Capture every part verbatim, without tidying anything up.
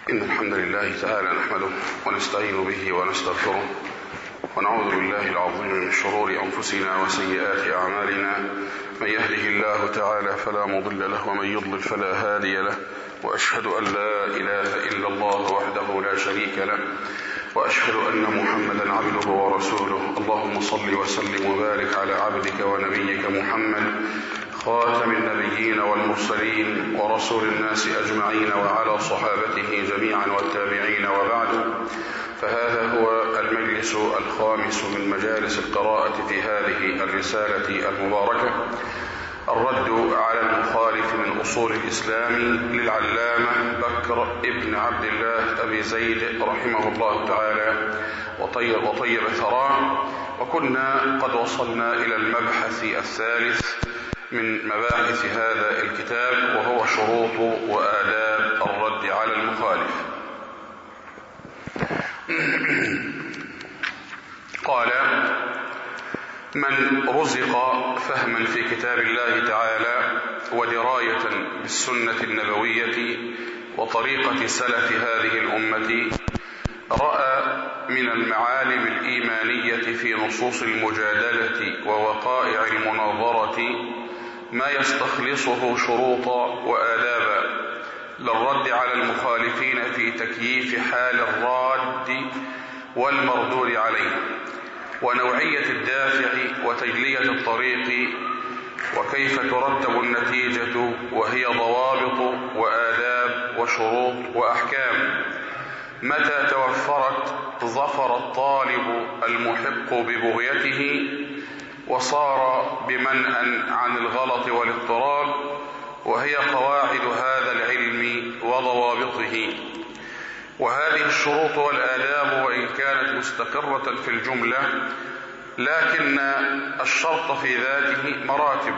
إن الحمد لله تعالى نحمده ونستعين به ونستغفره ونعوذ بالله العظيم من شرور أنفسنا وسيئات أعمالنا. من يهده الله تعالى فلا مضل له ومن يضلل فلا هادي له، وأشهد أن لا إله إلا الله وحده لا شريك له، وأشهد أن محمدا عبده ورسوله. اللهم صل وسلم وبارك على عبدك ونبيك محمد خاتم النبيين والمرسلين ورسول الناس أجمعين وعلى صحابته جميعا والتابعين، وبعد، فهذا هو المجلس الخامس من مجالس القراءة في هذه الرسالة المباركة، الرد على المخالف من أصول الإسلام للعلامة بكر ابن عبد الله أبي زيد رحمه الله تعالى وطيب, وطيب ثراه. وكنا قد وصلنا إلى المبحث الثالث من مباحث هذا الكتاب، وهو شروط وآداب الرد على المخالف. قال: من رزق فهما في كتاب الله تعالى ودراية بالسنة النبوية وطريقة سلف هذه الأمة رأى من المعالم الإيمانية في نصوص المجادلة ووقائع المناظرة ما يستخلصه شروطا وآدابا للرد على المخالفين في تكييف حال الراد والمردود عليه، ونوعية الدافع وتجلية الطريق، وكيف ترتب النتيجة، وهي ضوابط وآداب وشروط وأحكام. متى توفرت ظفر الطالب المحق ببغيته وصار بمنأى عن الغلط والاضطراب، وهي قواعد هذا العلم وضوابطه. وهذه الشروط والآداب وإن كانت مستقرة في الجملة، لكن الشرط في ذاته مراتب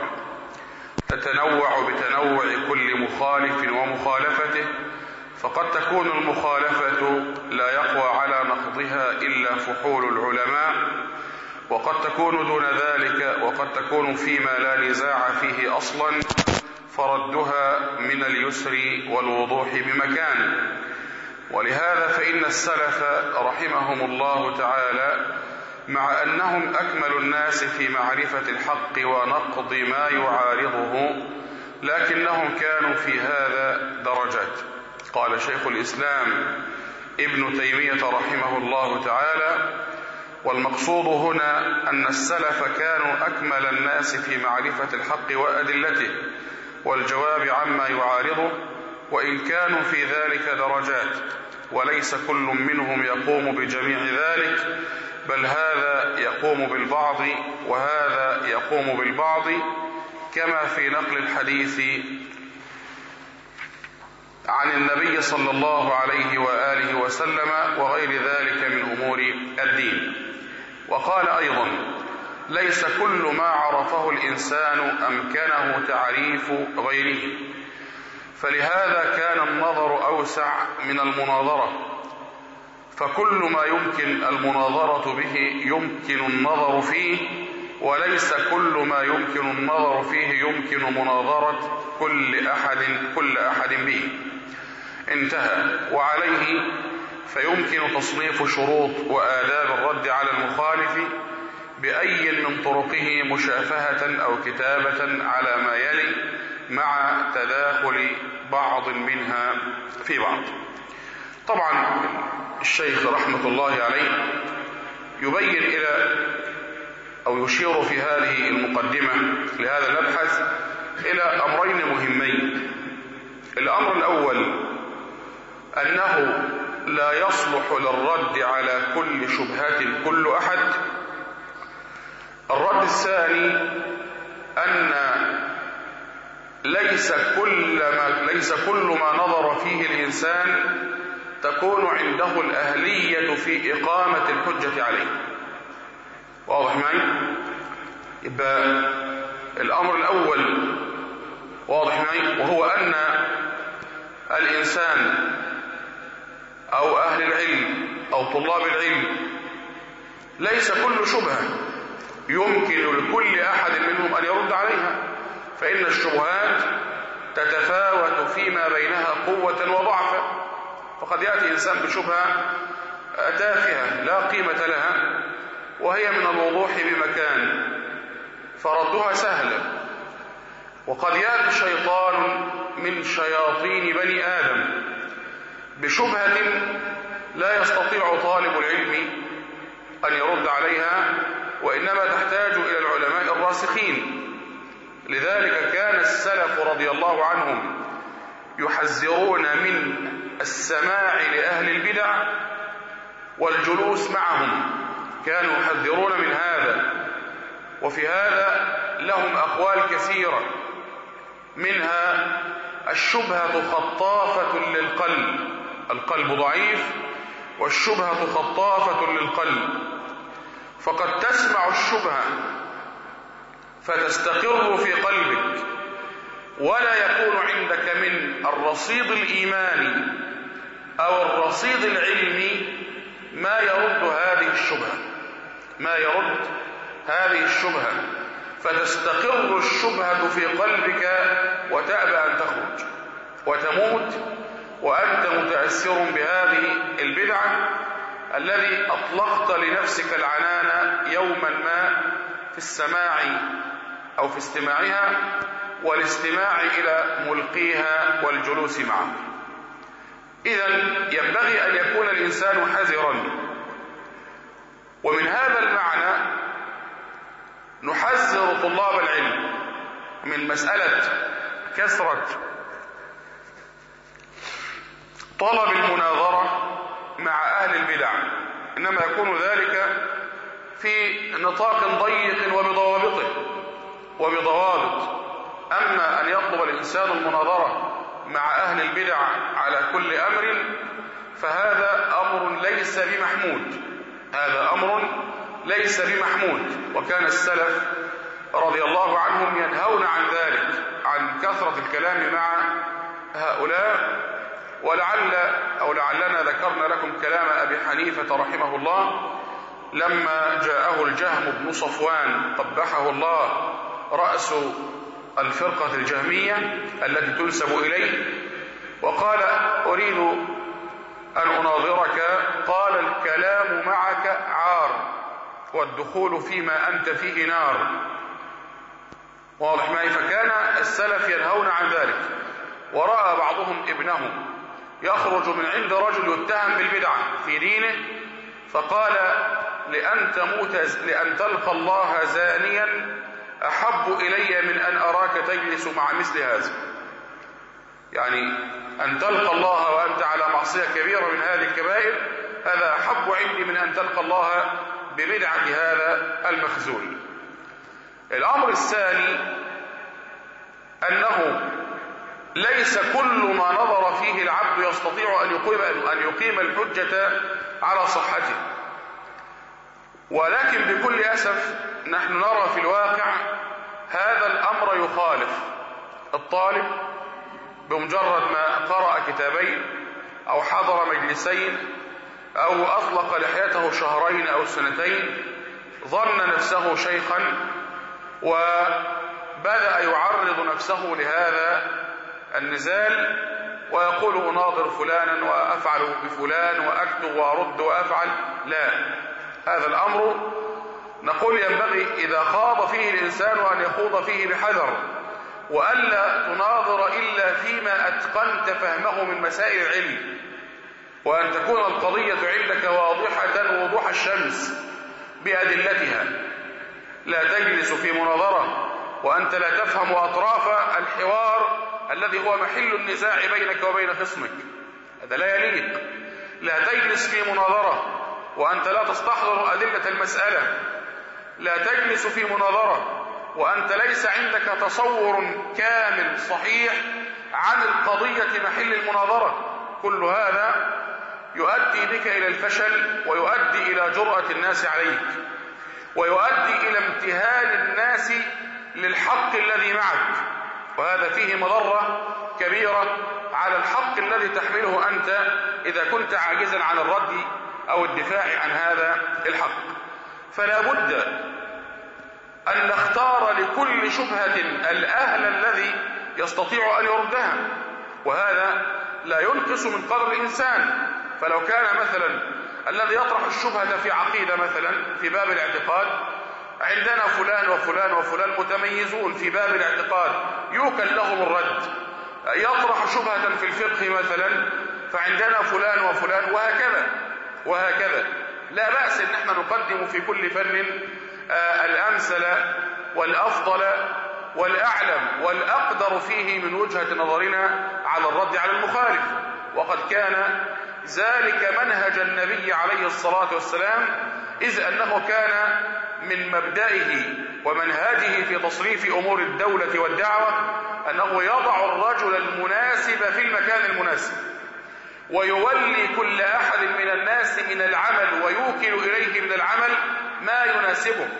تتنوع بتنوع كل مخالف ومخالفته، فقد تكون المخالفة لا يقوى على نقضها إلا فحول العلماء، وقد تكون دون ذلك، وقد تكون فيما لا نزاع فيه أصلا، فردها من اليسر والوضوح بمكان. ولهذا فإن السلف رحمهم الله تعالى مع أنهم أكمل الناس في معرفة الحق ونقض ما يعارضه، لكنهم كانوا في هذا درجات. قال شيخ الإسلام ابن تيمية رحمه الله تعالى: والمقصود هنا أن السلف كانوا أكمل الناس في معرفة الحق وأدلته والجواب عما يعارضه، وإن كانوا في ذلك درجات، وليس كل منهم يقوم بجميع ذلك، بل هذا يقوم بالبعض وهذا يقوم بالبعض، كما في نقل الحديث عن النبي صلى الله عليه وآله وسلم وغير ذلك من أمور الدين. وقال أيضا: ليس كل ما عرفه الإنسان أمكنه تعريف غيره، فلهذا كان النظر أوسع من المناظرة، فكل ما يمكن المناظرة به يمكن النظر فيه، وليس كل ما يمكن النظر فيه يمكن مناظرة كل أحد كل أحد به. انتهى. وعليه فيمكن تصنيف شروط وآداب الرد على المخالف بأي من طرقه مشافهة أو كتابة على ما يلي، مع تداخل بعض منها في بعض. طبعا الشيخ رحمة الله عليه يبين إلى أو يشير في هذه المقدمة لهذا المبحث إلى أمرين مهمين. الأمر الأول أنه لا يصلح للرد على كل شبهة كل أحد. الرد الثاني أن ليس كل ما ليس كل ما نظر فيه الإنسان تكون عنده الأهلية في إقامة الحجة عليه. واضح معي؟ يبقى الأمر الأول واضح معي، وهو أن الإنسان أو أهل العلم أو طلاب العلم ليس كل شبهة يمكن لكل أحد منهم أن يرد عليها، فإن الشبهات تتفاوت فيما بينها قوة وضعفا. فقد يأتي إنسان بشبهة تافهة لا قيمة لها وهي من الوضوح بمكان فردها سهل، وقد يأتي شيطان من شياطين بني آدم بشبهة لا يستطيع طالب العلم أن يرد عليها، وإنما تحتاج إلى العلماء الراسخين. لذلك كان السلف رضي الله عنهم يحذرون من السماع لأهل البدع والجلوس معهم، كانوا يحذرون من هذا. وفي هذا لهم أقوال كثيرة، منها الشبهة خطافة للقلب، القلب ضعيف والشبهة خطافة للقلب، فقد تسمع الشبهة فتستقر في قلبك ولا يكون عندك من الرصيد الإيماني أو الرصيد العلمي ما يرد هذه الشبهة ما يرد هذه الشبهة فتستقر الشبهة في قلبك وتأبى أن تخرج وتموت وأنت متأثر بهذه البدعة الذي أطلقت لنفسك العنان يوما ما في السماع أو في استماعها والاستماع إلى ملقيها والجلوس معه. إذن ينبغي أن يكون الإنسان حذرا، ومن هذا المعنى نحذر طلاب العلم من مسألة كثرة طلب المناظرة مع أهل البدع، إنما يكون ذلك في نطاق ضيق وبضوابطه وبضوابط. أما أن يطلب الإنسان المناظرة مع أهل البدع على كل أمر فهذا أمر ليس بمحمود هذا أمر ليس بمحمود وكان السلف رضي الله عنهم ينهون عن ذلك، عن كثرة الكلام مع هؤلاء. ولعل أو لعلنا ذكرنا لكم كلام أبي حنيفة رحمه الله لما جاءه الجهم بن صفوان قبحه الله رأس الفرقة الجهمية التي تنسب إليه، وقال أريد أن أناظرك، قال الكلام معك عار والدخول فيما أنت فيه نار. واضح معي؟ فكان السلف ينهون عن ذلك. ورأى بعضهم ابنه يخرج من عند رجل يتهم بالبدعة في دينه فقال لأن تموت لأن تلقى الله زانيا أحب إلي من أن أراك تجلس مع مثل هذا. يعني أن تلقى الله وأنت على معصية كبيرة من هذه الكبائر هذا أحب عندي من أن تلقى الله ببدعة هذا المخزول. الأمر الثاني أنه ليس كل ما نظر فيه العبد يستطيع أن يقيم, أن يقيم الحجة على صحته، ولكن بكل أسف نحن نرى في الواقع هذا الأمر يخالف. الطالب بمجرد ما قرأ كتابين أو حضر مجلسين أو أطلق لحيته شهرين أو سنتين ظن نفسه شيخا وبدأ يعرض نفسه لهذا النزال ويقول أناظر فلانا وأفعل بفلان وأكتب وأرد وأفعل. لا، هذا الأمر نقول ينبغي إذا خاض فيه الإنسان أن يخوض فيه بحذر، وألا تناظر إلا فيما أتقنت فهمه من مسائل العلم، وأن تكون القضية عندك واضحة وضوح الشمس بأدلتها. لا تجلس في مناظرة وأنت لا تفهم أطراف الحوار الذي هو محل النزاع بينك وبين خصمك، هذا لا يليق. لا تجلس في مناظرة وأنت لا تستحضر أدلة المسألة. لا تجلس في مناظرة وأنت ليس عندك تصور كامل صحيح عن القضية محل المناظرة. كل هذا يؤدي بك إلى الفشل ويؤدي إلى جرأة الناس عليك ويؤدي إلى امتهان الناس للحق الذي معك، وهذا فيه مضرة كبيرة على الحق الذي تحمله أنت إذا كنت عاجزا عن الرد أو الدفاع عن هذا الحق. فلا بد أن نختار لكل شبهة الأهل الذي يستطيع أن يردها، وهذا لا ينقص من قدر الإنسان. فلو كان مثلا الذي يطرح الشبهة في عقيدة مثلا في باب الاعتقاد، عندنا فلان وفلان وفلان متميزون في باب الاعتقاد يوكل لهم الرد، يطرح شبهة في الفقه مثلا فعندنا فلان وفلان، وهكذا وهكذا. لا بأس ان احنا نقدم في كل فن آه الأمثل والأفضل والأعلم والأقدر فيه من وجهة نظرنا على الرد على المخالف. وقد كان ذلك منهج النبي عليه الصلاة والسلام، إذ أنه كان من مبدئه ومنهجه في تصريف أمور الدولة والدعوة أنه يضع الرجل المناسب في المكان المناسب، ويولي كل أحد من الناس من العمل ويوكل إليه من العمل ما يناسبه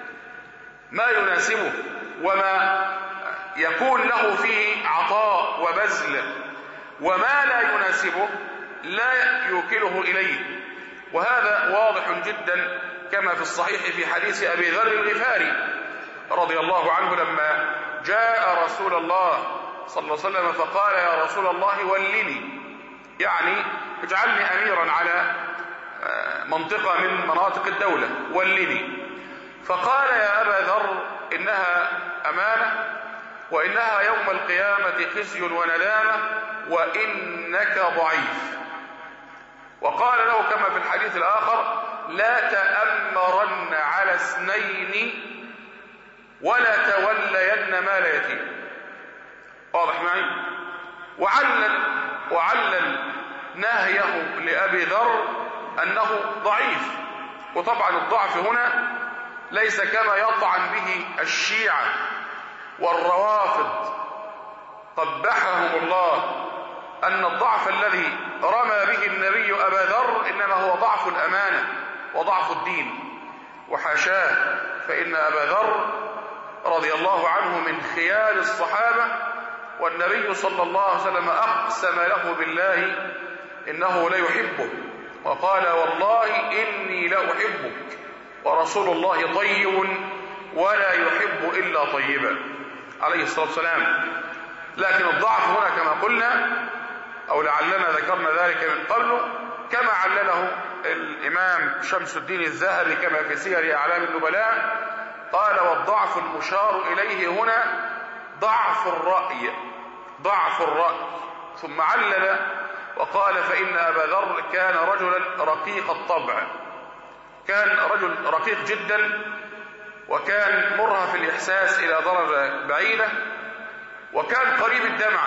ما يناسبه وما يكون له فيه عطاء وبذل، وما لا يناسبه لا يوكله إليه. وهذا واضح جدا كما في الصحيح في حديث أبي ذر الغفاري رضي الله عنه لما جاء رسول الله صلى الله عليه وسلم فقال: يا رسول الله ولني، يعني اجعلني أميرا على منطقة من مناطق الدولة، ولني. فقال: يا أبا ذر إنها أمانة، وإنها يوم القيامة خزي وندامة، وإنك ضعيف. وقال له كما في الحديث الآخر: لا تأمرن على اثنين ولا تولين مال يتيم. واضح معي؟ وعلل وعلل نهيه لأبي ذر أنه ضعيف. وطبعا الضعف هنا ليس كما يطعن به الشيعة والروافض قبحهم الله، أن الضعف الذي رمى به النبي أبا ذر إنما هو ضعف الأمانة وضعف الدين، وحاشاه، فإن أبا ذر رضي الله عنه من خيار الصحابة، والنبي صلى الله عليه وسلم أقسم له بالله إنه ليحبه، وقال: والله إني لأحبك، ورسول الله طيب ولا يحب إلا طيبا عليه الصلاة والسلام. لكن الضعف هنا كما قلنا، أو لعلنا ذكرنا ذلك من قبل، كما علله الإمام شمس الدين الذهبي كما في سير أعلام النبلاء، قال: والضعف المشار إليه هنا ضعف الرأي ضعف الرأي ثم علل وقال: فإن أبا ذر كان رجلا رقيق الطبع، كان رجل رقيق جدا، وكان مرهف الإحساس إلى درجة بعيدة، وكان قريب الدمع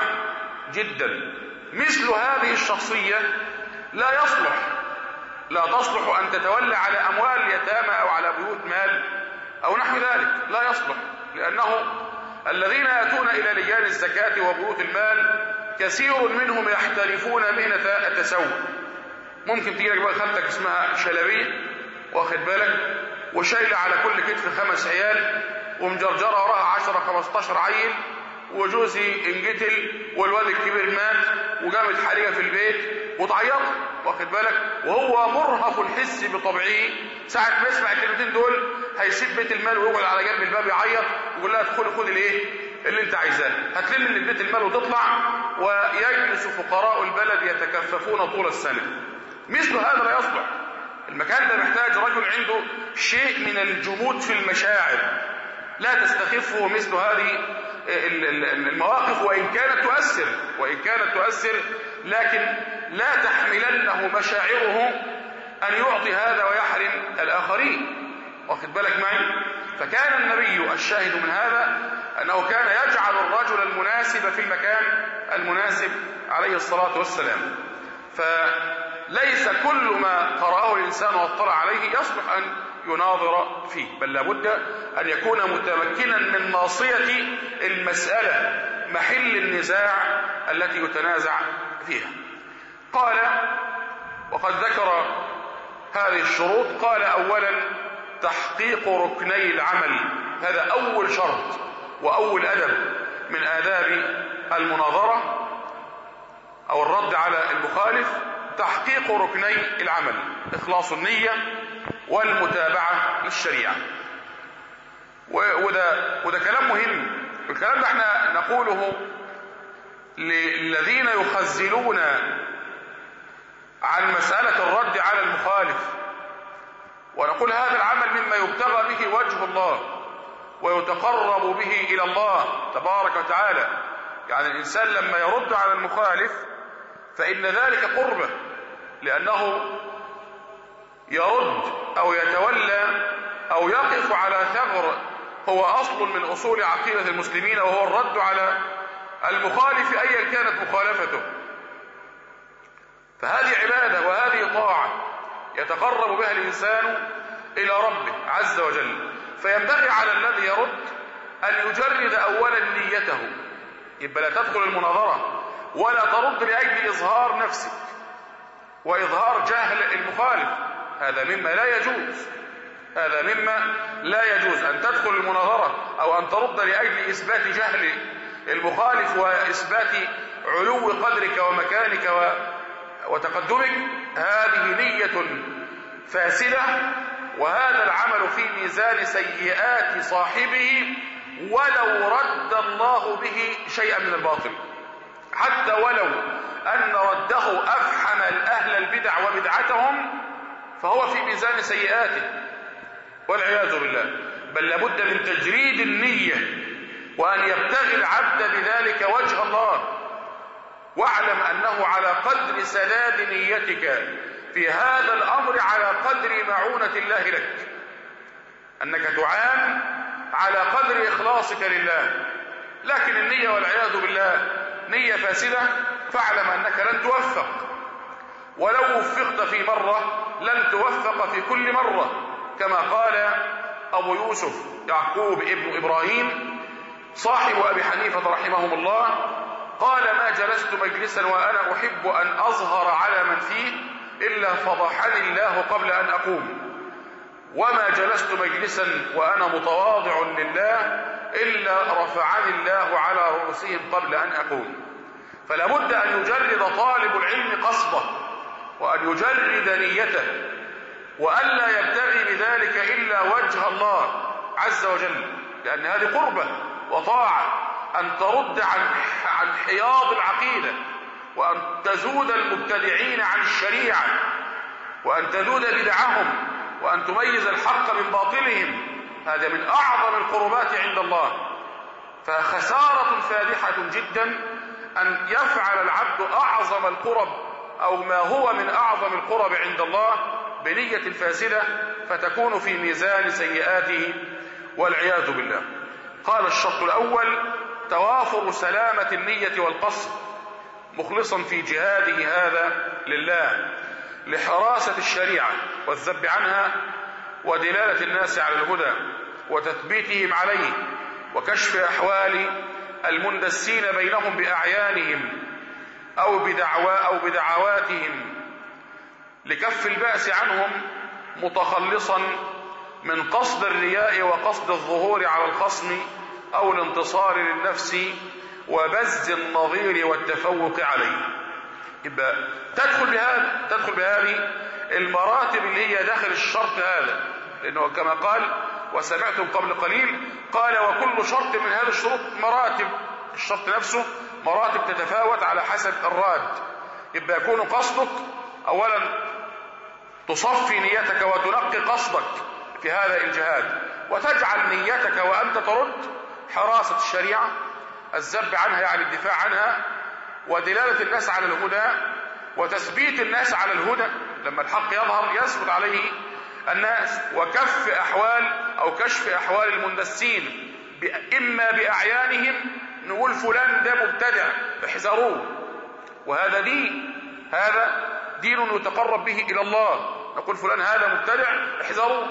جدا. مثل هذه الشخصية لا يصلح لا تصلح أن تتولى على أموال اليتامى أو على بيوت مال أو نحو ذلك، لا يصلح، لأنه الذين يأتون إلى لجان الزكاة وبيوت المال كثير منهم يحترفون مهنة التسوق. ممكن تيجي لك بقى خالتك اسمها شلبية، واخد بالك، وشايلة على كل كتف خمس عيال، ومجرجرة وراها عشرة خمستاشر عيل، وجوزي انقتل والواد الكبير مات وقامت حريقة في البيت وتعيط، واخد بالك، وهو مرهف الحس بطبعه، ساعة ما يسمع الكلمتين دول هيسيب بيت المال ويقعد على جنب الباب يعيط ويقول لها: ادخلي خدي الايه اللي انت عايزاه، هتلم من بيت المال وتطلع، ويجلس فقراء البلد يتكففون طول السنة. مثل هذا لا يصلح. المكان ده محتاج رجل عنده شيء من الجمود في المشاعر، لا تستخفه مثل هذه المواقف، وإن كانت تؤثر وإن كانت تؤثر لكن لا تحملنه مشاعره أن يعطي هذا ويحرم الآخرين، واخد بالك معي. فكان النبي الشاهد من هذا أنه كان يجعل الرجل المناسب في المكان المناسب عليه الصلاة والسلام. فليس كل ما قرأه الإنسان واطلع عليه يصلح أن يناظر فيه، بل لابد أن يكون متمكنا من ناصية المسألة، محل النزاع التي يتنازع فيها. قال: وقد ذكر هذه الشروط، قال: أولا تحقيق ركني العمل، هذا أول شرط وأول أدب من آداب المناظرة أو الرد على المخالف، تحقيق ركني العمل، إخلاص النية والمتابعة للشريعة. وده, وده كلام مهم. الكلام ده احنا نقوله للذين يخزلون عن مسألة الرد على المخالف، ونقول هذا العمل مما يبتغى به وجه الله ويتقرب به إلى الله تبارك وتعالى. يعني الإنسان لما يرد على المخالف فإن ذلك قربة، لأنه يرد أو يتولى أو يقف على ثغر هو أصل من أصول عقيدة المسلمين، وهو الرد على المخالف أيا كانت مخالفته. فهذه عبادة وهذه طاعة يتقرب بها الإنسان إلى ربه عز وجل. فينبغي على الذي يرد أن يجرد أولا نيته، يبقى لا تدخل المناظرة ولا ترد لأجل إظهار نفسك وإظهار جهل المخالف، هذا مما لا يجوز. هذا مما لا يجوز أن تدخل المناظرة أو أن ترد لأجل إثبات جهل المخالف وإثبات علو قدرك ومكانك وتقدمك. هذه نية فاسدة، وهذا العمل في ميزان سيئات صاحبه ولو رد الله به شيئا من الباطل، حتى ولو أن رده أفحم أهل البدع وبدعتهم فهو في ميزان سيئاته والعياذ بالله. بل لابد من تجريد النية وأن يبتغي العبد بذلك وجه الله، واعلم أنه على قدر سداد نيتك في هذا الأمر على قدر معونة الله لك، أنك تعان على قدر إخلاصك لله. لكن النية والعياذ بالله نية فاسدة، فاعلم أنك لن توفق، ولو وفقت في مرة لن توفق في كل مرة، كما قال أبو يوسف يعقوب ابن إبراهيم صاحب أبي حنيفة رحمهم الله، قال: ما جلست مجلسا وأنا أحب أن أظهر على من فيه إلا فضحني الله قبل أن أقوم، وما جلست مجلسا وأنا متواضع لله إلا رفعني الله على رؤوسهم قبل أن أقوم. فلا بد أن يجرد طالب العلم قصده وأن يجرد نيته، وألا يبتغي بذلك إلا وجه الله عز وجل، لأن هذه قربة وطاعة أن ترد عن عن حياض العقيدة، وأن تزود المبتدعين عن الشريعة، وأن تزود بدعهم، وأن تميز الحق من باطلهم. هذا من أعظم القربات عند الله. فخسارة فادحة جدا أن يفعل العبد أعظم القرب أو ما هو من أعظم القرب عند الله بنية فاسدة، فتكون في ميزان سيئاته والعياذ بالله. قال: الشرط الأول توافر سلامة النية والقصد، مخلصا في جهاده هذا لله لحراسة الشريعة والذب عنها ودلالة الناس على الهدى وتثبيتهم عليه وكشف أحوال المندسين بينهم بأعيانهم أو بدعوى أو بدعواتهم لكف البأس عنهم، متخلصا من قصد الرياء وقصد الظهور على الخصم أو الانتصار للنفس وبز النظير والتفوق عليه. يبقى تدخل بهذا تدخل بهذه المراتب اللي هي داخل الشرط هذا، لأنه كما قال وسمعتم قبل قليل قال: وكل شرط من هذه الشروط مراتب. الشرط نفسه مراتب تتفاوت على حسب الراد. يبقى يكون قصدك أولا تصفي نيتك وتنقي قصدك في هذا الجهاد، وتجعل نيتك وأنت ترد حراسة الشريعة، الذب عنها يعني الدفاع عنها، ودلالة الناس على الهدى وتثبيت الناس على الهدى لما الحق يظهر يثبت عليه الناس، وكف أحوال أو كشف أحوال المندسين إما بأعيانهم، نقول فلان ده مبتدع احذروه، وهذا دين، هذا دين يتقرب به إلى الله، نقول فلان هذا مبتدع احذروه.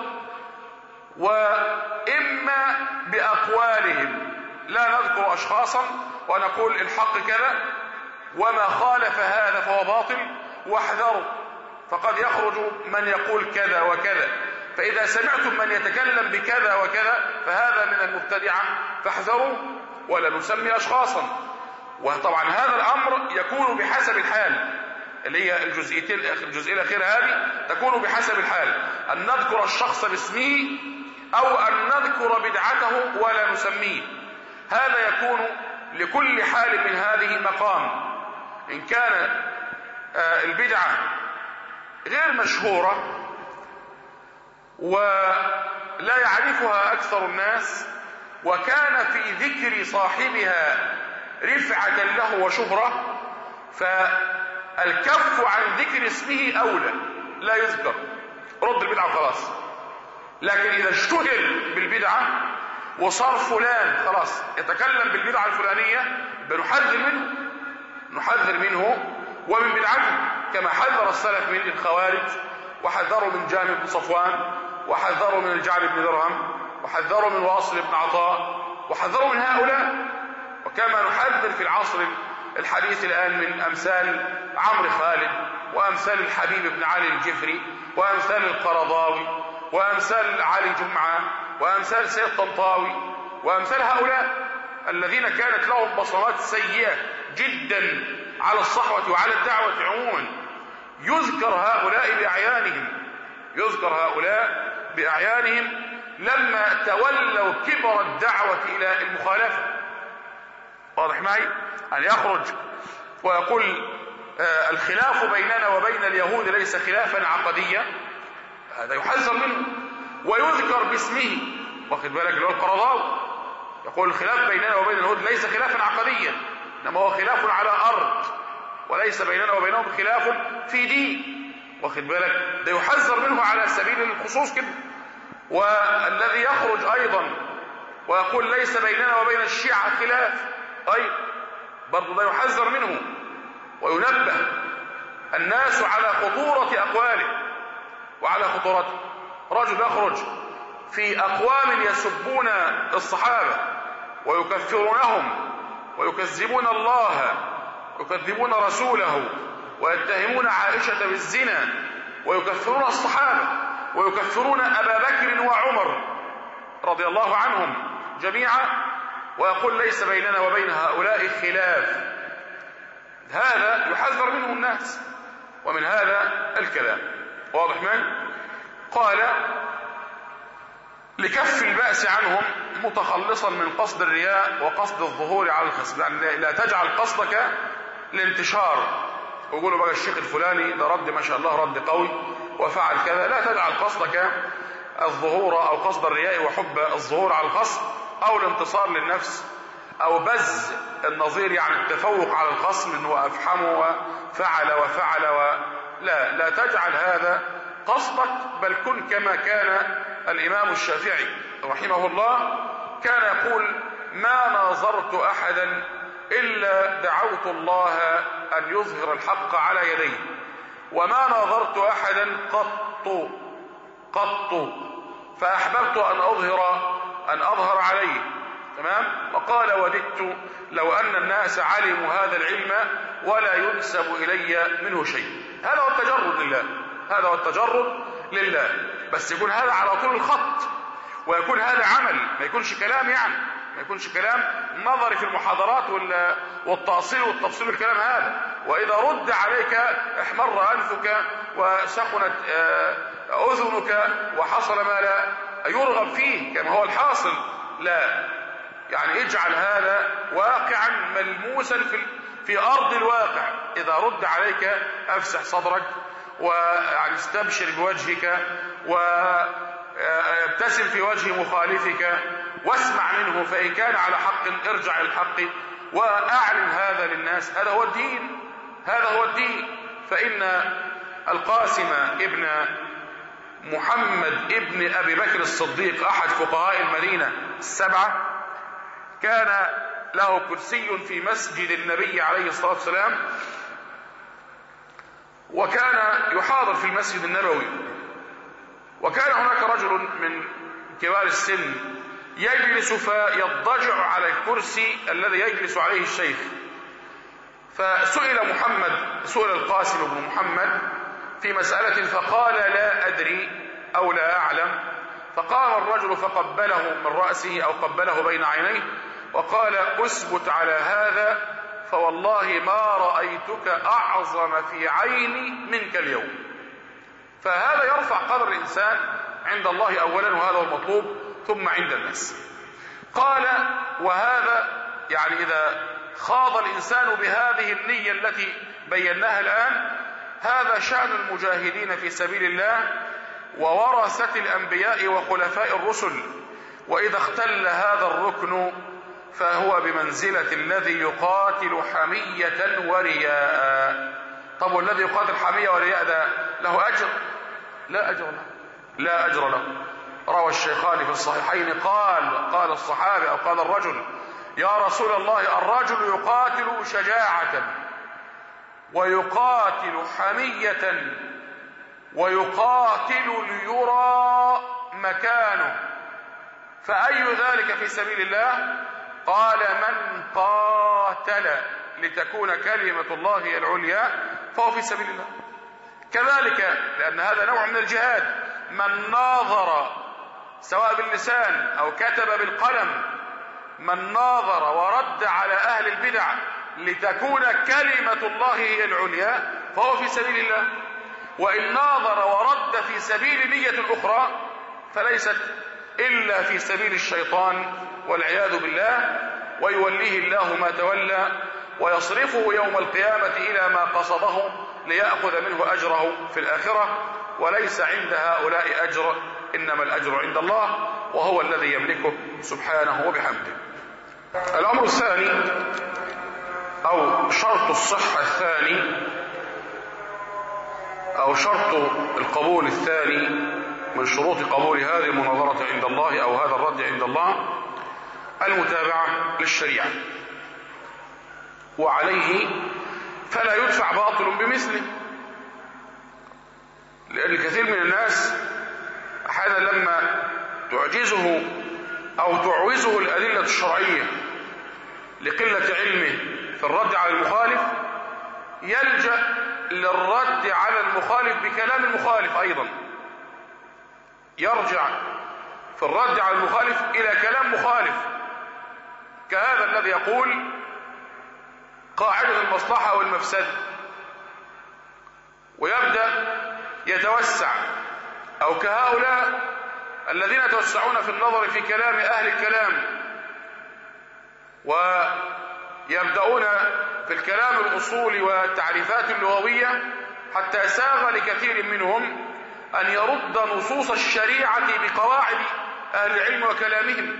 وإما بأقوالهم، لا نذكر أشخاصا ونقول الحق كذا وما خالف هذا فهو باطل واحذروا، فقد يخرج من يقول كذا وكذا، فإذا سمعتم من يتكلم بكذا وكذا فهذا من المبتدعة فاحذروا، ولا نسمي أشخاصا. وطبعا هذا الأمر يكون بحسب الحال، اللي هي الجزئيتين الجزئية الأخيرة هذه تكون بحسب الحال، أن نذكر الشخص باسمه أو أن نذكر بدعته ولا نسميه. هذا يكون لكل حال من هذه مقام. إن كان البدعة غير مشهورة ولا يعرفها أكثر الناس، وكان في ذكر صاحبها رفعة له وشهرة، فالكف عن ذكر اسمه أولى، لا يذكر، رد البدعة خلاص. لكن إذا اشتهر بالبدعة وصار فلان خلاص يتكلم بالبدعة الفلانية، بنحذر منه نحذر منه ومن بدعته، كما حذر السلف من الخوارج، وحذروا من جامع بن صفوان، وحذروا من الجعد بن درهم، وحذروا من واصل بن عطاء، وحذروا من هؤلاء. وكما نحذر في العصر الحديث الآن من أمثال عمرو خالد، وأمثال الحبيب بن علي الجفري، وأمثال القرضاوي، وأمثال علي جمعة، وأمثال سيد طنطاوي، وأمثال هؤلاء الذين كانت لهم بصمات سيئة جدا على الصحوة وعلى الدعوة عموما. يذكر هؤلاء بأعيانهم يذكر هؤلاء بأعيانهم لما تولوا كبر الدعوة إلى المخالفة. واضح معي؟ أن يخرج ويقول آه الخلاف بيننا وبين اليهود ليس خلافا عقديا، هذا يحذر منه ويذكر باسمه. واخد بالك؟ اللي هو القرضاوي يقول الخلاف بيننا وبين اليهود ليس خلافا عقديا، انما هو خلاف على أرض، وليس بيننا وبينهم خلاف في دين. واخد بالك؟ ده يحذر منه على سبيل الخصوص كده. والذي يخرج أيضا ويقول ليس بيننا وبين الشيعة خلاف، أي برضو ده يحذر منه وينبه الناس على خطورة أقواله وعلى خطورته. رجل يخرج في أقوام يسبون الصحابة ويكفرونهم ويكذبون الله ويكذبون رسوله ويتهمون عائشة بالزنا ويكفرون الصحابة ويكفرون أبا بكر وعمر رضي الله عنهم جميعا، ويقول ليس بيننا وبين هؤلاء خلاف. هذا يحذر منه الناس ومن هذا الكلام. واضح من؟ قال لكف البأس عنهم متخلصا من قصد الرياء وقصد الظهور على الخصم، يعني لا تجعل قصدك الانتشار ويقولوا بقى الشيخ الفلاني ده رد ما شاء الله رد قوي وفعل كذا. لا تجعل قصدك الظهور او قصد الرياء وحب الظهور على الخصم او الانتصار للنفس او بز النظير، يعني التفوق على الخصم انه افحمه وفعل وفعل و... لا لا تجعل هذا قصدك، بل كن كما كان الامام الشافعي رحمه الله، كان يقول ما ناظرت احدا الا دعوت الله ان يظهر الحق على يديه، وما ناظرت احدا قط قط فاحببت ان اظهر ان اظهر عليه. تمام؟ وقال وددت لو ان الناس علموا هذا العلم ولا ينسب الي منه شيء. هذا هو التجرد لله، هذا هو التجرد لله، بس يكون هذا على طول الخط، ويكون هذا عمل، ما يكونش كلام، يعني ما يكونش كلام نظري في المحاضرات والتأصيل والتفصيل الكلام هذا. وإذا رد عليك احمر أنفك وسخنت أذنك وحصل ما لا يرغب فيه كما هو الحاصل. لا، يعني اجعل هذا واقعا ملموسا في في أرض الواقع. إذا رد عليك أفسح صدرك ويعني استبشر بوجهك وابتسم في وجه مخالفك واسمع منه، فإن كان على حق ارجع الحق وأعلن هذا للناس. هذا هو الدين، هذا هو الدين. فإن القاسم ابن محمد ابن أبي بكر الصديق أحد فقهاء المدينة السبعة كان له كرسي في مسجد النبي عليه الصلاة والسلام، وكان يحاضر في المسجد النبوي. وكان هناك رجل من كبار السن يجلس فيضجع على الكرسي الذي يجلس عليه الشيخ. فسئل محمد سئل القاسم بن محمد في مسألة فقال لا أدري أو لا أعلم. فقام الرجل فقبله من رأسه أو قبله بين عينيه وقال أثبت على هذا فوالله ما رأيتك أعظم في عيني منك اليوم. فهذا يرفع قدر الإنسان عند الله أولا، وهذا هو المطلوب، ثم عند الناس. قال وهذا يعني إذا خاض الإنسان بهذه النية التي بيناها الآن، هذا شأن المجاهدين في سبيل الله وورثة الأنبياء وخلفاء الرسل. وإذا اختل هذا الركن فهو بمنزلة الذي يقاتل حمية ورياء. طب والذي يقاتل حمية ورياء ده له أجر؟ لا أجر له، لا أجر له. روى الشيخان في الصحيحين قال قال الصحابي أو قال الرجل: يا رسول الله، الرجل يقاتل شجاعة ويقاتل حمية ويقاتل ليرى مكانه، فأي ذلك في سبيل الله؟ قال: من قاتل لتكون كلمة الله هي العليا فهو في سبيل الله. كذلك لأن هذا نوع من الجهاد، من ناظر سواء باللسان أو كتب بالقلم، من ناظر ورد على أهل البدع لتكون كلمة الله هي العليا فهو في سبيل الله. وإن ناظر ورد في سبيل نية أخرى فليست إلا في سبيل الشيطان والعياذ بالله، ويوليه الله ما تولى ويصرفه يوم القيامة إلى ما قصده ليأخذ منه أجره في الآخرة، وليس عند هؤلاء أجر، إنما الأجر عند الله وهو الذي يملكه سبحانه وبحمده. الأمر الثاني أو شرط الصحة الثاني أو شرط القبول الثاني من شروط قبول هذه المناظرة عند الله أو هذا الرد عند الله المتابعة للشريعة، وعليه فلا يدفع باطل بمثله. لأن كثير من الناس أحيانا لما تعجزه أو تعوزه الأدلة الشرعية لقلة علمه في الرد على المخالف يلجأ للرد على المخالف بكلام المخالف أيضا، يرجع في الرد على المخالف إلى كلام مخالف، كهذا الذي يقول قاعدة المصلحة والمفسدة، ويبدأ يتوسع، أو كهؤلاء الذين يتوسعون في النظر في كلام أهل الكلام ويبدأون في الكلام الأصولي والتعريفات اللغوية، حتى ساغ لكثير منهم أن يرد نصوص الشريعة بقواعد أهل العلم وكلامهم،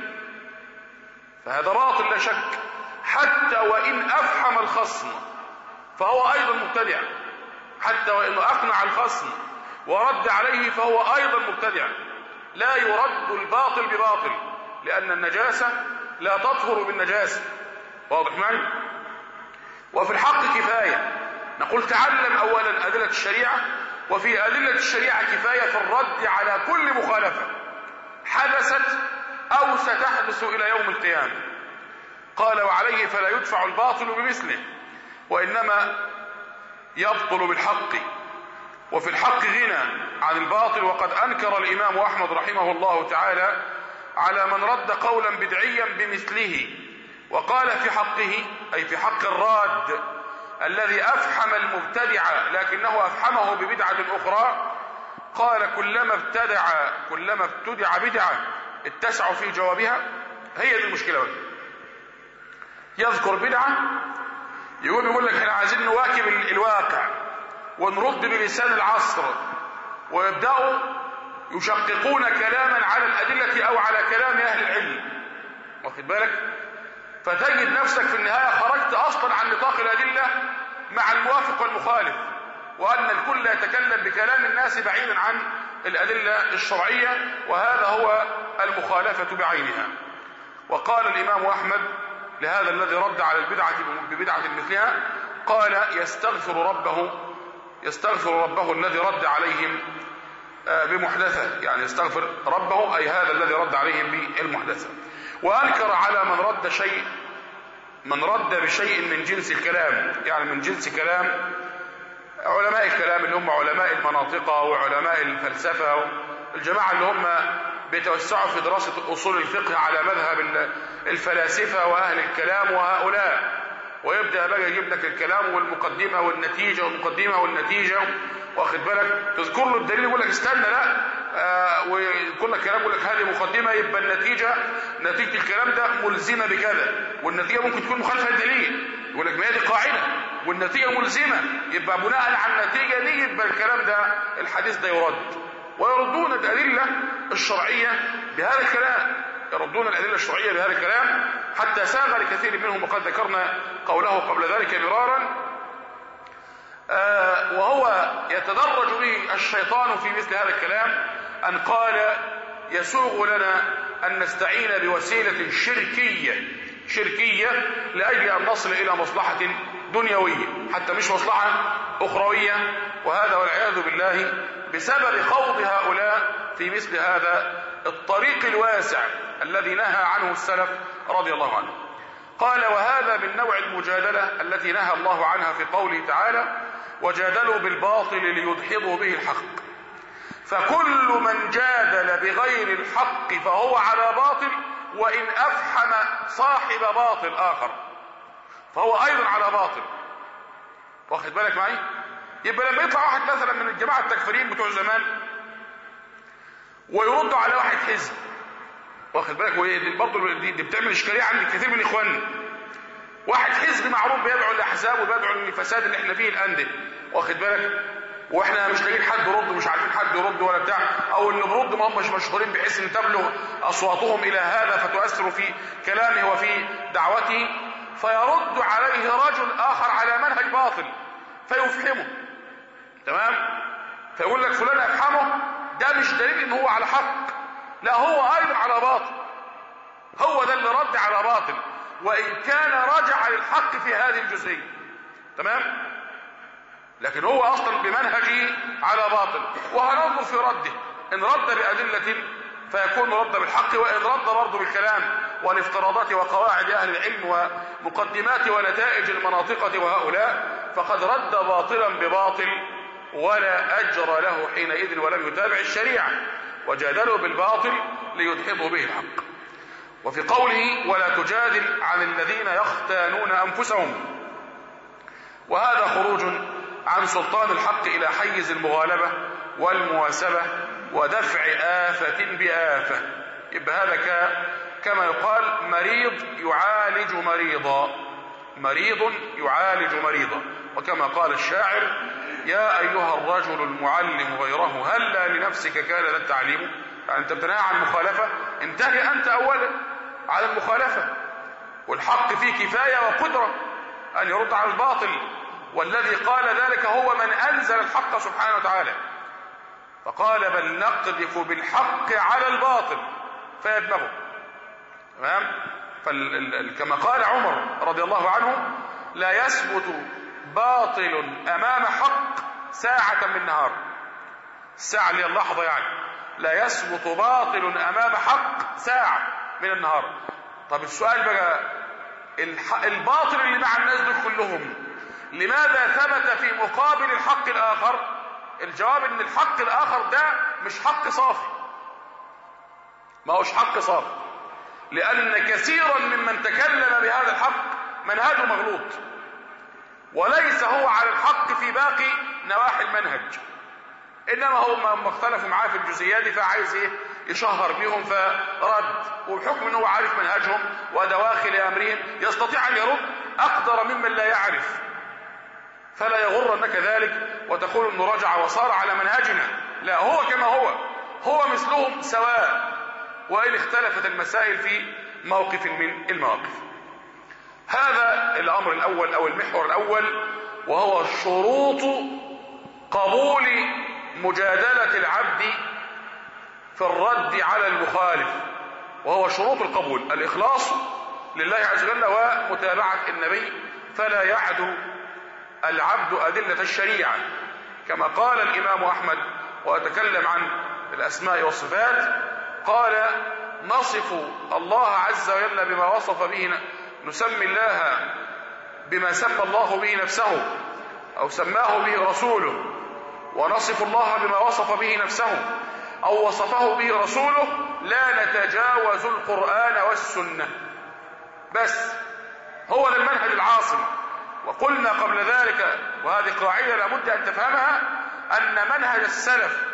فهذا باطل لا شك، حتى وإن أفحم الخصم فهو أيضا مبتدع، حتى وإن أقنع الخصم ورد عليه فهو أيضا مبتدع. لا يرد الباطل بباطل، لأن النجاسة لا تطهر بالنجاسة، واضح معي؟ وفي الحق كفاية نقول تعلم أولا أدلة الشريعة، وفي أدلة الشريعة كفاية في الرد على كل مخالفة حدثت أو ستحدث إلى يوم القيامة. قال: وعليه فلا يدفع الباطل بمثله، وإنما يبطل بالحق، وفي الحق غنى عن الباطل. وقد أنكر الإمام أحمد رحمه الله تعالى على من رد قولا بدعيا بمثله، وقال في حقه، أي في حق الراد الذي أفحم المبتدع لكنه أفحمه ببدعة أخرى، قال: كلما ابتدع كلما ابتدع بدعة اتسعوا في جوابها. هي دي المشكلة بقى. يذكر بدعة يقول يقول لك احنا عايزين نواكب الواقع ونرد بلسان العصر، ويبدأوا يشققون كلاما على الأدلة أو على كلام أهل العلم، واخد بالك؟ فتجد نفسك في النهاية خرجت أصلا عن نطاق الأدلة مع الموافق والمخالف، وأن الكل يتكلم بكلام الناس بعيدا عن الأدلة الشرعية، وهذا هو المخالفة بعينها. وقال الإمام أحمد لهذا الذي رد على البدعة ببدعة مثلها، قال: يستغفر ربه يستغفر ربه الذي رد عليهم بمحدثة، يعني يستغفر ربه أي هذا الذي رد عليهم بالمحدثة. وأنكر على من رد شيء من رد بشيء من جنس الكلام، يعني من جنس كلام علماء الكلام اللي هم علماء المناطق وعلماء الفلسفة، الجماعة اللي هم بيتوسعوا في دراسة أصول الفقه على مذهب الفلاسفة وأهل الكلام وهؤلاء، ويبدأ بقى يجيب لك الكلام والمقدمة والنتيجة والمقدمة والنتيجة، واخد بالك؟ تذكر له الدليل يقول لك استنى، لا آه ويقول لك كلام، يقول لك هذه مقدمة يبقى النتيجة نتيجة الكلام ده ملزمة بكذا، والنتيجة ممكن تكون مخالفة للدليل، يقول لك ما هي دي قاعدة والنتيجة ملزمة، يبقى بناء على النتيجة دي يبقى الكلام ده الحديث ده يرد. ويردون الأدلة الشرعية بهذا الكلام، يردون الأدلة الشرعية بهذا الكلام حتى ساغ لكثير منهم، وقد ذكرنا قوله قبل ذلك مرارا. آه وهو يتدرج به الشيطان في مثل هذا الكلام، أن قال يسوغ لنا أن نستعين بوسيلة شركية شركية لأجل أن نصل إلى مصلحة دنيوية حتى مش مصلحة أخروية، وهذا والعياذ بالله بسبب خوض هؤلاء في مثل هذا الطريق الواسع الذي نهى عنه السلف رضي الله عنه. قال وهذا من نوع المجادلة التي نهى الله عنها في قوله تعالى وجادلوا بالباطل ليدحضوا به الحق، فكل من جادل بغير الحق فهو على باطل، وإن أفحم صاحب باطل آخر فهو أيضا على باطل. واخد بالك معي؟ يبقى لما يطلع واحد مثلا من الجماعة التكفيريين بتوع زمان ويردوا على واحد حزب، واخد بالك، برضه دي, دي بتعمل اشكاليه عند كثير من اخواننا. واحد حزب معروف بيدعو الاحزاب وبيدعو للفساد اللي احنا فيه الان ده، واخد بالك، واحنا مش لاقيين حد يرد ومش عارفين حد يرد ولا بتاع، او اللي برد ما هم مش مشهورين بحيث ان تبلغ اصواتهم الى هذا فتؤثر في كلامه وفي دعوته، فيرد عليه رجل اخر على منهج باطل فيفحمه، تمام، فيقول لك فلان افحمه، ده مش دليل ان هو على حق، لا هو ايضا على باطل، هو ده اللي رد على باطل وان كان رجع للحق في هذه الجزئيه، تمام، لكن هو اصلا بمنهجه على باطل. وهننظر في رده، ان رد بادله فيكون رد بالحق، وان رد برضه بالكلام والافتراضات وقواعد اهل العلم ومقدمات ونتائج المناطقه وهؤلاء، فقد رد باطلا بباطل ولا اجر له حينئذ ولم يتابع الشريعه، وجادلوا بالباطل ليدحضوا به الحق. وفي قوله ولا تجادل عن الذين يختانون انفسهم، وهذا خروج عن سلطان الحق الى حيز المغالبه والمواسبه ودفع آفة بآفة. يبقى هذا كما يقال مريض يعالج مريضا، مريض يعالج مريضا، وكما قال الشاعر يا أيها الرجل المعلم غيره هلا لنفسك كان ذا التعليم. يعني انت بتنهى عن مخالفة، انتهي انت اولا على المخالفة، والحق فيه كفاية وقدرة ان يرد على الباطل، والذي قال ذلك هو من انزل الحق سبحانه وتعالى، فقال بل نقذف بالحق على الباطل فيدمغه، تمام. كما قال عمر رضي الله عنه لا يثبت باطل امام حق ساعة من نهار، الساعة اللي اللحظة يعني، لا يثبت باطل امام حق ساعة من النهار. طب السؤال بقى، الباطل اللي مع الناس دول كلهم لماذا ثبت في مقابل الحق الاخر؟ الجواب ان الحق الاخر ده مش حق صافي، ما هوش حق صافي، لان كثيرا ممن تكلم بهذا الحق منهجه مغلوط، وليس هو على الحق في باقي نواحي المنهج، انما هم اختلفوا معاه في الجزئيات فعايز ايه يشهر بيهم فرد، وبحكم ان هو عارف منهجهم ودواخل امرهم يستطيع ان يرد اقدر ممن لا يعرف، فلا يغرنك ذلك وتقول انه رجع وصار على منهجنا، لا، هو كما هو هو مثلهم سواء، وإن اختلفت المسائل في موقف من المواقف. هذا الامر الاول او المحور الاول، وهو شروط قبول مجادلة العبد في الرد على المخالف، وهو شروط القبول الاخلاص لله عز وجل ومتابعة النبي، فلا يعدو العبد أدلة الشريعة، كما قال الإمام أحمد وأتكلم عن الأسماء والصفات، قال نصف الله عز وجل بما وصف به، نسمي الله بما سمى الله به نفسه أو سماه به رسوله، ونصف الله بما وصف به نفسه أو وصفه به رسوله، لا نتجاوز القرآن والسنة، بس هو ده المنهج العاصم. وقلنا قبل ذلك، وهذه قاعدة لابد أن تفهمها، أن منهج السلف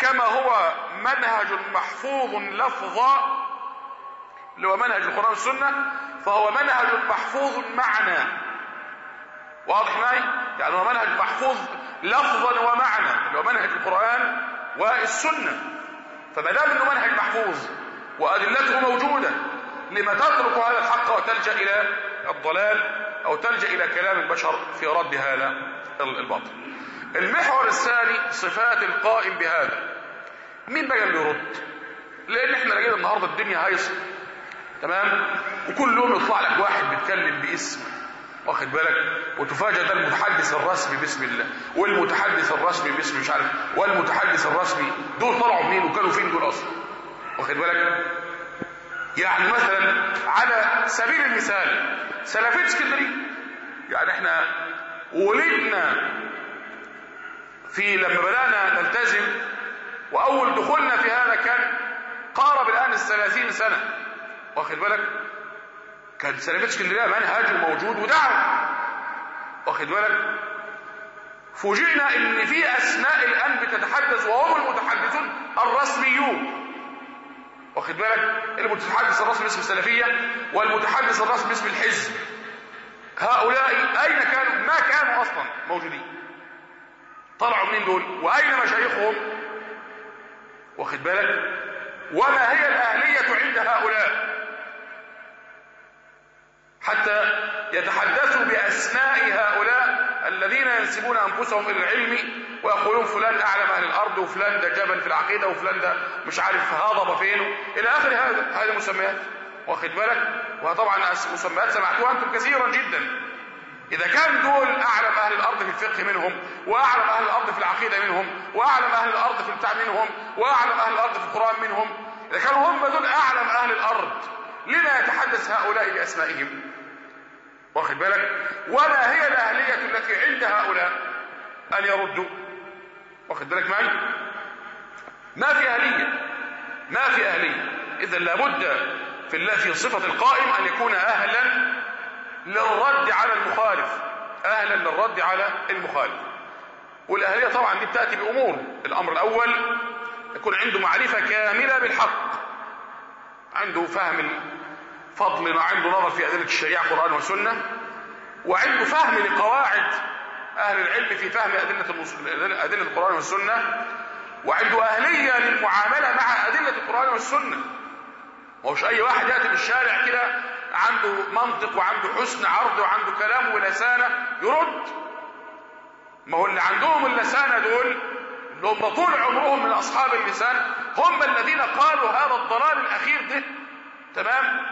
كما هو منهج محفوظ لفظا اللي هو منهج القرآن والسنة، فهو منهج محفوظ معنى. واضح معي؟ يعني هو منهج محفوظ لفظا ومعنى اللي هو منهج القرآن والسنة. فما دام انه منهج محفوظ وادلته موجودة، لما تترك هذا الحق وتلجأ الى الضلال او تلجأ الى كلام البشر في رد هذا الباطل؟ المحور الثاني صفات القائم بهذا. مين بقى اللي يرد؟ لان احنا لقينا النهارده الدنيا هايصه، تمام، وكل يوم يطلع لك واحد بيتكلم باسم، واخد بالك، وتفاجئ ده المتحدث الرسمي باسم الله، والمتحدث الرسمي باسم مش عارف، والمتحدث الرسمي. دول طلعوا منين وكانوا فين دول اصلا؟ واخد بالك؟ يعني مثلا على سبيل المثال سلفيه اسكندريه، يعني احنا ولدنا في لما بدأنا نلتزم، واول دخولنا في هذا كان قارب الان الثلاثين سنة، واخد بالك؟ كان سلفيه اسكندريه منهج موجود ودعوه، واخد بالك؟ فوجئنا ان في اسماء الان بتتحدث وهم المتحدثون الرسميون، واخد بالك؟ المتحدث الرسمي باسم السلفيه والمتحدث الرسمي باسم الحزب. هؤلاء اين كانوا؟ ما كانوا اصلا موجودين. طلعوا منين دول؟ واين مشايخهم؟ واخد بالك؟ وما هي الاهليه عند هؤلاء حتى يتحدثوا باسماء هؤلاء الذين ينسبون انفسهم الى العلم ويقولون فلان اعلم اهل الارض، وفلان ده جبل في العقيده، وفلان ده مش عارف هضبه فين، الى اخر هذا هذه مسميات، واخد بالك؟ وطبعا مسميات سمعتوها انتم كثيرا جدا. اذا كان دول اعلم اهل الارض في الفقه منهم، واعلم اهل الارض في العقيده منهم، واعلم اهل الارض في البتاع منهم، واعلم اهل الارض في القران منهم، اذا كانوا هم دول اعلم اهل الارض، لما يتحدث هؤلاء باسمائهم؟ واخد بالك؟ وما هي الاهليه التي عند هؤلاء ان يردوا؟ واخد بالك معي؟ ما في اهليه، ما في اهليه. اذا لابد في الله في صفه القائم ان يكون اهلا للرد على المخالف، اهلا للرد على المخالف. والاهليه طبعا دي بتاتي بامور. الامر الاول يكون عنده معرفه كامله بالحق، عنده فهم فضل، عنده نظر في ادله الشريعه قران وسنه، وعنده فهم لقواعد اهل العلم في فهم ادله ادله القران والسنه، وعنده اهليه للمعامله مع ادله القران والسنه. مش اي واحد ياتي بالشارع كده عنده منطق وعنده حسن عرض وعنده كلام ولسانه يرد. ما هو اللي عندهم اللسانه دول اللي هم طول عمرهم من اصحاب اللسان هم الذين قالوا هذا الضلال الاخير ده، تمام؟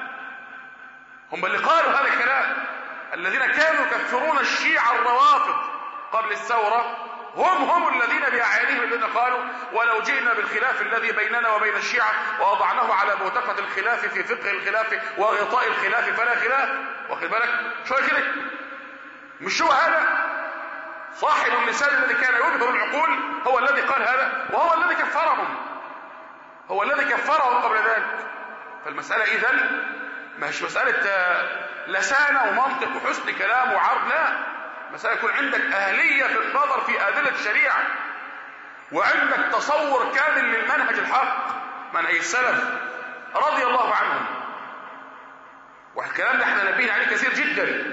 هم اللي قالوا هذا الكلام. الذين كانوا يكفرون الشيعة الروافض قبل الثورة هم هم الذين بأعيانهم الذين قالوا ولو جئنا بالخلاف الذي بيننا وبين الشيعة ووضعناه على بوتقة الخلاف في فقه الخلاف وغطاء الخلاف فلا خلاف. واخد بالك؟ شو كده؟ مش هو هذا صاحب اللسان الذي كان يبهر العقول هو الذي قال هذا، وهو الذي كفرهم، هو الذي كفرهم قبل ذلك. فالمسألة إذن مش مسألة لسانة ومنطق وحسن كلام وعرض، لا، مسألة يكون عندك أهلية في النظر في أدلة الشريعة، وعندك تصور كامل للمنهج الحق، منهج السلف رضي الله عنهم. والكلام ده احنا نبيه عليه كثير جدا.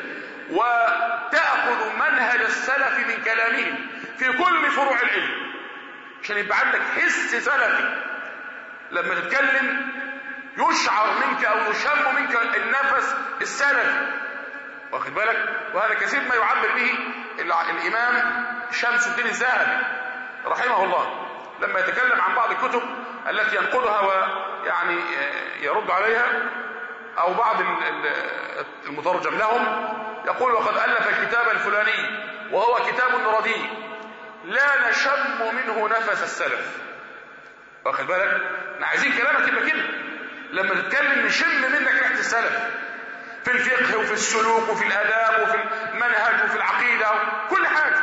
وتأخذ منهج السلف من كلامهم في كل فروع العلم عشان يبقى عندك حس سلفي، لما تتكلم يشعر منك او يشم منك النفس السلفي، واخد بالك؟ وهذا كثير ما يعبر به الامام شمس الدين الذهبي رحمه الله لما يتكلم عن بعض الكتب التي ينقلها ويعني يرد عليها او بعض المترجم لهم، يقول وقد الف الكتاب الفلاني وهو كتاب رديء لا نشم منه نفس السلف. واخد بالك؟ احنا عايزين كلامك يبقى كده، لما تتكلم نشم منك ريحه السلف في الفقه وفي السلوك وفي الاداب وفي المنهج وفي العقيده وكل حاجه.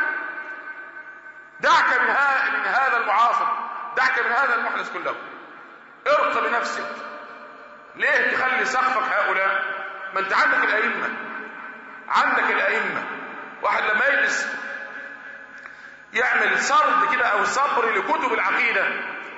دعك من هذا من هذا المعاصر، دعك من هذا المحدث كله، ارق بنفسك. ليه تخلي سقفك هؤلاء؟ ما انت عندك الائمه، عندك الائمه. واحد لما يجلس يعمل سرد كده او صبر لكتب العقيده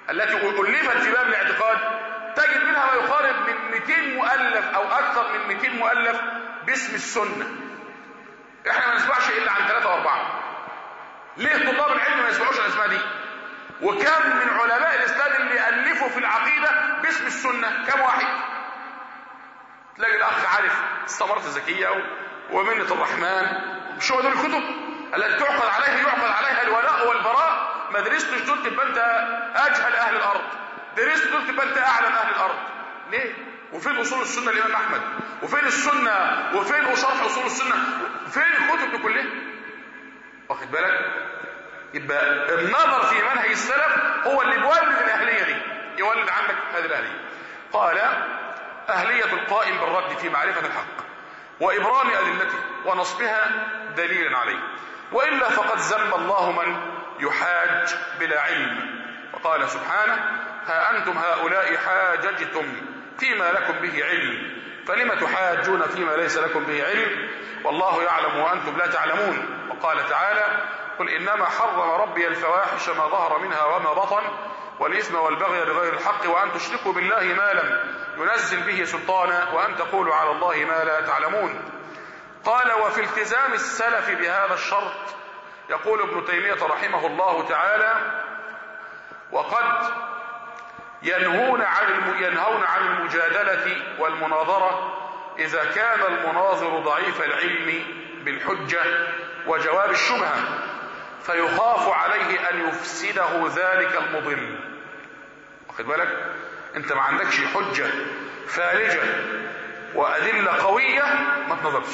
التي ألفت في باب الاعتقاد تجد منها ما يقارب من مئتين مؤلف أو أكثر من مئتين مؤلف باسم السنة. احنا ما نسمعش إلا عن ثلاثة وأربعة. ليه طلاب العلم ما يسمعوش الأسماء دي؟ وكم من علماء الإسلام اللي ألفوا في العقيدة باسم السنة؟ كم واحد؟ تلاقي الأخ عارف الثمرات الزكية ومنة الرحمن، مش هو دول الكتب التي تعقد عليها يعقد عليها الولاء والبراء. ما درستش دول تبقى أنت أجهل أهل الأرض، درست دول تبقى أنت أعلم أهل الأرض. ليه؟ وفين أصول السنة الإمام أحمد؟ وفين السنة؟ وفين شرح أصول السنة؟ فين الكتب دي كلها؟ واخد بالك؟ يبقى النظر في منهج السلف هو اللي بيولد الأهلية دي، يولد عندك هذه الأهلية. قال: أهلية القائم بالرد في معرفة الحق وإبرام أدلته ونصبها دليلا عليه، وإلا فقد ذم الله من يحاج بلا علم. وقال سبحانه: ها أنتم هؤلاء حاججتم فيما لكم به علم فلم تحاجون فيما ليس لكم به علم والله يعلم وأنتم لا تعلمون. وقال تعالى: قل إنما حرم ربي الفواحش ما ظهر منها وما بطن والإثم والبغي بغير الحق وأن تشركوا بالله ما لم ينزل به سلطانا وأن تقولوا على الله ما لا تعلمون. قال: وفي التزام السلف بهذا الشرط يقول ابن تيمية رحمه الله تعالى: وقد ينهون عن ينهون عن المجادلة والمناظرة إذا كان المناظر ضعيف العلم بالحجة وجواب الشبهة فيخاف عليه أن يفسده ذلك المضل. واخد بالك؟ أنت ما عندكش حجة فارجة وأدلة قوية ما تنظرش.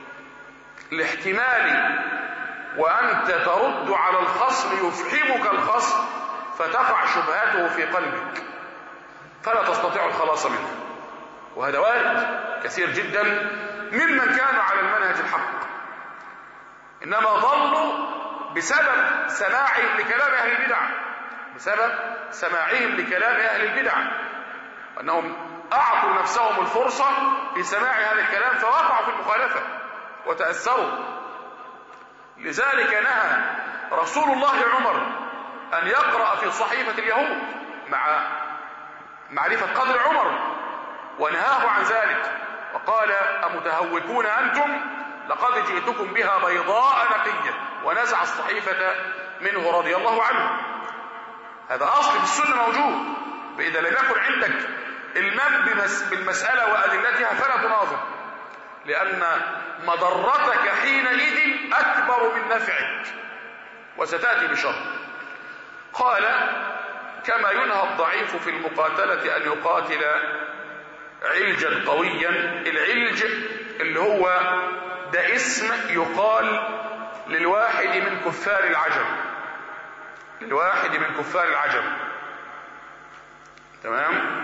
الاحتمال وأنت ترد على الخصم يفحمك الخصم فتقع شبهته في قلبك فلا تستطيع الخلاص منه، وهذا وارد كثير جدا ممن كانوا على المنهج الحق، إنما ضلوا بسبب سماعهم لكلام أهل البدع، بسبب سماعهم لكلام أهل البدع، وأنهم أعطوا نفسهم الفرصة في سماع هذا الكلام فوقعوا في المخالفة وتأثروا. لذلك نهى رسول الله عمر أن يقرأ في صحيفة اليهود مع معرفة قدر عمر، ونهاه عن ذلك وقال: أمتهوكون أنتم لقد جئتكم بها بيضاء نقية، ونزع الصحيفة منه رضي الله عنه. هذا أصل في السنة موجود، فإذا لم يكن عندك المام بالمسألة وأدلتها فلا تناظر، لأن مضرتك حينئذ أكبر من نفعك وستأتي بشر. قال: كما ينهى الضعيف في المقاتلة أن يقاتل علجا قويا. العلج اللي هو ده اسم يقال للواحد من كفار العجم، للواحد من كفار العجم، تمام؟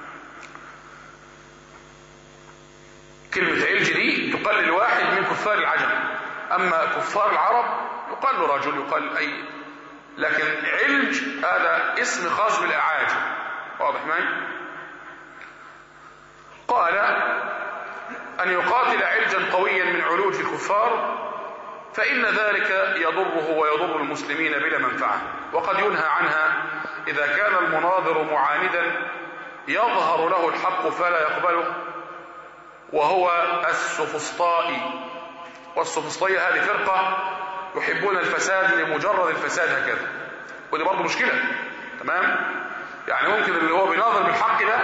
كلمة علج دي تقال للواحد من كفار العجم، أما كفار العرب يقال له رجل، يقال أي، لكن علج هذا اسم خاص بالأعاجم. واضح معي؟ قال: أن يقاتل علجا قويا من علوج الكفار فإن ذلك يضره ويضر المسلمين بلا منفعة، وقد ينهى عنها إذا كان المناظر معاندا يظهر له الحق فلا يقبله، وهو السفسطائي. والسفسطائية هذه فرقة يحبون الفساد لمجرد الفساد هكذا، ودي برضه مشكلة، تمام؟ يعني ممكن اللي هو بيناظر بالحق ده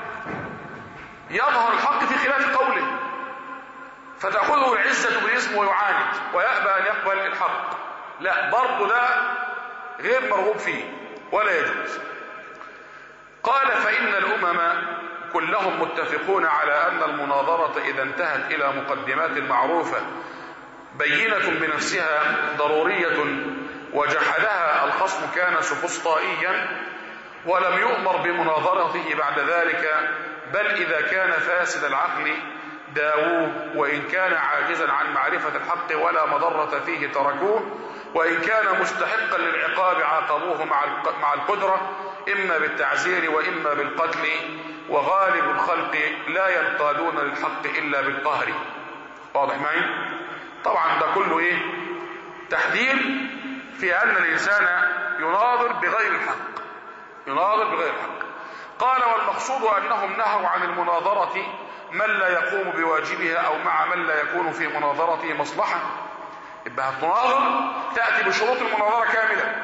يظهر الحق في خلاف قوله فتأخذه العزة بالاسم ويعاند ويأبى أن يقبل الحق، لا، برضه ده غير مرغوب فيه ولا يجوز. قال: فإن الأمم كلهم متفقون على أن المناظرة إذا انتهت إلى مقدمات معروفة بينة بنفسها ضرورية وجحدها الخصم كان سفسطائيا ولم يؤمر بمناظرته بعد ذلك، بل إذا كان فاسد العقل داووه، وإن كان عاجزا عن معرفة الحق ولا مضرة فيه تركوه، وإن كان مستحقا للعقاب عاقبوه مع القدرة إما بالتعزير وإما بالقتل، وغالب الخلق لا ينقادون للحق إلا بالقهر. واضح معي؟ طبعا ده كله إيه؟ تحذير في أن الإنسان يناظر بغير الحق، يناظر بغير الحق. قال والمقصود أنهم نهوا عن المناظرة من لا يقوم بواجبها أو مع من لا يكون في مناظرته مصلحة. يبقى هتناظر تأتي بشروط المناظرة كاملة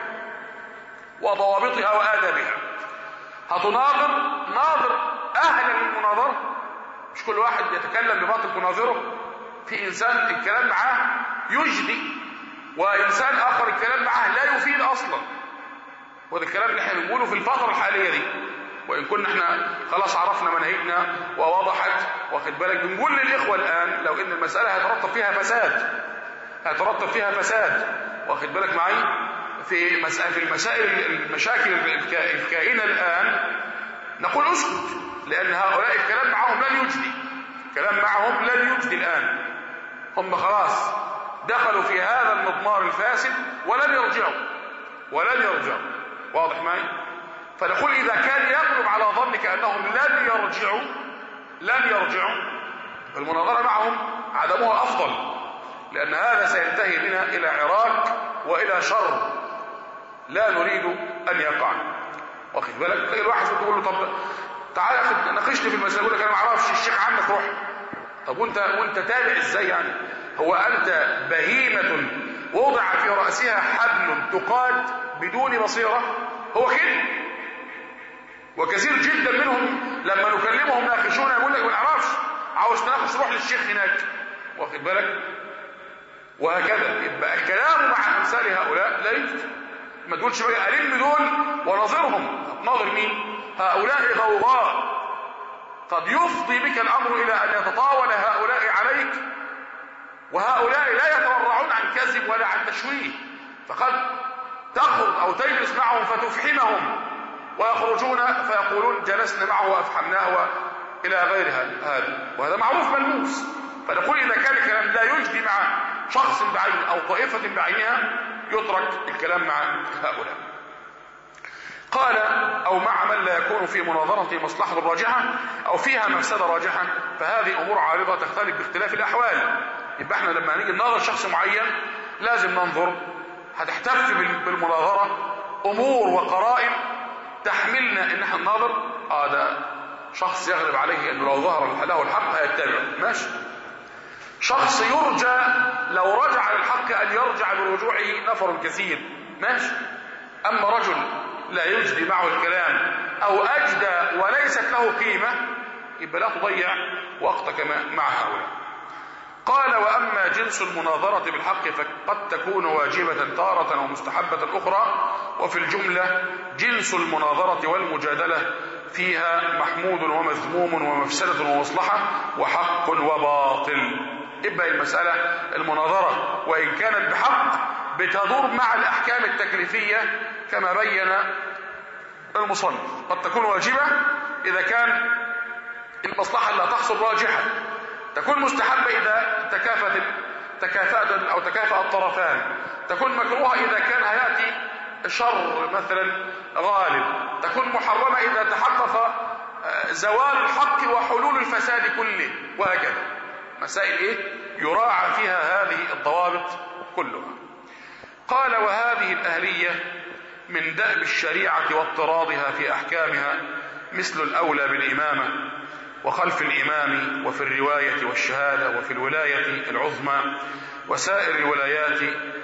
وضوابطها وآدابها. هتناظر ناظر أهلا للمناظرة، مش كل واحد يتكلم بباطل تناظره. في إنسان الكلام معاه يجدي، وإنسان آخر الكلام معاه لا يفيد أصلا. وده الكلام اللي احنا بنقوله في الفترة الحالية دي، وإن كنا احنا خلاص عرفنا مناهجنا ووضحت، واخد بالك، بنقول للإخوة الآن لو إن المسألة هيترتب فيها فساد هيترتب فيها فساد واخد بالك معي في مسائل في المسائل المشاكل الكائنة الآن، نقول اسكت، لأن هؤلاء الكلام معهم لن يجدي كلام معهم لن يجدي الآن. هم خلاص دخلوا في هذا المضمار الفاسد ولن يرجعوا ولن يرجعوا واضح معي؟ فنقول إذا كان يغلب على ظنك أنهم لن يرجعوا لن يرجعوا المناظرة معهم عدمها أفضل، لأن هذا سينتهي بنا إلى عراك وإلى شر لا نريد أن يقع. واخد بالك؟ تلاقي الواحد تقول له طب تعالى ناقشني في المسألة، يقول لك أنا ما أعرفش، الشيخ عندك روح. طب وأنت وأنت تابع إزاي يعني؟ هو أنت بهيمة وضع في رأسها حبل تقاد بدون بصيرة؟ هو كده. وكثير جدا منهم لما نكلمهم ناقشون يقول لك ما نعرفش، عاوز تناقش روح للشيخ هناك. واخد بالك؟ وهكذا. يبقى الكلام مع امثال هؤلاء لا يجوز. ما تقولش بقى الم دول ونظرهم. ناظر مين؟ هؤلاء غوغاء، قد يفضي بك الامر الى ان يتطاول هؤلاء عليك، وهؤلاء لا يتورعون عن كذب ولا عن تشويه، فقد تخرج او تجلس معهم فتفحمهم ويخرجون فيقولون جلسنا معه وافحمناه الى غير هذا، وهذا معروف ملموس. فنقول اذا كان الكلام لا يجدي مع شخص بعينه او طائفه بعينها يترك الكلام مع هؤلاء. قال او مع من لا يكون في مناظرته مصلحه راجحه او فيها مفسده راجحه، فهذه امور عارضه تختلف باختلاف الاحوال. يبقى احنا لما نيجي نناظر شخص معين لازم ننظر هتحتف بالمناظره امور وقرائن تحملنا ان احنا نناظر. اه ده شخص يغلب عليه انه لو ظهر له الحق هيتبعه، ماشي. شخص يرجى لو رجع للحق ان يرجع برجوعه نفر كثير، ماشي. اما رجل لا يجدي معه الكلام او اجدى وليست له قيمه، يبقى لا تضيع وقتك مع هؤلاء. قال واما جنس المناظره بالحق فقد تكون واجبه تاره ومستحبه اخرى، وفي الجمله جنس المناظره والمجادله فيها محمود ومذموم ومفسده ومصلحه وحق وباطل. يبقى المساله المناظره وان كانت بحق بتدور مع الاحكام التكليفيه كما بين المصنف. قد تكون واجبه اذا كان المصلحه لا تحصل راجحه، تكون مستحبه اذا تكافت تكافأت او تكافأ الطرفان، تكون مكروهه اذا كان هياتي شر مثلا غالب، تكون محرمه اذا تحقق زوال الحق وحلول الفساد كله، وهكذا. مسائل ايه يراعى فيها هذه الضوابط كلها. قال وهذه الاهليه من دأب الشريعه واضطرادها في احكامها مثل الاولى بالامامه وخلف الامام وفي الروايه والشهاده وفي الولايه العظمى وسائر الولايات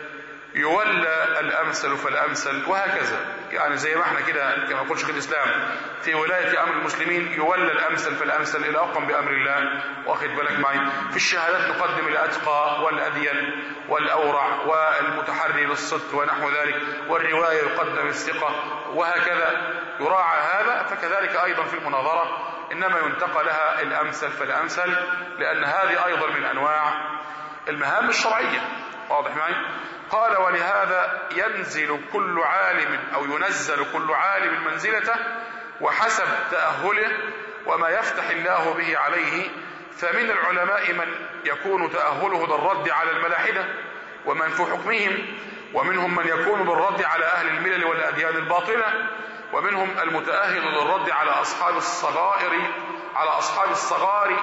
يولى الامثل فالامثل، وهكذا. يعني زي ما احنا كده كما يقول شيخ الاسلام في ولايه امر المسلمين يولى الامثل فالامثل الى اقم بامر الله، واخد بالك معي. في الشهادات نقدم الاتقى والادين والاورع والمتحري للصدق ونحو ذلك، والروايه يقدم الثقه، وهكذا يراعى هذا. فكذلك ايضا في المناظره انما ينتقى لها الامثل فالامثل، لان هذه ايضا من انواع المهام الشرعيه، واضح معي. قال ولهذا ينزل كل عالم او ينزل كل عالم منزلته وحسب تأهله وما يفتح الله به عليه، فمن العلماء من يكون تأهله للرد على الملاحدة ومن في حكمهم، ومنهم من يكون للرد على اهل الملل والاديان الباطلة، ومنهم المتأهل للرد على اصحاب الصغائر على اصحاب الصغار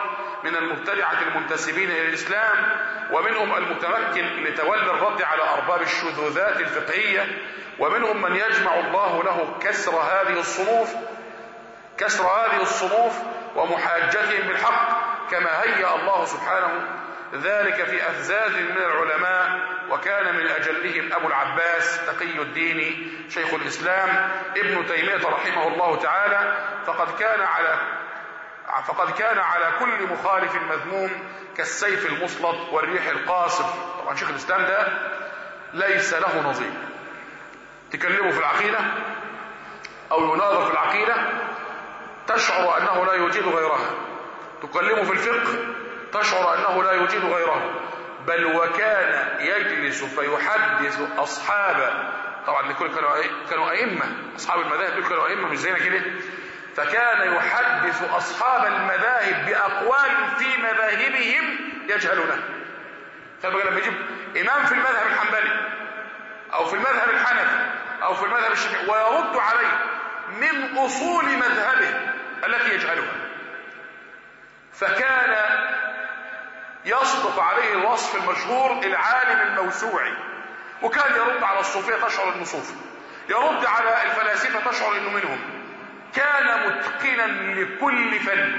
من المبتدعة المنتسبين إلى الإسلام، ومنهم المتمكن لتولي الرد على أرباب الشذوذات الفقهية، ومنهم من يجمع الله له كسر هذه الصنوف كسر هذه الصنوف ومحاجتهم بالحق، كما هيأ الله سبحانه ذلك في أفزاز من العلماء، وكان من أجلهم أبو العباس تقي الدين شيخ الإسلام ابن تيمية رحمه الله تعالى، فقد كان على فقد كان على كل مخالف مذموم كالسيف المسلط والريح القاصف. طبعا شيخ الإسلام ده ليس له نظير. تكلمه في العقيدة أو يناظر في العقيدة تشعر أنه لا يوجد غيرها، تكلمه في الفقه تشعر أنه لا يوجد غيره، بل وكان يجلس فيحدث أصحاب، طبعا كل كانوا أئمة، أصحاب المذاهب دول كانوا أئمة مش زينا كده، فكان يحدث أصحاب المذاهب بأقوال في مذاهبهم يجهلونها. فبقى لما يجيب إمام في المذهب الحنبلي أو في المذهب الحنفي أو في المذهب الشافعي ويرد عليه من أصول مذهبه التي يجهلها، فكان يصدق عليه الوصف المشهور العالم الموسوعي، وكان يرد على الصوفية تشعر انه صوفي، يرد على الفلاسفة تشعر انه منهم، كان متقنا لكل فن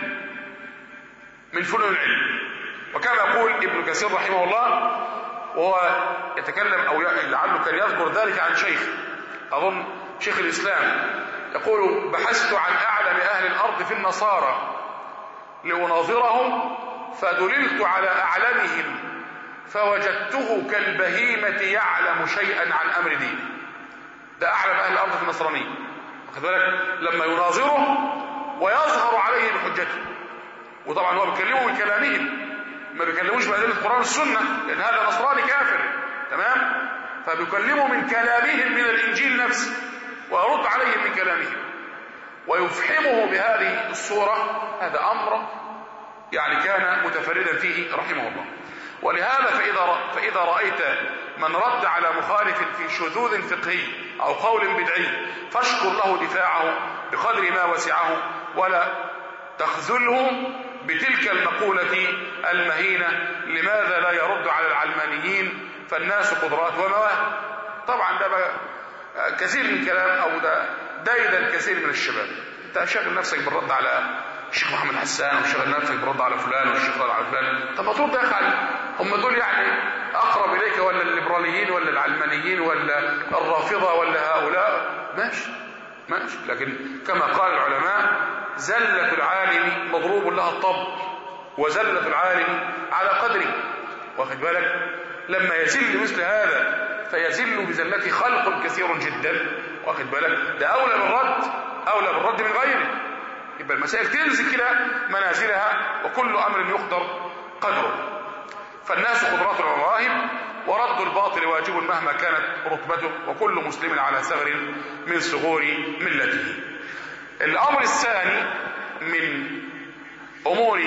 من فنون العلم. وكما يقول ابن كثير رحمه الله وهو يتكلم او لعله كان يذكر ذلك عن شيخ اظن شيخ الاسلام، يقول: بحثت عن اعلم اهل الارض في النصارى لأناظرهم فدللت على أعلمهم فوجدته كالبهيمة يعلم شيئا عن أمر دينه. ده أعلم أهل الأرض في النصرانية، واخد بالك؟ لما يناظره ويظهر عليه بحجته، وطبعا هو بيكلمه من كلامهم، ما بيكلموش بأدلة القرآن والسنة، لأن هذا نصراني كافر، تمام؟ فبيكلمه من كلامهم من الإنجيل نفسه ويرد عليهم من كلامهم ويفحمه بهذه الصورة. هذا أمر يعني كان متفردا فيه رحمه الله. ولهذا فإذا, فإذا رأيت من رد على مخالف في شذوذ فقهي أو قول بدعي فاشكر له دفاعه بقدر ما وسعه، ولا تخذله بتلك المقولة المهينة: لماذا لا يرد على العلمانيين فالناس قدرات ومواهب. طبعا ده بقى كثير من كلام او ده دايدا الكثير من الشباب، انت شاغل نفسك بالرد على الشيخ محمد حسان وشاغل نفسك بالرد على فلان والشيخ رد على فلان. طب ما ترد يا اخي، هم دول يعني اقرب اليك ولا الليبراليين ولا العلمانيين ولا الرافضه ولا هؤلاء؟ ماشي ماشي، لكن كما قال العلماء: زلة العالم مضروب لها الطبل وزلة العالم على قدره. واخد بالك؟ لما يزل مثل هذا فيزل بزلته خلق كثير جدا، واخد بالك؟ ده اولى بالرد، اولى بالرد من غيره. يبقى المسائل تنزل كده منازلها، وكل امر يقدر قدره. فالناس قدرات ومواهب، ورد الباطل واجب مهما كانت رتبته، وكل مسلم على ثغر من ثغور ملته. الامر الثاني من امور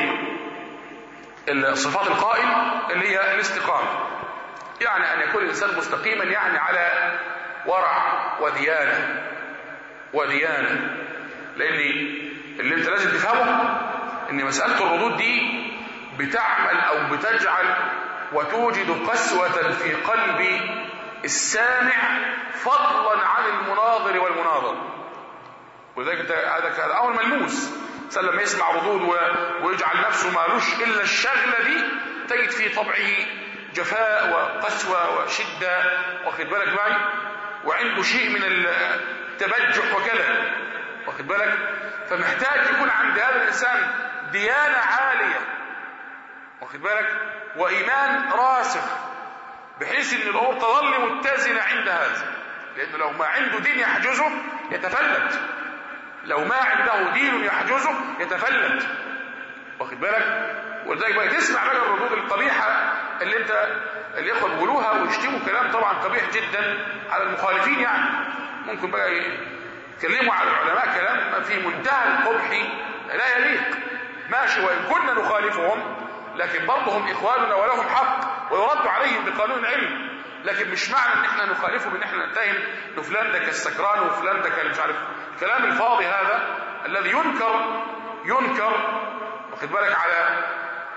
الصفات القائم اللي هي الاستقامة، يعني ان يكون الانسان مستقيما، يعني على ورع وديانة وديانة لان اللي انت لازم تفهمه ان مسألة الردود دي بتعمل او بتجعل وتوجد قسوة في قلب السامع فضلا عن المناظر والمناظر. ولذلك هذا امر ملموس، لما يسمع ردود ويجعل نفسه مالوش الا الشغلة دي تجد في طبعه جفاء وقسوة وشدة، واخد بالك معي؟ وعنده شيء من التبجح وكذا، واخد بالك؟ فمحتاج يكون عند هذا الانسان ديانة عالية، واخد بالك؟ وايمان راسخ، بحيث ان الامور تظل متزنة عند هذا، لانه لو ما عنده دين يحجزه يتفلت، لو ما عنده دين يحجزه يتفلت، واخد بالك؟ ولذلك بقى تسمع بقى الردود القبيحة اللي انت الاخوه بيقولوها ويشتموا كلام طبعا قبيح جدا على المخالفين، يعني ممكن بقى يتكلموا على العلماء كلام في منتهى القبح لا يليق. ماشي، وان كنا نخالفهم لكن برضه هم اخواننا ولهم حق ويرد عليهم بقانون العلم، لكن مش معنى ان احنا نخالفهم ان احنا نتهم ان فلان ده كالسكران وفلان ده كمش عارف الكلام الفاضي هذا الذي ينكر ينكر واخد بالك على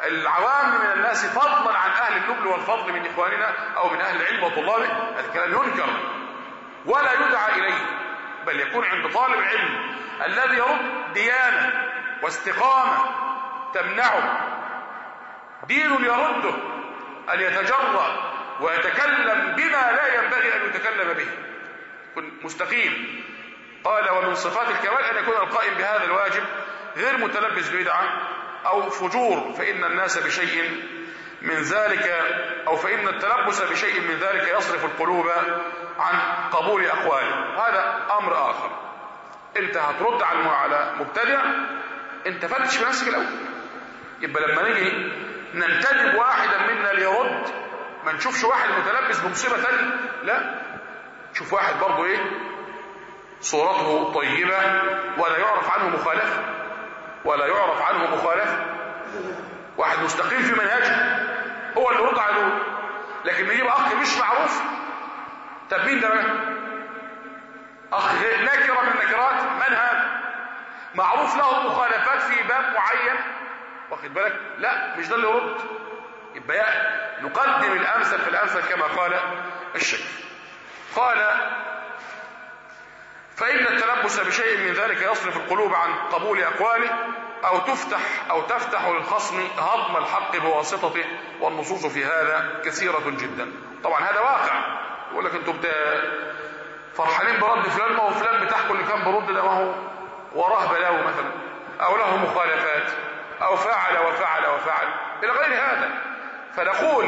العوام من الناس فضلا عن أهل النبل والفضل من إخواننا أو من أهل العلم وطلابه، هذا الكلام ينكر ولا يدعى إليه، بل يكون عند طالب العلم الذي يرد ديانة واستقامة تمنعه، دين يرده أن يتجرأ ويتكلم بما لا ينبغي أن يتكلم به، يكون مستقيم. قال ومن صفات الكمال أن يكون القائم بهذا الواجب غير متلبس بدعة أو فجور، فإن الناس بشيء من ذلك أو فإن التلبس بشيء من ذلك يصرف القلوب عن قبول أقواله. هذا أمر آخر. أنت هترد على مبتدع، أنت فتش في نفسك الأول. يبقى لما نيجي ننتدب واحدا منا ليرد، ما نشوفش واحد متلبس بمصيبة ثانية، لا، شوف واحد برضه إيه صورته طيبة ولا يعرف عنه مخالفة، ولا يعرف عنه مخالفة، واحد مستقيم في منهجه هو اللي يرد على دول. لكن نجيب اخ مش معروف، طب مين ده بقى؟ اخ نكره من النكرات، من هذا؟ معروف له مخالفات في باب معين، واخد بالك؟ لا، مش ده اللي يرد. يبقى نقدم الامثل في الامثل كما قال الشيخ. قال فإن التلبس بشيء من ذلك يصرف القلوب عن قبول أقواله أو تفتح أو تفتح للخصم هضم الحق بواسطته، والنصوص في هذا كثيرة جدا. طبعا هذا واقع. يقول لك انتوا فرحانين برد فلان، ما هو فلان بتحكوا اللي كان برد ده ما هو وراه بلاوي مثلا، أو له مخالفات، أو فعل وفعل وفعل إلى غير هذا. فنقول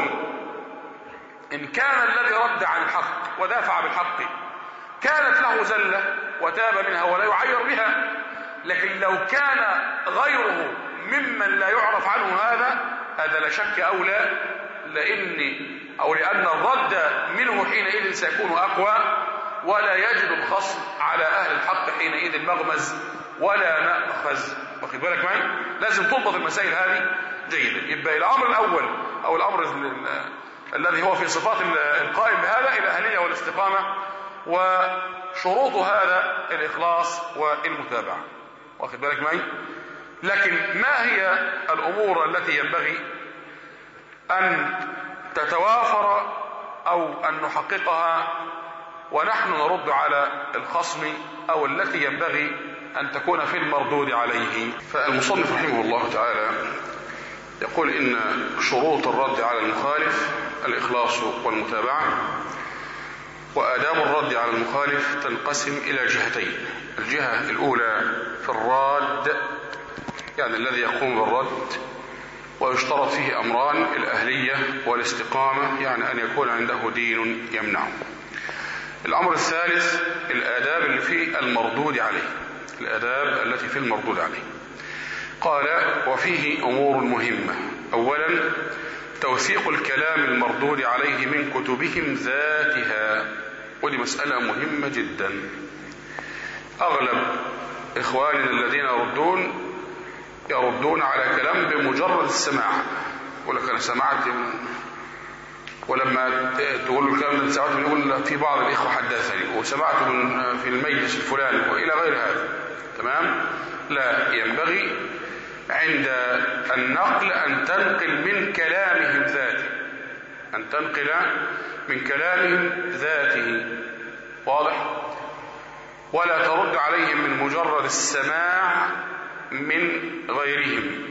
إن كان الذي رد عن الحق ودافع بالحق كانت له زلة وتاب منها ولا يعير بها، لكن لو كان غيره ممن لا يعرف عنه هذا، هذا لا شك أولى، لأن أو لأن الرد منه حينئذ سيكون أقوى، ولا يجد الخصم على أهل الحق حينئذ مغمز ولا مأخذ. واخد بالك معي؟ لازم تضبط المسائل هذه جيدا. يبقى الأمر الأول أو الأمر الذي هو في صفات القائم بهذا الأهلية والاستقامة، وشروط هذا الإخلاص والمتابعة. واخد بالك معي؟ لكن ما هي الأمور التي ينبغي أن تتوافر أو أن نحققها ونحن نرد على الخصم، أو التي ينبغي أن تكون في المردود عليه؟ فالمصنف رحمه الله تعالى يقول إن شروط الرد على المخالف الإخلاص والمتابعة. وآداب الرد على المخالف تنقسم إلى جهتين. الجهة الأولى في الراد، يعني الذي يقوم بالرد، ويشترط فيه أمران: الأهلية والاستقامة، يعني أن يكون عنده دين يمنعه. الأمر الثالث الآداب اللي في المردود عليه، الآداب التي في المردود عليه. قال وفيه أمور مهمة. أولا توثيق الكلام المردود عليه من كتبهم ذاتها، ودي مسألة مهمة جدا. أغلب إخواننا الذين يردون يردون على كلام بمجرد السماع. يقول لك أنا سمعت من... ولما تقول له الكلام ده سمعت، يقول في بعض الإخوة حدثني وسمعت من في المجلس الفلاني وإلى غير هذا. تمام؟ لا، ينبغي عند النقل أن تنقل من كلامهم ذاته، أن تنقل من كلامهم ذاته. واضح؟ ولا ترد عليهم من مجرد السماع من غيرهم.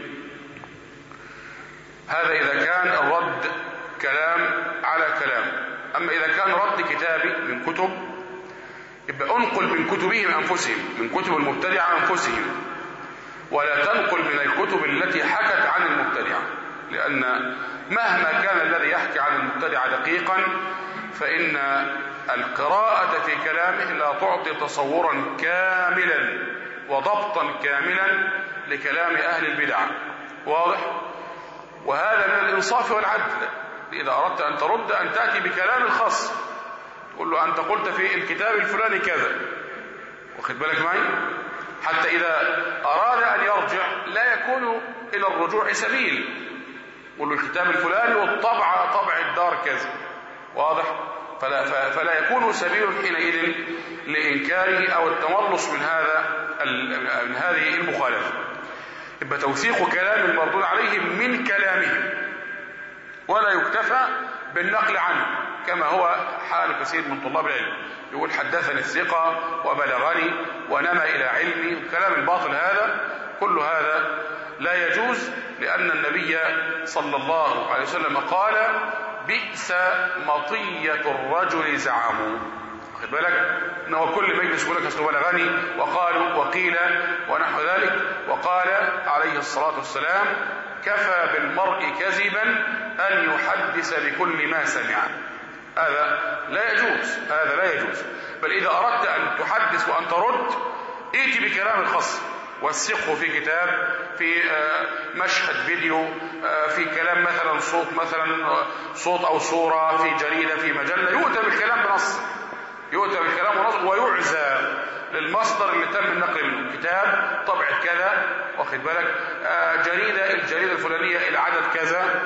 هذا إذا كان الرد كلام على كلام. أما إذا كان رد كتابي من كتب، يبقى أنقل من كتبهم أنفسهم، من كتب المبتدعة أنفسهم، ولا تنقل من الكتب التي حكت عن المبتدعة، لأن مهما كان الذي يحكي عن المبتدعة دقيقا، فإن القراءة في كلامه لا تعطي تصورا كاملا وضبطا كاملا لكلام أهل البدع. واضح؟ وهذا من الإنصاف والعدل. إذا أردت أن ترد أن تأتي بكلام خاص، تقول له أنت قلت في الكتاب الفلاني كذا. واخد بالك معي؟ حتى إذا أراد أن يرجع لا يكون إلى الرجوع سبيل. قل له الكتاب الفلاني والطبع طبع الدار كذا. واضح؟ فلا, فلا يكون سبيل حينئذ لإنكاره أو التملص من هذا من هذه المخالفة. يبقى توثيق كلام المردود عليهم من كلامهم، ولا يكتفى بالنقل عنه كما هو حال كثير من طلاب العلم، يقول حدثني الثقة وبلغني ونما إلى علمي، الكلام الباطل هذا كل هذا لا يجوز، لأن النبي صلى الله عليه وسلم قال بئس مطية الرجل زعموا. واخد بالك ان هو كل مجلس يقول لك اصل بلغني وقالوا وقيل ونحو ذلك، وقال عليه الصلاة والسلام كفى بالمرء كذبا أن يحدث بكل ما سمع. هذا لا يجوز، هذا لا يجوز. بل إذا أردت أن تحدث وأن ترد ائت بكلام الخصم وثقه في كتاب، في مشهد فيديو، في كلام مثلا صوت، مثلا صوت أو صورة، في جريدة، في مجلة، يؤتى بالكلام بنص، يؤتى بالكلام بنص ويعزى للمصدر اللي تم النقل منه، كتاب طبعة كذا، واخد بالك، جريدة الجريدة الفلانية إلى عدد كذا،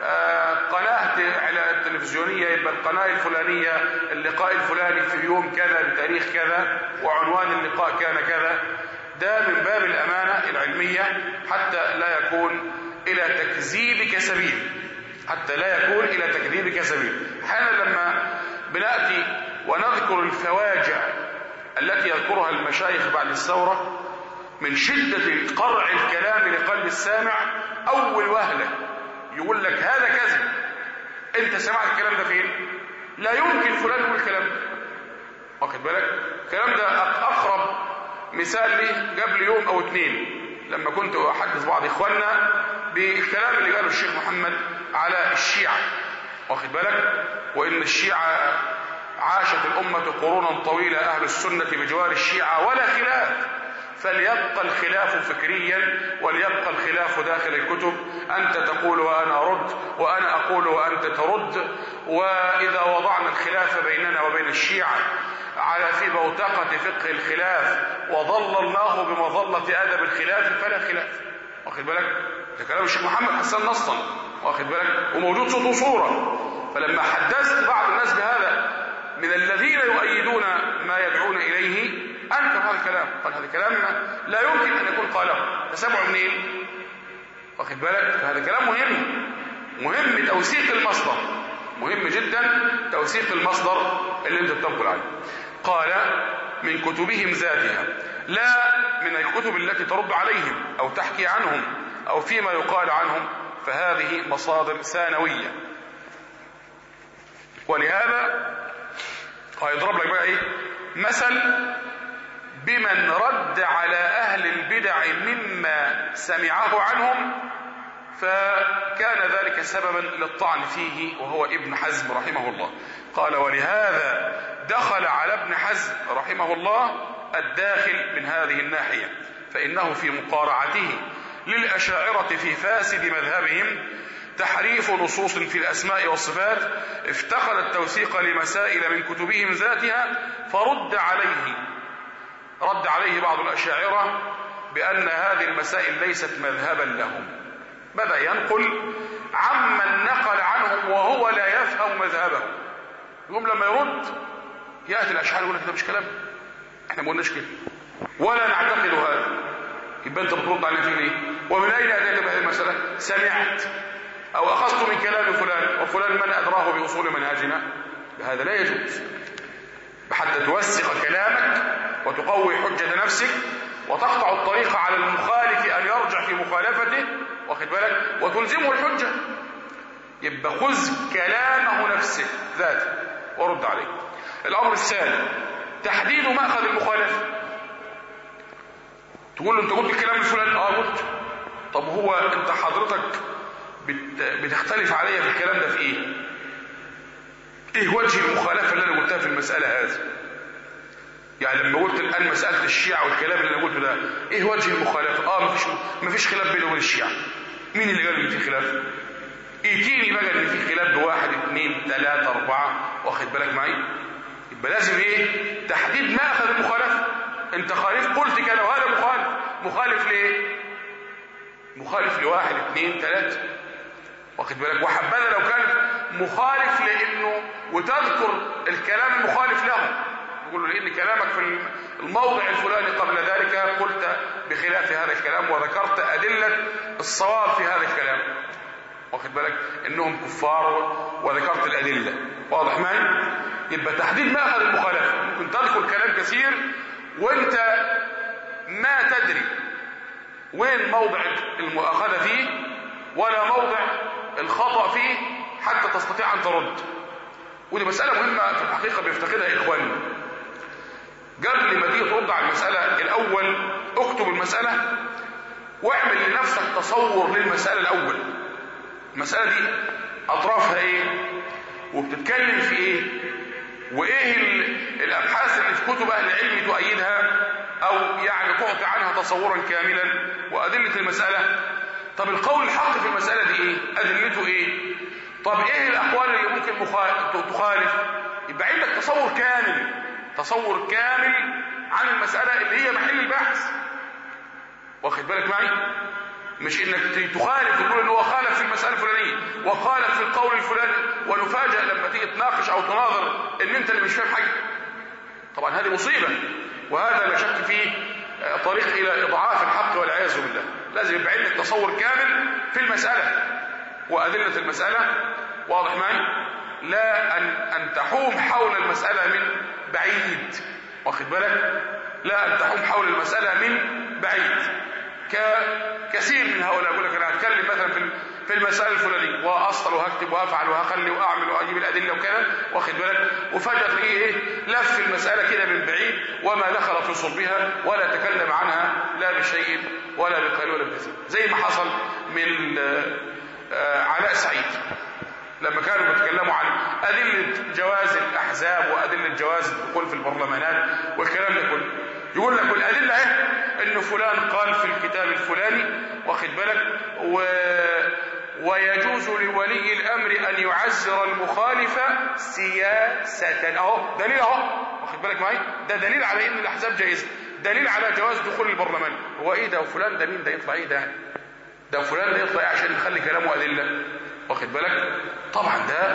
قناة على التلفزيونية يبقى القناة الفلانية اللقاء الفلاني في يوم كذا بتاريخ كذا وعنوان اللقاء كان كذا. ده من باب الأمانة العلمية حتى لا يكون إلى تكذيبك سبيل، حتى لا يكون إلى تكذيبك سبيل. حالا لما بنأتي ونذكر الفواجع التي يذكرها المشايخ بعد الثورة من شدة قرع الكلام لقلب السامع، أول وهلة يقول لك هذا كذب، أنت سمعت الكلام ده فين؟ لا يمكن فلان يقول الكلام ده، واخد بالك؟ الكلام ده أقرب مثال لي قبل يوم أو اتنين لما كنت أحدث بعض إخواننا بالكلام اللي قاله الشيخ محمد على الشيعة، واخد بالك؟ وإن الشيعة عاشت الأمة قرونا طويلة، أهل السنة بجوار الشيعة ولا خلاف، فليبقى الخلاف فكريا وليبقى الخلاف داخل الكتب، أنت تقول وأنا أرد وأنا أقول وأنت ترد. وإذا وضعنا الخلاف بيننا وبين الشيعة على في بوتقة فقه الخلاف وظللناه بمظلة أدب الخلاف فلا خلاف، واخد بالك؟ ده كلام الشيخ محمد حسن نصا، واخد بالك؟ وموجود صوت وصورة. فلما حدثت بعض الناس بهذا من الذين يؤيدون ما يدعون إليه أنكر هذا الكلام، قال هذا الكلام لا يمكن أن يكون قاله، تسمعوا منين؟ واخد بالك؟ فهذا كلام مهم، مهم توثيق المصدر، مهم جدا توثيق المصدر اللي انت بتنقل عنه. قال من كتبهم ذاتها، لا من الكتب التي ترد عليهم أو تحكي عنهم أو فيما يقال عنهم، فهذه مصادر ثانوية. ولهذا هيضرب لك بقى ايه مثل بمن رد على أهل البدع مما سمعه عنهم فكان ذلك سببا للطعن فيه، وهو ابن حزم رحمه الله. قال ولهذا دخل على ابن حزم رحمه الله الداخل من هذه الناحية، فإنه في مقارعته للأشاعرة في فاسد مذهبهم تحريف نصوص في الأسماء والصفات افتقد التوثيق لمسائل من كتبهم ذاتها، فرد عليه رد عليه بعض الأشاعرة بأن هذه المسائل ليست مذهبا لهم، بدأ ينقل عمن نقل عنهم وهو لا يفهم مذهبه. يقوم لما يرد يأتي الأشاعرة يقول لك ده مش كلام، احنا ما قلناش كده ولا نعتقد هذا. يبقى انت بترد عليه ليه؟ ومن أين أتيت بهذه المسألة؟ سمعت أو أخذت من كلام فلان، وفلان من أدراه بأصول منهجنا؟ هذا لا يجوز، حتى توثق كلامك وتقوي حجة نفسك وتقطع الطريق على المخالف أن يرجع في مخالفته، واخد بالك، وتلزمه الحجة. يبقى خذ كلامه نفسه ذاته ورد عليه. الأمر الثاني تحديد مأخذ المخالفة. تقول له انت قلت الكلام الفلاني، اه قلت. طب هو انت حضرتك بتختلف عليا في الكلام ده في ايه؟ ايه وجه المخالفة اللي انا قلتها في المسألة هذه؟ يعني لما قلت الان مسألة الشيعة والكلام اللي انا قلته ده، ايه وجه المخالفة؟ اه مفيش مفيش خلاف بينه وبين الشيعة. مين اللي قال ان في خلاف؟ ايتيني بقى ان في خلاف بواحد اثنين ثلاثة اربعة، واخد بالك معي؟ يبقى لازم ايه؟ تحديد مأخذ المخالفة. انت خالف قلت كده وهذا مخالف، مخالف ليه؟ مخالف لواحد اثنين ثلاثة، واخد بالك؟ وحبذا لو كان مخالف لانه وتذكر الكلام المخالف له، يقول له لان كلامك في الموضع الفلاني قبل ذلك قلت الخلاف في هذا الكلام وذكرت أدلة الصواب في هذا الكلام، واخد بالك انهم كفار وذكرت الأدلة، واضح معي؟ يبقى تحديد مأخذ المخالفة ممكن تذكر كلام كثير وانت ما تدري وين موضع المؤاخذة فيه ولا موضع الخطأ فيه حتى تستطيع أن ترد. ودي مسألة مهمة في الحقيقة بيفتقدها إخواني. قبل ما تيجي ترد على المسألة الأول اكتب المسألة واعمل لنفسك تصور للمسألة الأول. المسألة دي أطرافها إيه وبتتكلم في إيه وإيه الأبحاث اللي في كتب أهل العلم تؤيدها أو يعني تعطي عنها تصورا كاملا وأدلة المسألة. طب القول الحق في المسألة دي إيه؟ أدلته إيه؟ طب إيه الأقوال اللي ممكن تخالف؟ يبقى عندك تصور كامل تصور كامل عن المسألة اللي هي محل البحث، واخد بالك معي؟ مش إنك تخالف وتقول إن هو خالف في المسألة الفلانية وخالف في القول الفلاني ونفاجأ لما تيجي تناقش أو تناظر إن أنت اللي مش فاهم حاجة. طبعا هذه مصيبة، وهذا لا شك فيه طريق إلى إضعاف الحق والعياذ بالله. لازم يبقى عندك تصور كامل في المسألة وأدلة المسألة، واضح معي؟ لا أن أن تحوم حول المسألة من بعيد، واخد بالك؟ لا أن تحوم حول المسألة من بعيد. كثير من هؤلاء يقول لك أنا هتكلم مثلا في في المسألة الفلانية وأصل وهكتب وأفعل وهخلي وأعمل وأجيب الأدلة وكذا، واخد بالك؟ وفجأة تلاقيه إيه؟ لف المسألة كده من بعيد وما دخل في صلبها ولا تكلم عنها لا بشيء ولا بقليل ولا بكثير، زي ما حصل من علاء سعيد لما كانوا بيتكلموا عن أدلة جواز الأحزاب وأدلة جواز الدخول في البرلمانات والكلام ده كله. يقول لك الأدلة اهي إن فلان قال في الكتاب الفلاني، واخد بالك؟ و... ويجوز لولي الأمر أن يعزر المخالف سياسة. أهو دليل أهو، واخد بالك معي؟ ده دليل على إن الأحزاب جائزة، دليل على جواز دخول البرلمان. هو إيه ده؟ وفلان ده مين ده يطلع إيه ده؟ ده فلان ده يطلع عشان يخلي كلامه أدلة، واخد بالك؟ طبعا ده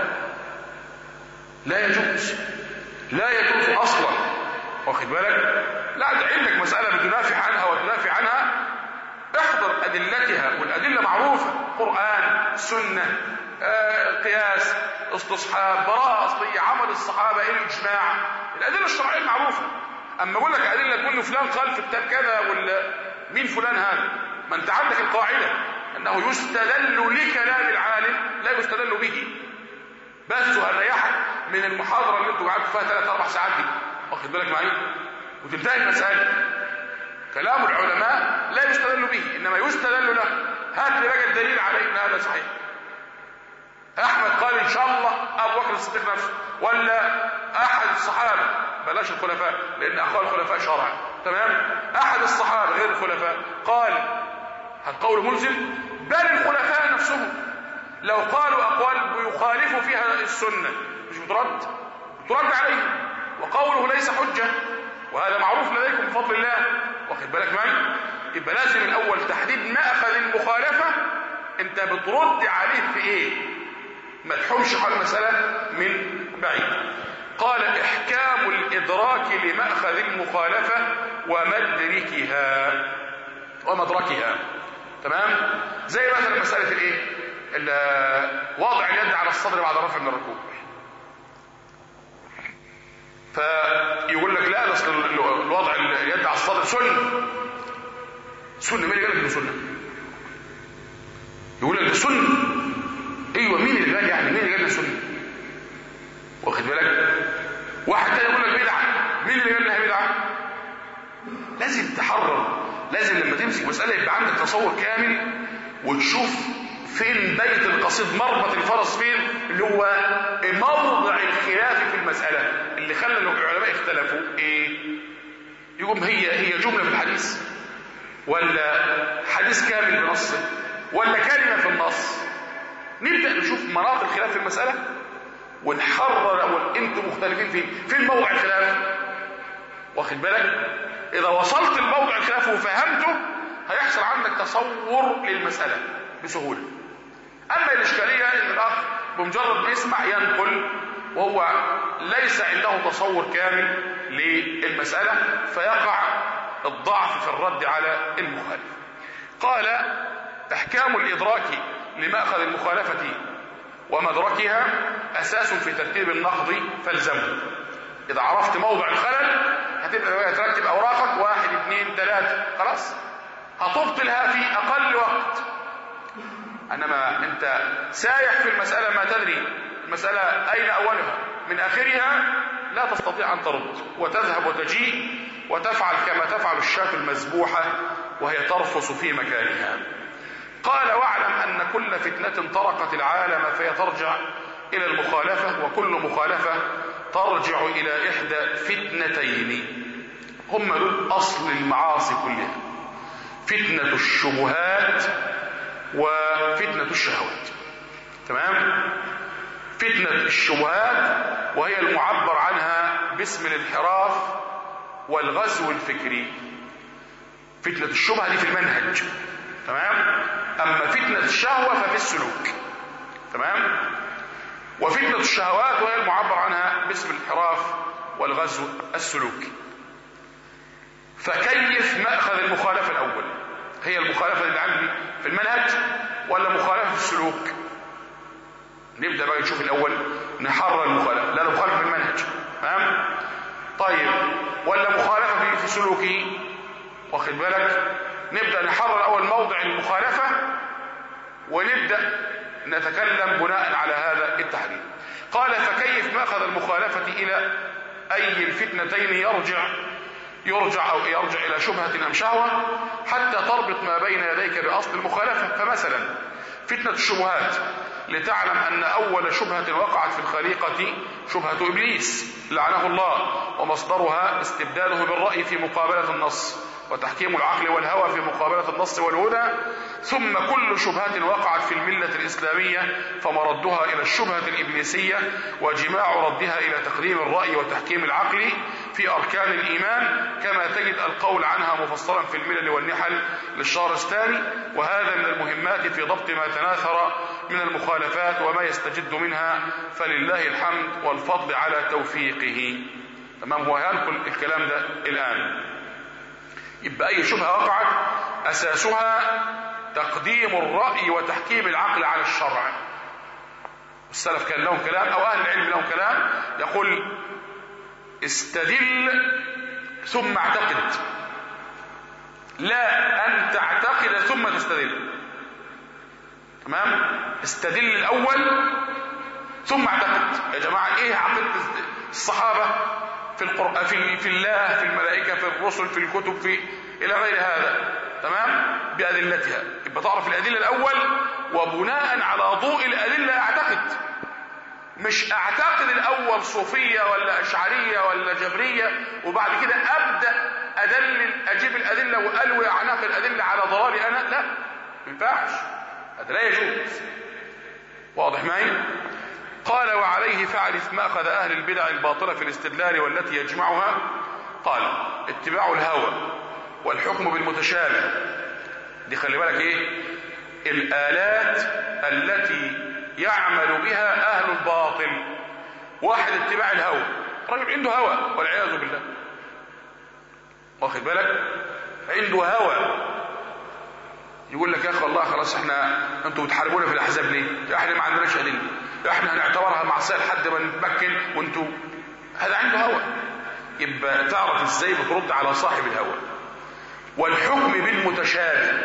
لا يجوز لا يجوز أصلا، واخد بالك؟ لا، ده عندك مسألة بتنافع عنها وتنافع عنها احضر أدلتها، والأدلة معروفة: قرآن، سنة، آه، قياس، استصحاب، براءة أصلية، عمل الصحابة، الإجماع، الأدلة الشرعية المعروفة. أما أقول لك أدلة تقول له فلان قال في الكتاب كذا ولا مين فلان هذا؟ ما أنت عندك القاعدة أنه يستدل لكلام العالم لا يستدل به. بس هنريحك من المحاضرة اللي انتوا قعدتوا فيها ثلاث أربع ساعات دي، واخد بالك معي؟ وتنتهي المسألة. كلام العلماء لا يستدل به، إنما يستدل له. هات لي بقى الدليل على إن هذا صحيح. أحمد قال إن شاء الله، أبو بكر الصديق نفسه ولا أحد الصحابة، بلاش الخلفاء لأن أخوان الخلفاء شرعا، تمام؟ أحد الصحابة غير الخلفاء قال، هل قول ملزم؟ بل الخلفاء نفسهم لو قالوا أقوال يخالف فيها السنة مش بترد؟ بترد عليه، وقوله ليس حجة، وهذا معروف لديكم بفضل الله، واخد بالك معي؟ يبقى لازم الأول تحديد مأخذ المخالفة، أنت بترد عليه في إيه؟ ما تحومش حول المسألة من بعيد. قال إحكام الإدراك لمأخذ المخالفة ومدركها ومدركها، تمام؟ زي مثلا مسألة الإيه؟ وضع اليد على الصدر بعد الرفع من الركوع. فيقول لك لا، اصل الوضع اليد على الصدر سنه. سنه؟ مين اللي قال لك انه سنه؟ يقول لك سنه. ايوه، مين اللي قال؟ يعني مين اللي قال لك سنه؟ واخد بالك؟ واحد تاني يقول لك بدعه. مين اللي قال لها بدعه؟ لازم تحرر، لازم لما تمسك مساله يبقى عندك تصور كامل وتشوف فين بيت القصيد، مربط الفرس فين، اللي هو موضع الخلاف في المسألة اللي خلى العلماء اختلفوا ايه؟ يقوم هي هي جملة في الحديث ولا حديث كامل بنصه ولا كلمة في النص؟ نبدأ نشوف مناطق الخلاف في المسألة ونحرر أول انتم مختلفين فين، فين موضع الخلاف، واخد بالك؟ إذا وصلت لموضع الخلاف وفهمته هيحصل عندك تصور للمسألة بسهولة. أما الإشكالية إن الأخ بمجرد ما يسمع ينقل وهو ليس عنده تصور كامل للمسألة، فيقع الضعف في الرد على المخالف. قال: احكام الادراك لمأخذ المخالفة ومدركها اساس في ترتيب النقض فالزمه. اذا عرفت موضع الخلل هتبقى ترتب اوراقك واحد اثنين ثلاثة، خلاص هتبطلها في اقل وقت. انما انت سايح في المسألة ما تدري المسألة اين اولها من اخرها، لا تستطيع ان ترد وتذهب وتجيء وتفعل كما تفعل الشاة المذبوحة وهي ترفص في مكانها. قال: واعلم ان كل فتنة طرقت العالم فهي ترجع الى المخالفة، وكل مخالفة ترجع الى احدى فتنتين هم دول اصل المعاصي كلها: فتنة الشبهات وفتنة الشهوات. تمام؟ فتنة الشبهات وهي المعبر عنها باسم الانحراف والغزو الفكري. فتنة الشبهة دي في المنهج، تمام؟ اما فتنة الشهوة ففي السلوك، تمام؟ وفتنة الشهوات وهي المعبر عنها باسم الانحراف والغزو السلوكي. فكيف مأخذ المخالفة الأول؟ هي المخالفة اللي عندي في المنهج ولا مخالفة في السلوك؟ نبدأ بقى نشوف الأول، نحرر المخالفة. لا، المخالفة في المنهج، تمام؟ طيب، ولا مخالفة في سلوكي؟ واخد بالك؟ نبدأ نحرر أول موضع المخالفة ونبدأ نتكلم بناء على هذا التحديد. قال: فكيف مأخذ المخالفة إلى أي الفتنتين يرجع يرجع أو يرجع إلى شبهة أم شهوة حتى تربط ما بين يديك بأصل المخالفة. فمثلا فتنة الشبهات لتعلم أن أول شبهة وقعت في الخليقة شبهة إبليس لعنه الله، ومصدرها استبداله بالرأي في مقابلة النص، وتحكيم العقل والهوى في مقابلة النص والهدى. ثم كل شبهة وقعت في الملة الإسلامية فمردها إلى الشبهة الإبليسية، وجماع ردها إلى تقديم الرأي وتحكيم العقل في أركان الإيمان، كما تجد القول عنها مفصلا في الملل والنحل للشهرستاني. وهذا من المهمات في ضبط ما تناثر من المخالفات وما يستجد منها، فلله الحمد والفضل على توفيقه. تمام؟ هو هنقل الكلام ده الآن. يبقى أي شبهة وقعت أساسها تقديم الرأي وتحكيم العقل على الشرع. السلف كان لهم كلام، أو أهل العلم لهم كلام، يقول: استدل ثم اعتقد، لا أن تعتقد ثم تستدل. تمام؟ استدل الأول ثم اعتقد. يا جماعة إيه عقيدة الصحابة في القرآن، في, في الله، في الملائكة، في الرسل، في الكتب، في إلى غير هذا؟ تمام؟ بأدلتها. يبقى تعرف الأدلة الأول، وبناء على ضوء الأدلة أعتقد. مش أعتقد الأول صوفية ولا أشعرية ولا جبرية وبعد كده أبدأ أدلل أجيب الأدلة وألوي أعناق الأدلة على ضلالي أنا. لا، ما ينفعش، هذا لا يجوز. واضح معي؟ قال: وعليه فاعرف مأخذ أهل البدع الباطلة في الاستدلال والتي يجمعها. قال: اتباع الهوى والحكم بالمتشابه. دي خلي بالك ايه؟ الآلات التي يعمل بها أهل الباطل. واحد اتباع الهوى، رجل عنده هوى والعياذ بالله، واخد بالك؟ عنده هوى، يقول لك: يا اخي والله خلاص احنا انتوا بتحاربونا في الاحزاب ليه؟ احنا ما عندناش ادله، احنا هنعتبرها معصيه لحد ما نتمكن، وانتوا. هذا عنده هوى. يبقى تعرف ازاي بترد على صاحب الهوى. والحكم بالمتشابه،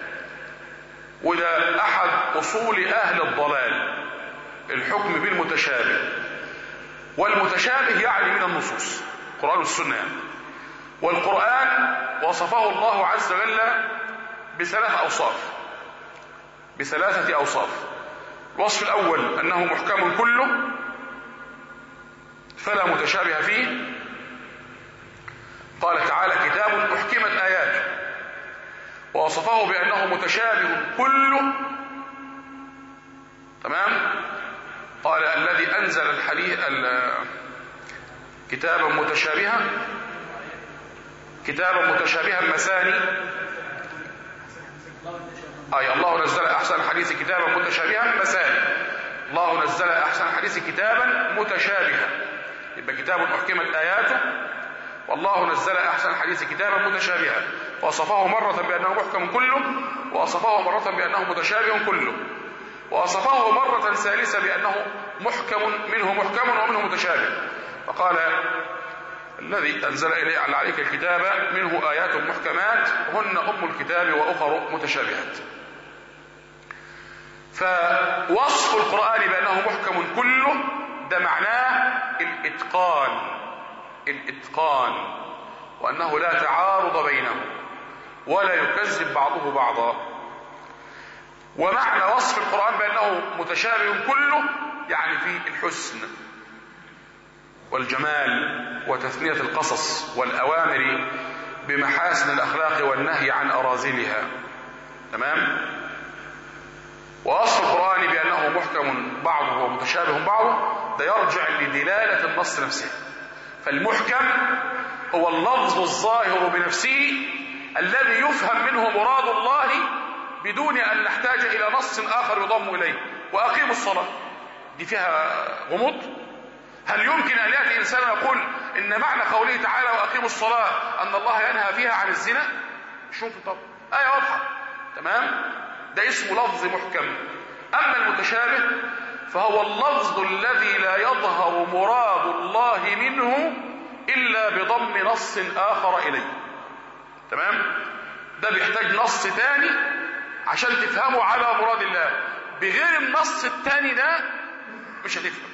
وده احد اصول اهل الضلال، الحكم بالمتشابه. والمتشابه يعني من النصوص، القرآن والسنة يعني. والقرآن وصفه الله عز وجل بثلاث أوصاف بثلاثة أوصاف. الوصف الأول أنه محكم كله فلا متشابه فيه. قال تعالى: كتاب أحكمت آياته. ووصفه بأنه متشابه كله. تمام؟ قال: الذي أنزل الحديث كتابا متشابها كتابا متشابها مثاني. أي الله نزل أحسن الحديث كتابا متشابها مثاني. الله نزل أحسن الحديث كتابا متشابها. يبقى كتاب أحكمت آياته والله نزل أحسن الحديث كتابا متشابها وصفه مرة بأنه محكم كله، وصفه مرة بأنه متشابه كله، وصفه مرة ثالثة بأنه محكم منه محكم ومنه متشابه، فقال الذي أنزل إليه عليك الكتاب منه آيات محكمات هن أم الكتاب وأخر متشابهات. فوصف القرآن بأنه محكم كله ده معناه الإتقان، الإتقان وأنه لا تعارض بينه ولا يكذب بعضه بعضا. ومعنى وصف القرآن بأنه متشابه كله يعني في الحسن والجمال وتثنية القصص والأوامر بمحاسن الأخلاق والنهي عن أراذلها. تمام؟ وأصل القرآن بأنه محكم بعضه ومتشابه بعضه ده يرجع لدلالة النص نفسه. فالمحكم هو اللفظ الظاهر بنفسه الذي يفهم منه مراد الله بدون أن نحتاج إلى نص آخر يضم إليه. وأقيموا الصلاة دي فيها غموض؟ هل يمكن أن يأتي إنسان يقول إن معنى قوله تعالى وأقيموا الصلاة أن الله ينهى فيها عن الزنا؟ مش ممكن طبعا، آية واضحة. تمام؟ ده اسمه لفظ محكم. أما المتشابه فهو اللفظ الذي لا يظهر مراد الله منه إلا بضم نص آخر إليه. تمام؟ ده بيحتاج نص تاني عشان تفهمه على مراد الله، بغير النص التاني ده مش هتفهم.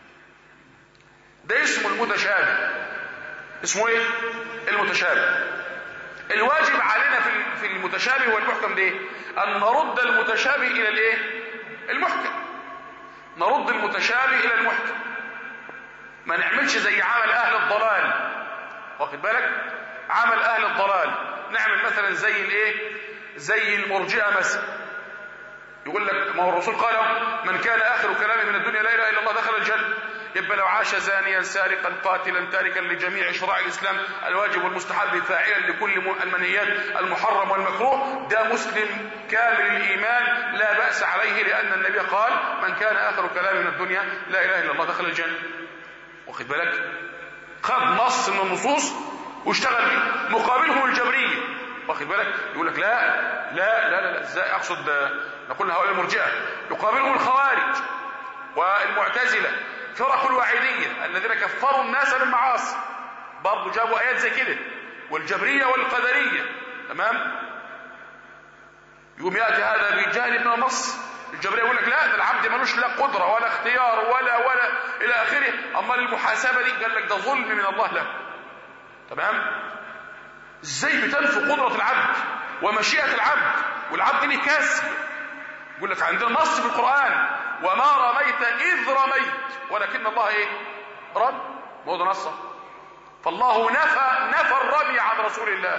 ده اسمه المتشابه. اسمه ايه؟ المتشابه. الواجب علينا في المتشابه والمحكم ده ان نرد المتشابه الى الايه؟ المحكم. نرد المتشابه الى المحكم، ما نعملش زي عمل اهل الضلال. واخد بالك؟ عمل اهل الضلال نعمل مثلا زي الايه؟ زي المرجئه مثلا، يقول لك ما هو الرسول قال من كان اخر كلامه من الدنيا لا اله الا الله دخل الجنه. يبقى لو عاش زانيا سارقا قاتلا تاركا لجميع شرائع الاسلام الواجب والمستحب فاعلا لكل المنهيات المحرم والمكروه ده مسلم كامل الايمان لا باس عليه، لان النبي قال من كان اخر كلامه من الدنيا لا اله الا الله دخل الجنه. واخد بالك؟ خد نص من النصوص واشتغل بيه. مقابلهم الجبريه، واخد بالك؟ يقول لك لا لا لا لا ازاي اقصد نقول هؤلاء المرجئه. يقابلهم الخوارج والمعتزله فرق الواعديه الذين كفروا الناس بالمعاصي، برضه جابوا ايات زي كده. والجبريه والقدريه. تمام؟ يقوم ياتي هذا بجانب من النص. الجبريه يقول لك لا ده العبد ملوش لا قدره ولا اختيار ولا ولا الى اخره. اما المحاسبه دي قال لك ده ظلم من الله له. تمام؟ ازاي بتنفي قدره العبد ومشيئه العبد والعبد ليه كاسي؟ يقول لك عندنا نص في القران وما رميت اذ رميت ولكن الله ايه؟ رمى. ما هو ده نص. فالله نفى نفى الرمي عن رسول الله.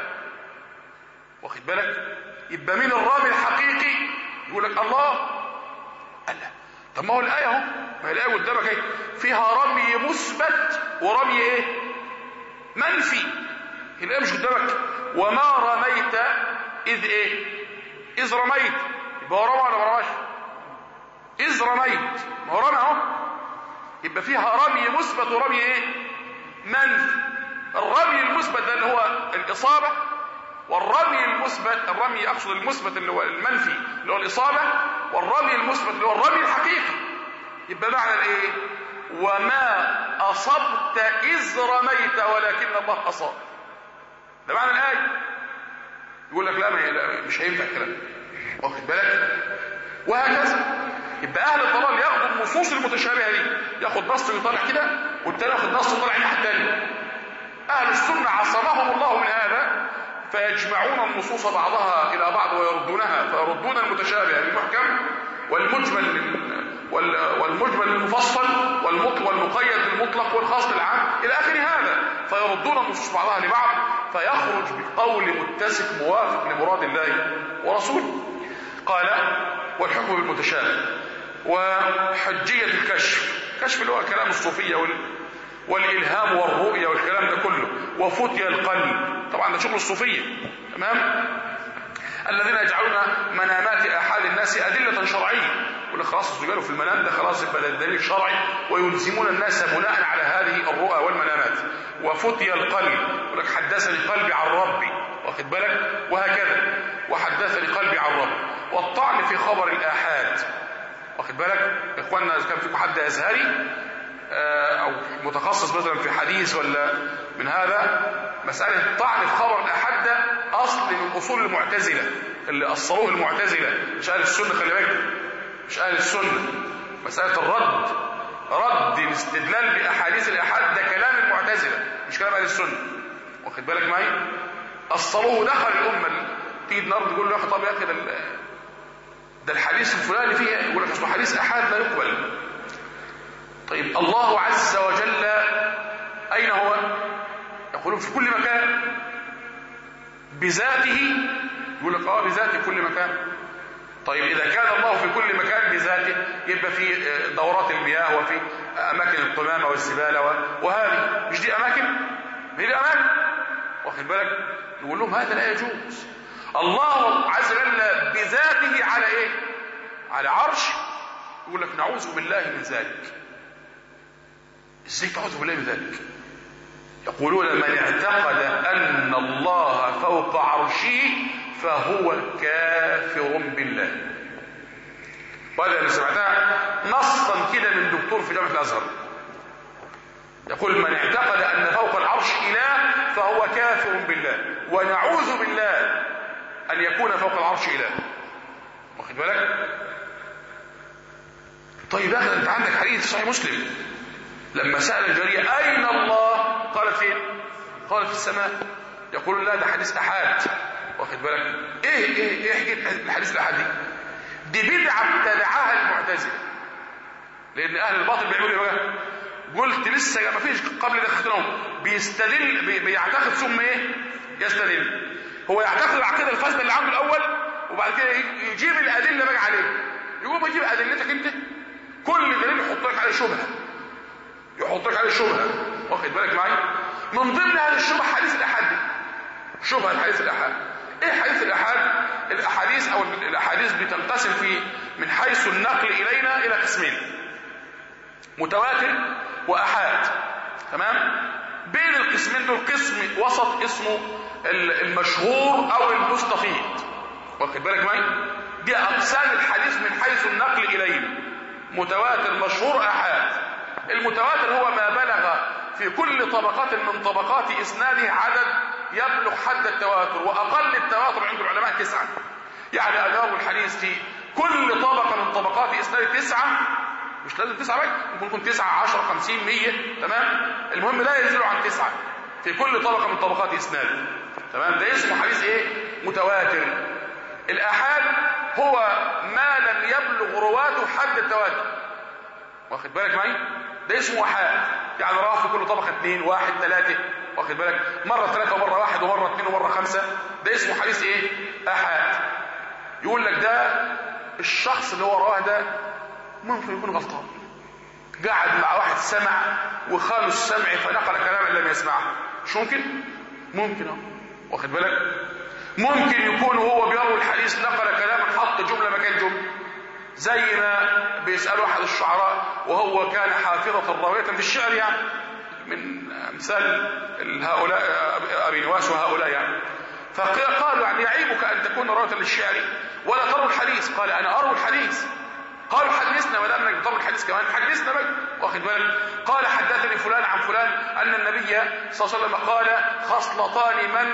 واخد بالك؟ يبقى مين الرامي الحقيقي؟ يقول لك الله. الله. طب ما هو الايه اهو، ما هي الايه قدامك اهي فيها رمي مثبت ورمي ايه؟ منفي. الايه مش قدامك وما رميت اذ ايه؟ اذ رميت. يبقى هو رمى ولا ما رماش؟ اذ رميت، ما هو رمى اهو. يبقى فيها رمي مثبت ورمي ايه؟ منفي. الرمي المثبت ده اللي هو الاصابه، والرمي المثبت الرمي اقصد المثبت اللي هو المنفي اللي هو الاصابه، والرمي المثبت اللي هو الرمي الحقيقي. يبقى معنى الايه؟ وما اصبت اذ رميت ولكن الله اصاب. ده معنى الايه. يقول لك لا مش هينفع الكلام. واخد بالك؟ وهكذا. يبقى اهل الضلال ياخدوا النصوص المتشابهه دي، ياخد نص يطلع كده والتاني ياخد نص يطلع الناحيه الثانيه. اهل السنه عصمهم الله من هذا فيجمعون النصوص بعضها الى بعض ويردونها، فيردون المتشابه بالمحكم والمجمل والمجمل المفصل والمطلق والمقيد بالمطلق والخاص بالعام الى اخر هذا، فيردون النصوص بعضها لبعض فيخرج بقول متسق موافق لمراد الله ورسوله. قال والحكم بالمتشابه وحجية الكشف. كشف اللي هو كلام الصوفية وال... والإلهام والرؤية والكلام ده كله، وفتي القلب. طبعا ده شغل الصوفية. تمام؟ الذين يجعلون منامات أحد الناس أدلة شرعية، يقول لك خلاص الزجاج في المنام ده خلاص يبقى ده دليل شرعي، ويلزمون الناس بناء على هذه الرؤى والمنامات. وفتي القلب، يقول لك حدثني قلبي عن ربي، واخد بالك، وهكذا، وحدثني قلبي عن ربي. والطعن في خبر الآحاد، واخد بالك يا اخوانا، اذا كان فيكم حد ازهري او متخصص مثلا في حديث ولا من هذا، مسألة الطعن في خبر الآحاد ده اصل من اصول المعتزلة اللي اصلوه المعتزلة، مش اهل السنة، خلي بالك، مش اهل السنة. مسألة الرد، رد الاستدلال باحاديث الآحاد ده كلام المعتزلة مش كلام اهل السنة، واخد بالك معي. اصلوه دخل الامة، تيجي النهارده تقول له يا اخي طب يا اخي ده ده الحديث الفلاني فيه، يقول لك اصله حديث احاد لا يقبل. طيب الله عز وجل اين هو؟ يقولون في كل مكان بذاته، يقول لك اه بذاته كل مكان. طيب اذا كان الله في كل مكان بذاته، يبقى في دورات المياه وفي اماكن القمامه والزباله وهذه مش دي اماكن؟ هي دي اماكن، واخد بالك. نقول لهم هذا لا يجوز. الله عز وجل بذاته على ايه؟ على عرش. يقول لك نعوذ بالله من ذلك. ازاي تعوذ بالله من ذلك؟ يقولون من اعتقد ان الله فوق عرشه فهو كافر بالله. وهذا اللي سمعتها نصا كده من دكتور في جامعه الازهر، يقول من اعتقد ان فوق العرش اله فهو كافر بالله، ونعوذ بالله ان يكون فوق العرش اله، واخد بالك. طيب اخي انت عندك حديث صحيح مسلم لما سأل الجارية اين الله، قالت فين؟ قالت في السماء. يقولون لا ده حديث احاد، واخد بالك. ايه ايه ايه حكايه الحديث الاحاد دي؟ دي بدعه ابتدعها المعتزله، لان اهل الباطل بيعملوا ايه بقى؟ قلت لسه ما فيش قبل ده اختناهم، بيستدل بي بيعتقد ثم ايه؟ يستدل. هو يعتقد العقيده الفاسده اللي عنده الاول، وبعد كده يجيب الادله بقى عليه. يقوم يجيب ادلتك انت، كل دليل يحط لك عليه شبهه، يحط لك عليه شبهه، واخد بالك معايا. من ضمن هذه الشبهه حديث الاحاد دي، شبهه حديث الاحاد. ايه حديث الاحاد؟ الاحاديث او الاحاديث بتنقسم في من حيث النقل الينا الى قسمين، متواتر واحاد، تمام. بين القسمين دول قسم وسط اسمه المشهور او المستفيض، واخد بالك معايا. دي اقسام الحديث من حيث النقل الينا، متواتر مشهور احاد. المتواتر هو ما بلغ في كل طبقات من طبقات اسناده عدد يبلغ حد التواتر، واقل التواتر عند العلماء تسعه. يعني اجاب الحديث في كل طبقه من طبقات اسناده تسعه، مش لازم تسعه بقى، ممكن يكون تسعه عشره خمسين مية، تمام. المهم لا ينزلوا عن تسعه في كل طبقه من طبقات اسناده، تمام. ده اسمه حديث ايه؟ متواتر. الاحاد هو ما لم يبلغ رواته حد التواتر، واخد بالك معي. ده اسمه احاد، يعني رواه في كل طبقه اثنين واحد ثلاثه، واخد بالك، مره ثلاثه ومره واحد ومره اثنين ومره خمسه. ده اسمه حديث ايه؟ احاد. يقول لك ده الشخص اللي هو رواه ده ممكن يكون غلطان، قاعد مع واحد سمع وخانوا السمع فنقل كلاما لم يسمعه. مش ممكن؟ ممكن اهو، واخد بالك. ممكن يكون هو بيروي الحديث نقل كلاما حط جمله مكان جمله، زي ما بيسأل احد الشعراء وهو كان حافظة راوية في الشعر، يعني من امثال هؤلاء ابي نواس وهؤلاء يعني. فقالوا يعني يعيبك ان تكون راوية للشعر ولا تروي الحديث. قال انا اروي الحديث. قالوا حدثنا، ما دام انك بتروي الحديث كمان حدثنا بقى، واخد بالك. قال حدثني فلان عن فلان ان النبي صلى الله عليه وسلم قال خصلتان من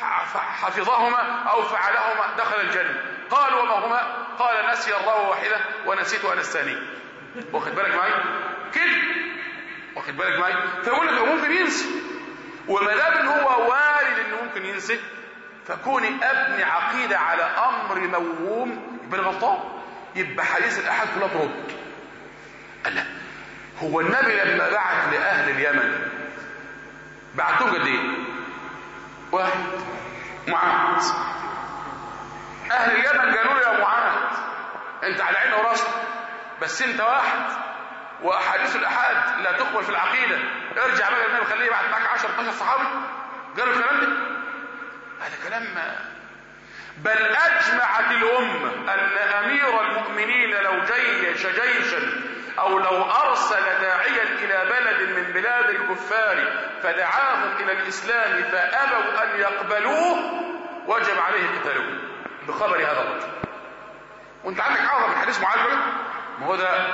حفظهما او فعلهما دخل الجنه. قالوا وما هما؟ قال نسي الراوي واحده ونسيت انا الثاني، واخد بالك معي كده، واخد بالك معي. فيقول لك ممكن ينسى، وما دام ان هو وارد انه ممكن ينسى، فكوني ابني عقيده على امر موهوم يبقى غلطان، يبقى حديث الاحاد كلها ترد. قال لا، هو النبي لما بعت لاهل اليمن بعتهم قد ايه؟ واحد، معاذ. اهل اليمن قالوا له يا معاذ انت على عيننا وراسنا، بس انت واحد واحاديث الاحاد لا تقبل في العقيده، ارجع بقى النبي خليه يبعت معاك عشرة اتناشر صحابي. قالوا الكلام ده؟ هذا كلام بل أجمعت الأمة أن أمير المؤمنين لو جيش جيشا أو لو أرسل داعيا إلى بلد من بلاد الكفار فدعاهم إلى الإسلام فأبوا أن يقبلوه وجب عليه قتالهم بخبر هذا الرجل. وانت عندك أعظم من حديث معاذ بن ما هو ده،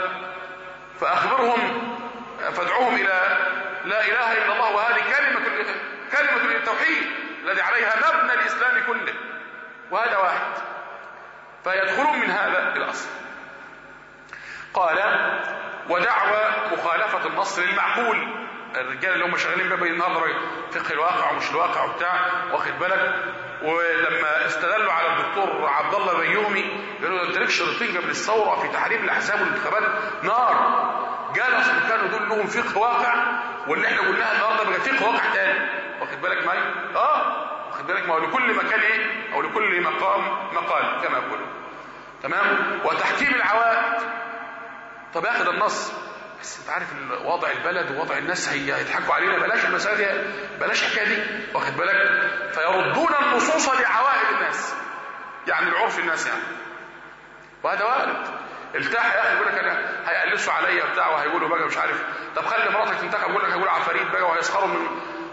فأخبرهم فادعوهم إلى لا إله إلا الله، وهذه كلمة كلمة التوحيد الذي عليها مبنى الإسلام كله، وهذا واحد، فيدخلون من هذا الأصل. قال ودعوى مخالفة النص للمعقول، الرجال اللي هم شغالين بقى النهارده فقه الواقع ومش الواقع وبتاع، واخد بالك، ولما استدلوا على الدكتور عبد الله بيومي قالوا له انت ليك شريطين قبل الثوره في تحريم الاحزاب والانتخابات نار، قال اصل كانوا دول لهم فقه واقع واللي احنا قلناها النهارده بقى فقه واقع تاني، واخد بالك معايا؟ اه واخد بالك، ما هو لكل مكان ايه او لكل مقام مقال كما يقولون. تمام. وتحكيم العوائد. طب ياخد النص بس انت عارف وضع البلد ووضع الناس هيضحكوا علينا، بلاش المسائل دي، بلاش الحكايه دي، واخد بالك، فيردون النصوص لعوائد الناس، يعني العرف الناس يعني، وهذا وارد. التاح يا اخي يقول لك انا هيقلسوا عليا بتاع وهيقولوا بقى مش عارف، طب خلي مراتك تنتخب يقول لك هيقول عفاريت بقى وهيسخروا من،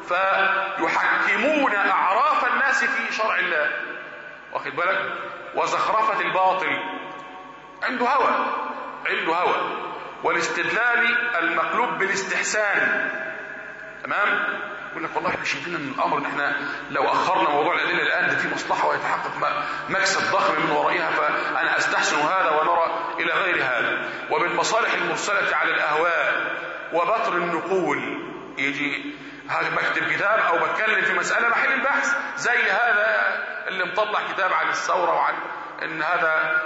فيحكمون اعراف الناس في شرع الله، واخد بالك، وزخرفه الباطل، عنده هوى عنده هوى والاستدلال المقلوب بالاستحسان. تمام. يقول لك والله احنا شايفين ان الامر ان احنا لو اخرنا موضوع الادله الان ده في مصلحه ويتحقق مكسب ضخم من ورائها، فانا استحسن هذا ونرى الى غير هذا. وبالمصالح المرسله على الاهواء وبطر النقول، يجي بكتب كتاب او بتكلم في مساله محل البحث زي هذا اللي مطلع كتاب عن الثوره وعن ان هذا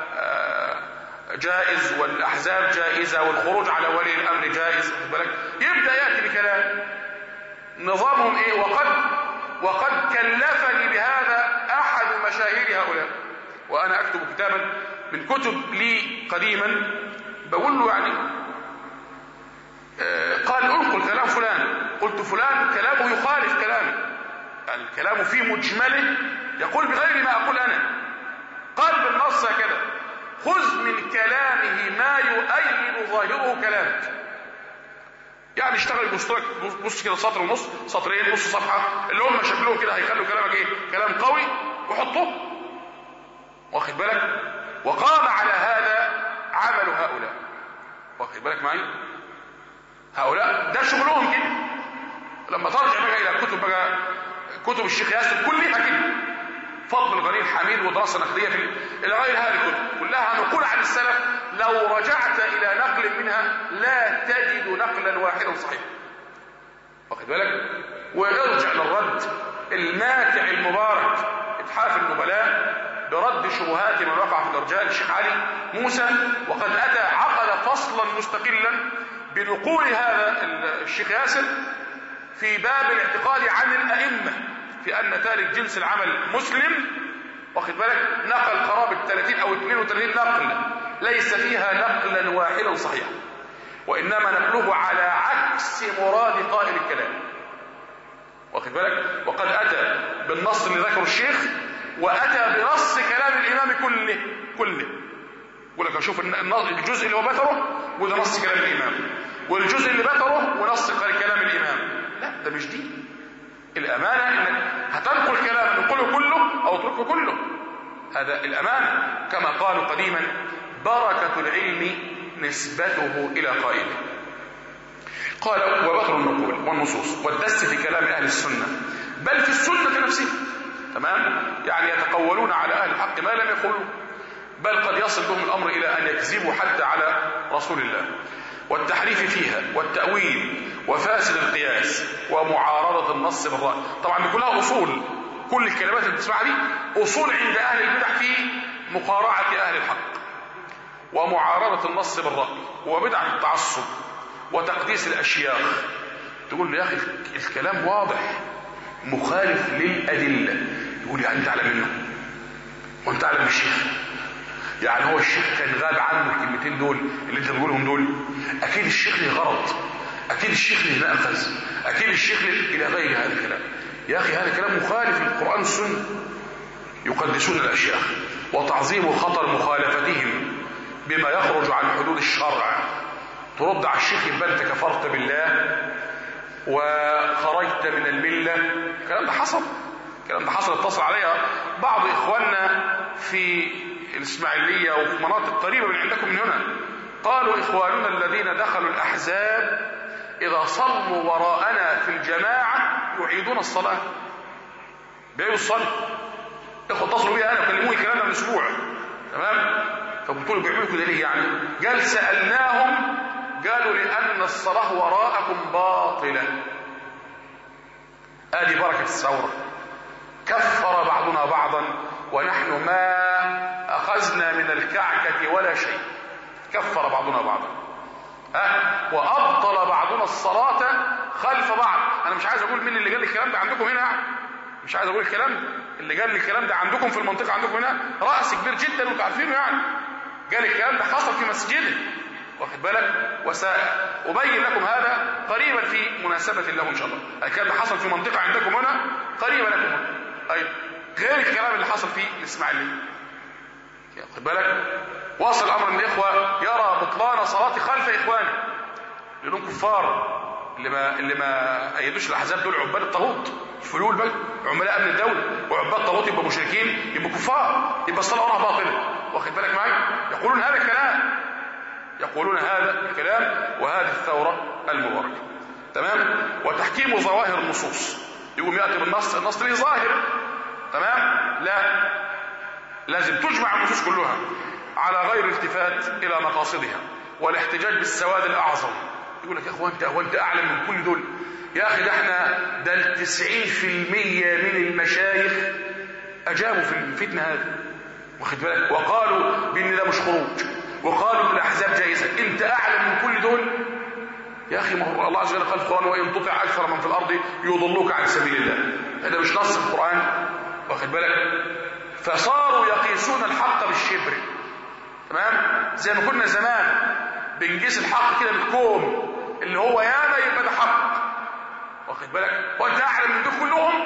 جائز والاحزاب جائزه والخروج على ولي الامر جائز، واخد بالك، يبدا ياتي بكلام نظامهم ايه. وقد وقد كلفني بهذا احد مشاهير هؤلاء، وانا اكتب كتابا من كتب لي قديما بقول له يعني آه قال انقل كلام فلان، قلت فلان كلامه يخالف كلامي، يعني الكلام في مجمله يقول بغير ما اقول انا، قال بالنص هكذا خذ من كلامه ما يؤيد ظاهره كلامك، يعني اشتغل بوستك بص كده سطر ونص سطرين نص صفحه اللي هم شكلهم كده هيخلوا كلامك ايه كلام قوي وحطه، واخد بالك. وقام على هذا عمل هؤلاء، واخد بالك معي، هؤلاء ده شغلهم كده. لما ترجع بقى الى كتب بقى كتب الشيخ ياسر كلها كده، فضل الغني الحميد ودراسه نقديه في الى غير هذه الكتب كلها نقول عن السلف، لو رجعت الى نقل منها لا تجد نقلا واحدا صحيحا، واخد بالك. وارجع للرد الماتع المبارك اتحاف النبلاء برد شبهات من وقع في الارجاء للشيخ علي موسى، وقد اتى عقد فصلا مستقلا بنقول هذا الشيخ ياسر في باب الاعتقاد عن الائمه في ان تارك جنس العمل مسلم، واخد بالك، نقل قرابه ثلاثين او اثنين وثلاثين نقل ليس فيها نقلا واحدا صحيحا، وانما نقله على عكس مراد قائل الكلام، واخد بالك. وقد اتى بالنص اللي ذكره الشيخ واتى بنص كلام الامام كله كله يقول لك اشوف الجزء اللي هو بتره وده نص كلام الامام، والجزء اللي بتره ونص كلام الامام، لا ده مش دين. الامانه انك هتنقل كلام نقوله كله او اتركه كله، هذا الامانه. كما قالوا قديما بركه العلم نسبته الى قائله. قال وبطر النقول والنصوص والدس في كلام اهل السنه، بل في السنه نفسها، تمام، يعني يتقولون على اهل الحق ما لم يقولوا، بل قد يصل بهم الامر الى ان يكذبوا حتى على رسول الله، والتحريف فيها والتأويل وفاسد القياس ومعارضة النص بالرأي. طبعا دي كلها أصول، كل الكلمات اللي بتسمعها دي أصول عند أهل البدع في مقارعة أهل الحق، ومعارضة النص بالرأي وبدعة التعصب وتقديس الأشياخ. تقول له يا أخي الكلام واضح مخالف للأدلة، يقول يعني أنت أعلم منه وأنت أعلم بالشيخ، يعني هو الشيخ كان غاب عنه الكلمتين دول اللي انت بتقولهم دول، اكيد الشيخ له غلط، اكيد الشيخ له مأخذ، اكيد الشيخ له الى غير هذا الكلام. يا اخي هذا كلام مخالف للقرآن والسنة، يقدسون الأشياء وتعظيم خطر مخالفتهم بما يخرج عن حدود الشرع. ترد على الشيخ يبقى انت كفرت بالله وخرجت من الملة. الكلام ده حصل، الكلام ده حصل. اتصل عليها بعض إخواننا في الإسماعيلية وفي مناطق قريبة من عندكم من هنا، قالوا إخواننا الذين دخلوا الأحزاب إذا صلوا وراءنا في الجماعة يعيدون الصلاة، بيعيدوا الصلاة. إخوة اتصلوا بي أنا وكلموني الكلام ده من أسبوع، تمام؟ فقلت له بيعملوا كده ليه يعني؟ قال سألناهم قالوا لأن الصلاة وراءكم باطلة. آدي بركة الثورة. كفر بعضنا بعضا ونحن ما أخذنا من الكعكة ولا شيء. كفر بعضنا بعضا، أه؟ وأبطل بعضنا الصلاة خلف بعض. أنا مش عايز أقول مين اللي قال الكلام ده عندكم هنا، مش عايز أقول الكلام ده. اللي قال الكلام ده عندكم في المنطقة عندكم هنا رأس كبير جدا وانتوا عارفينه يعني، قال الكلام ده حصل في مسجده، واخد بالك؟ وسأبين لكم هذا قريبا في مناسبة له إن شاء الله. الكلام ده حصل في منطقة عندكم هنا قريبا لكم هنا، أيضا غير الكلام اللي حصل في الإسماعيلية، واخد بالك؟ واصل الأمر أن الإخوة يرى بطلان صلاة خلف إخوانه لأنهم كفار. اللي ما اللي ما أيدوش الأحزاب دول عباد الطاغوت، فلول بقى، عملاء أمن الدولة وعباد الطاغوت يبقى مشركين، يبقى كفار، يبقى الصلاة وراها باطلة، واخد بالك معي؟ يقولون هذا الكلام، يقولون هذا الكلام وهذه الثورة المباركة، تمام؟ وتحكيم ظواهر النصوص، يقوم يأتي بالنص، النص ليه ظاهر، تمام؟ لا، لازم تجمع النصوص كلها على غير التفات إلى مقاصدها والاحتجاج بالسواد الأعظم. يقول لك يا اخوان انت وانت اعلم من كل دول. يا اخي ده احنا ده التسعين في المية من المشايخ اجابوا في الفتنة هذه، واخد بالك؟ وقالوا بان ده مش خروج، وقالوا ان الاحزاب جائزة. انت اعلم من كل دول يا اخي؟ ما هو الله عز وجل قال في القرآن وان تطع اكثر من في الارض يضلوك عن سبيل الله. هذا مش نص في القرآن، واخد بالك؟ فصاروا يقيسون الحق بالشبر، تمام؟ زي ما كنا زمان بنقيس الحق كده بالكوم، اللي هو ياما يبقى ده حق، واخد بالك؟ وانت اعلم من دول كلهم،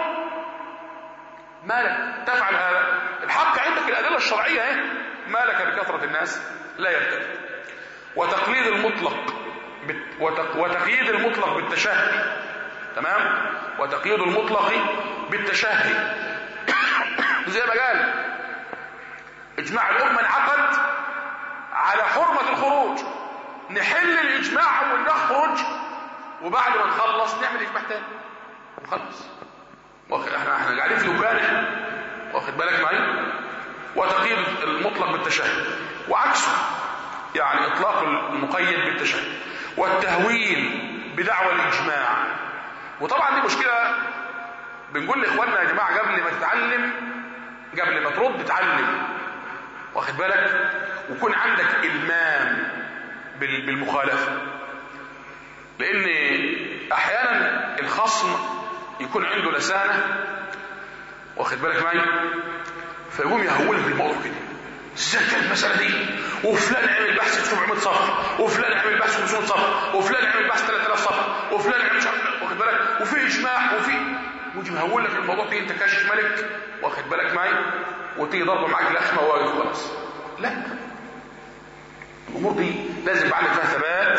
مالك تفعل هذا؟ الحق عندك الادله الشرعيه اهي، مالك بكثره الناس لا يلتفت. وتقليد المطلق بت... وتق... وتقييد المطلق بالتشهي، تمام؟ وتقييد المطلق بالتشهي زي ما قال اجماع الامه انعقد على حرمه الخروج، نحل الاجماع ونخرج وبعد ما نخلص نعمل اجماع تاني وخلص. احنا احنا قاعدين في وكاله، واخد بالك معي؟ وتقييد المطلق بالتشهي وعكسه، يعني اطلاق المقيد بالتشهي، والتهويل بدعوى الاجماع. وطبعا دي مشكله بنقول لاخواننا يا جماعه قبل ما تتعلم، قبل ما ترد تتعلم، واخد بالك؟ ويكون عندك المام بالمخالفه، لان احيانا الخصم يكون عنده لسانه، واخد بالك معي؟ فيقوم يهولك بالموضوع كده، ازاي كانت المساله دي؟ وفلان عمل بحث في سبعمية صفحه، وفلان عمل بحث في خمسمية صفحه، وفلان عمل بحث ثلاثة آلاف صفحه، وفلان عمل مش عارف، واخد بالك؟ وفي اجماع وفي ويجي مهول لك الموضوع كده، انت كاشف ملك، واخد بالك معي؟ وتيجي ضربه معاك لحمه واقف خلاص. لا، الامور دي لازم يبقى عندك فيها ثبات،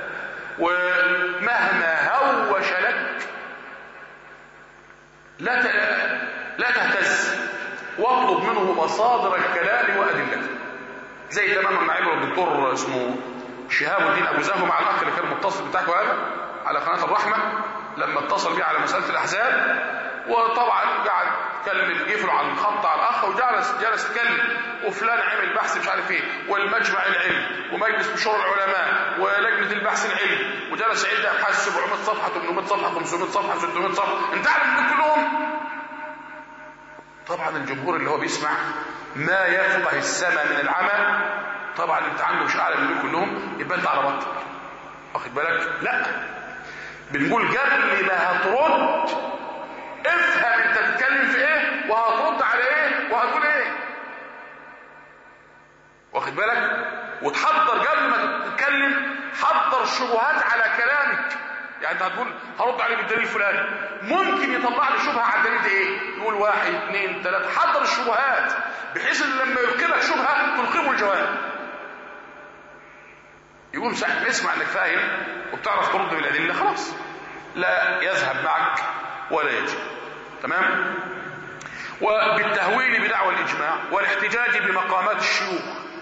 ومهما هوش لك لا لا تهتز، واطلب منه مصادر الكلام وادلته. زي تماما ما عمل الدكتور اسمه شهاب الدين ابو زهو مع الاخ اللي كان متصل بتاعك هذا على قناه الرحمه، لما اتصل بيه على مساله الاحزاب، وطبعا قاعد يتكلم يقفلوا على الخط على الاخ، وجلس جلس يتكلم، وفلان عمل بحث مش عارف ايه، والمجمع العلمي ومجلس مشور العلماء ولجنه البحث العلمي، وجلس يعد ابحاث سبعمية صفحه ثمانمية صفحه خمسمية صفحه ستمية صفحه. انت عارف من كلهم؟ طبعا الجمهور اللي هو بيسمع ما يفقه السمع من العمى، طبعا انت عنده مش اعلى من كلهم، يبقى انت على بطل، واخد بالك؟ لا، بنقول قبل ما هترد افهم انت بتتكلم في ايه، وهترد على ايه، وهتقول ايه، واخد بالك؟ وتحضر قبل ما تتكلم، حضر شبهات على كلامك، يعني انت هتقول هرد عليه بالدليل الفلاني، ممكن يطلع لي شبهه على الدليل ده ايه؟ يقول واحد اثنين ثلاثه، حضر الشبهات بحيث ان لما يلقي لك شبهه تلقمه الجواب. يقول ساعه اسمع انك فاهم وبتعرف ترد بالادله خلاص، لا يذهب معك ولا يجي. تمام؟ وبالتهويل بدعوى الاجماع والاحتجاج بمقامات الشيوخ،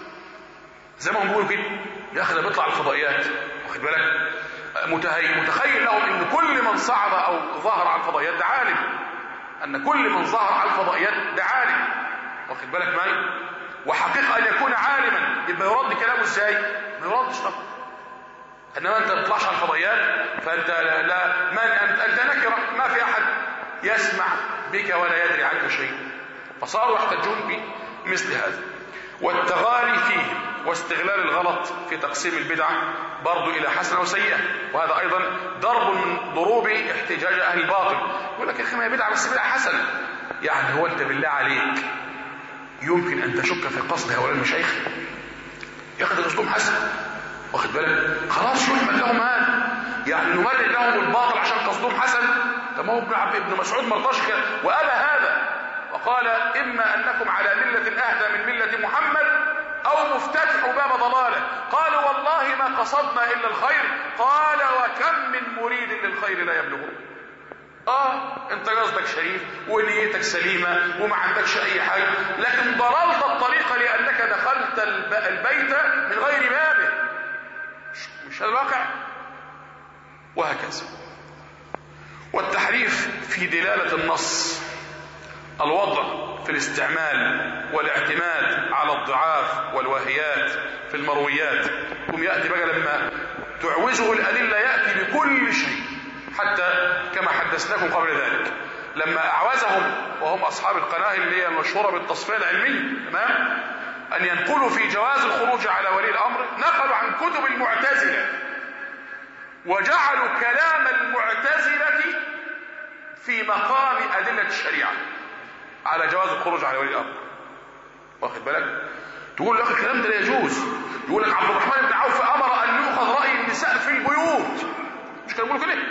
زي ما هم بيقولوا كده يا اخي ده بيطلع على الفضائيات، واخد بالك؟ متهيئ متخيل لهم ان كل من صعد او ظهر على الفضائيات ده عالم، ان كل من ظهر على الفضائيات ده عالم، واخد بالك معي؟ وحقيقه ان يكون عالما يبقى يرد كلامه ازاي؟ ما يردش طبعا. انما انت ما تطلعش على الفضائيات فانت لا, لا من انت انت نكره، ما في احد يسمع بك ولا يدري عنك شيء، فصاروا يحتجون بمثل هذا. والتغالي فيه واستغلال الغلط في تقسيم البدعة برضو إلى حسنة وسيئة، وهذا أيضا ضرب من ضروب احتجاج أهل الباطل. يقول لك يا أخي ما هي بدعة بس بدعة حسنة، يعني هو أنت بالله عليك يمكن أن تشك في قصد هؤلاء المشايخ؟ يا أخي ده قصدهم حسن، واخد بالك؟ خلاص يحمد لهم هذا، يعني نمرر لهم الباطل عشان قصدهم حسن. طب ما هو ابن مسعود ما رضاش وأبى هذا وقال إما أنكم على ملة أهدى من ملة محمد أو مفتتح باب ضلاله. قالوا والله ما قصدنا إلا الخير. قال وكم من مريد للخير لا يبلغه. آه أنت قصدك شريف ونيتك سليمة وما عندكش أي حاجة، لكن ضللت الطريقة لأنك دخلت البيت من غير بابه. مش هذا الواقع؟ وهكذا. والتحريف في دلالة النص، الوضع في الاستعمال والاعتماد على الضعاف والواهيات في المرويات، ثم يأتي بقى لما تعوزه الأدلة يأتي بكل شيء، حتى كما حدثناكم قبل ذلك لما أعوزهم وهم أصحاب القناة اللي هي المشهورة بالتصفية العلمية، تمام، أن ينقلوا في جواز الخروج على ولي الأمر، نقلوا عن كتب المعتزلة وجعلوا كلام المعتزلة في مقام أدلة الشريعة على جواز الخروج على ولي الأمر، واخد بالك؟ تقول لك الكلام ده لا يجوز، يقول لك عبد الرحمن بن عوف أمر أن يؤخذ رأي النساء في البيوت، مش كانوا بيقولوا كده؟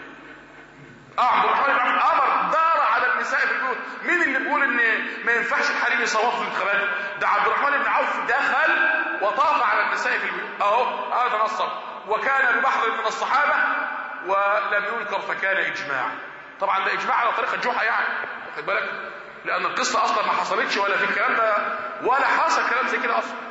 اه عبد الرحمن بن عوف أمر دار على النساء في البيوت. مين اللي بيقول ان ما ينفعش الحريم يصوتوا في الانتخابات؟ ده عبد الرحمن بن عوف دخل وطاف على النساء في البيوت، اهو هذا نص، وكان ببحر من الصحابة ولم ينكر فكان إجماع. طبعا ده إجماع على طريقة جحا يعني، واخد بالك؟ لأن القصة أصلا ما حصلتش ولا في الكلام ده ولا حصل كلام زي كده أصلا،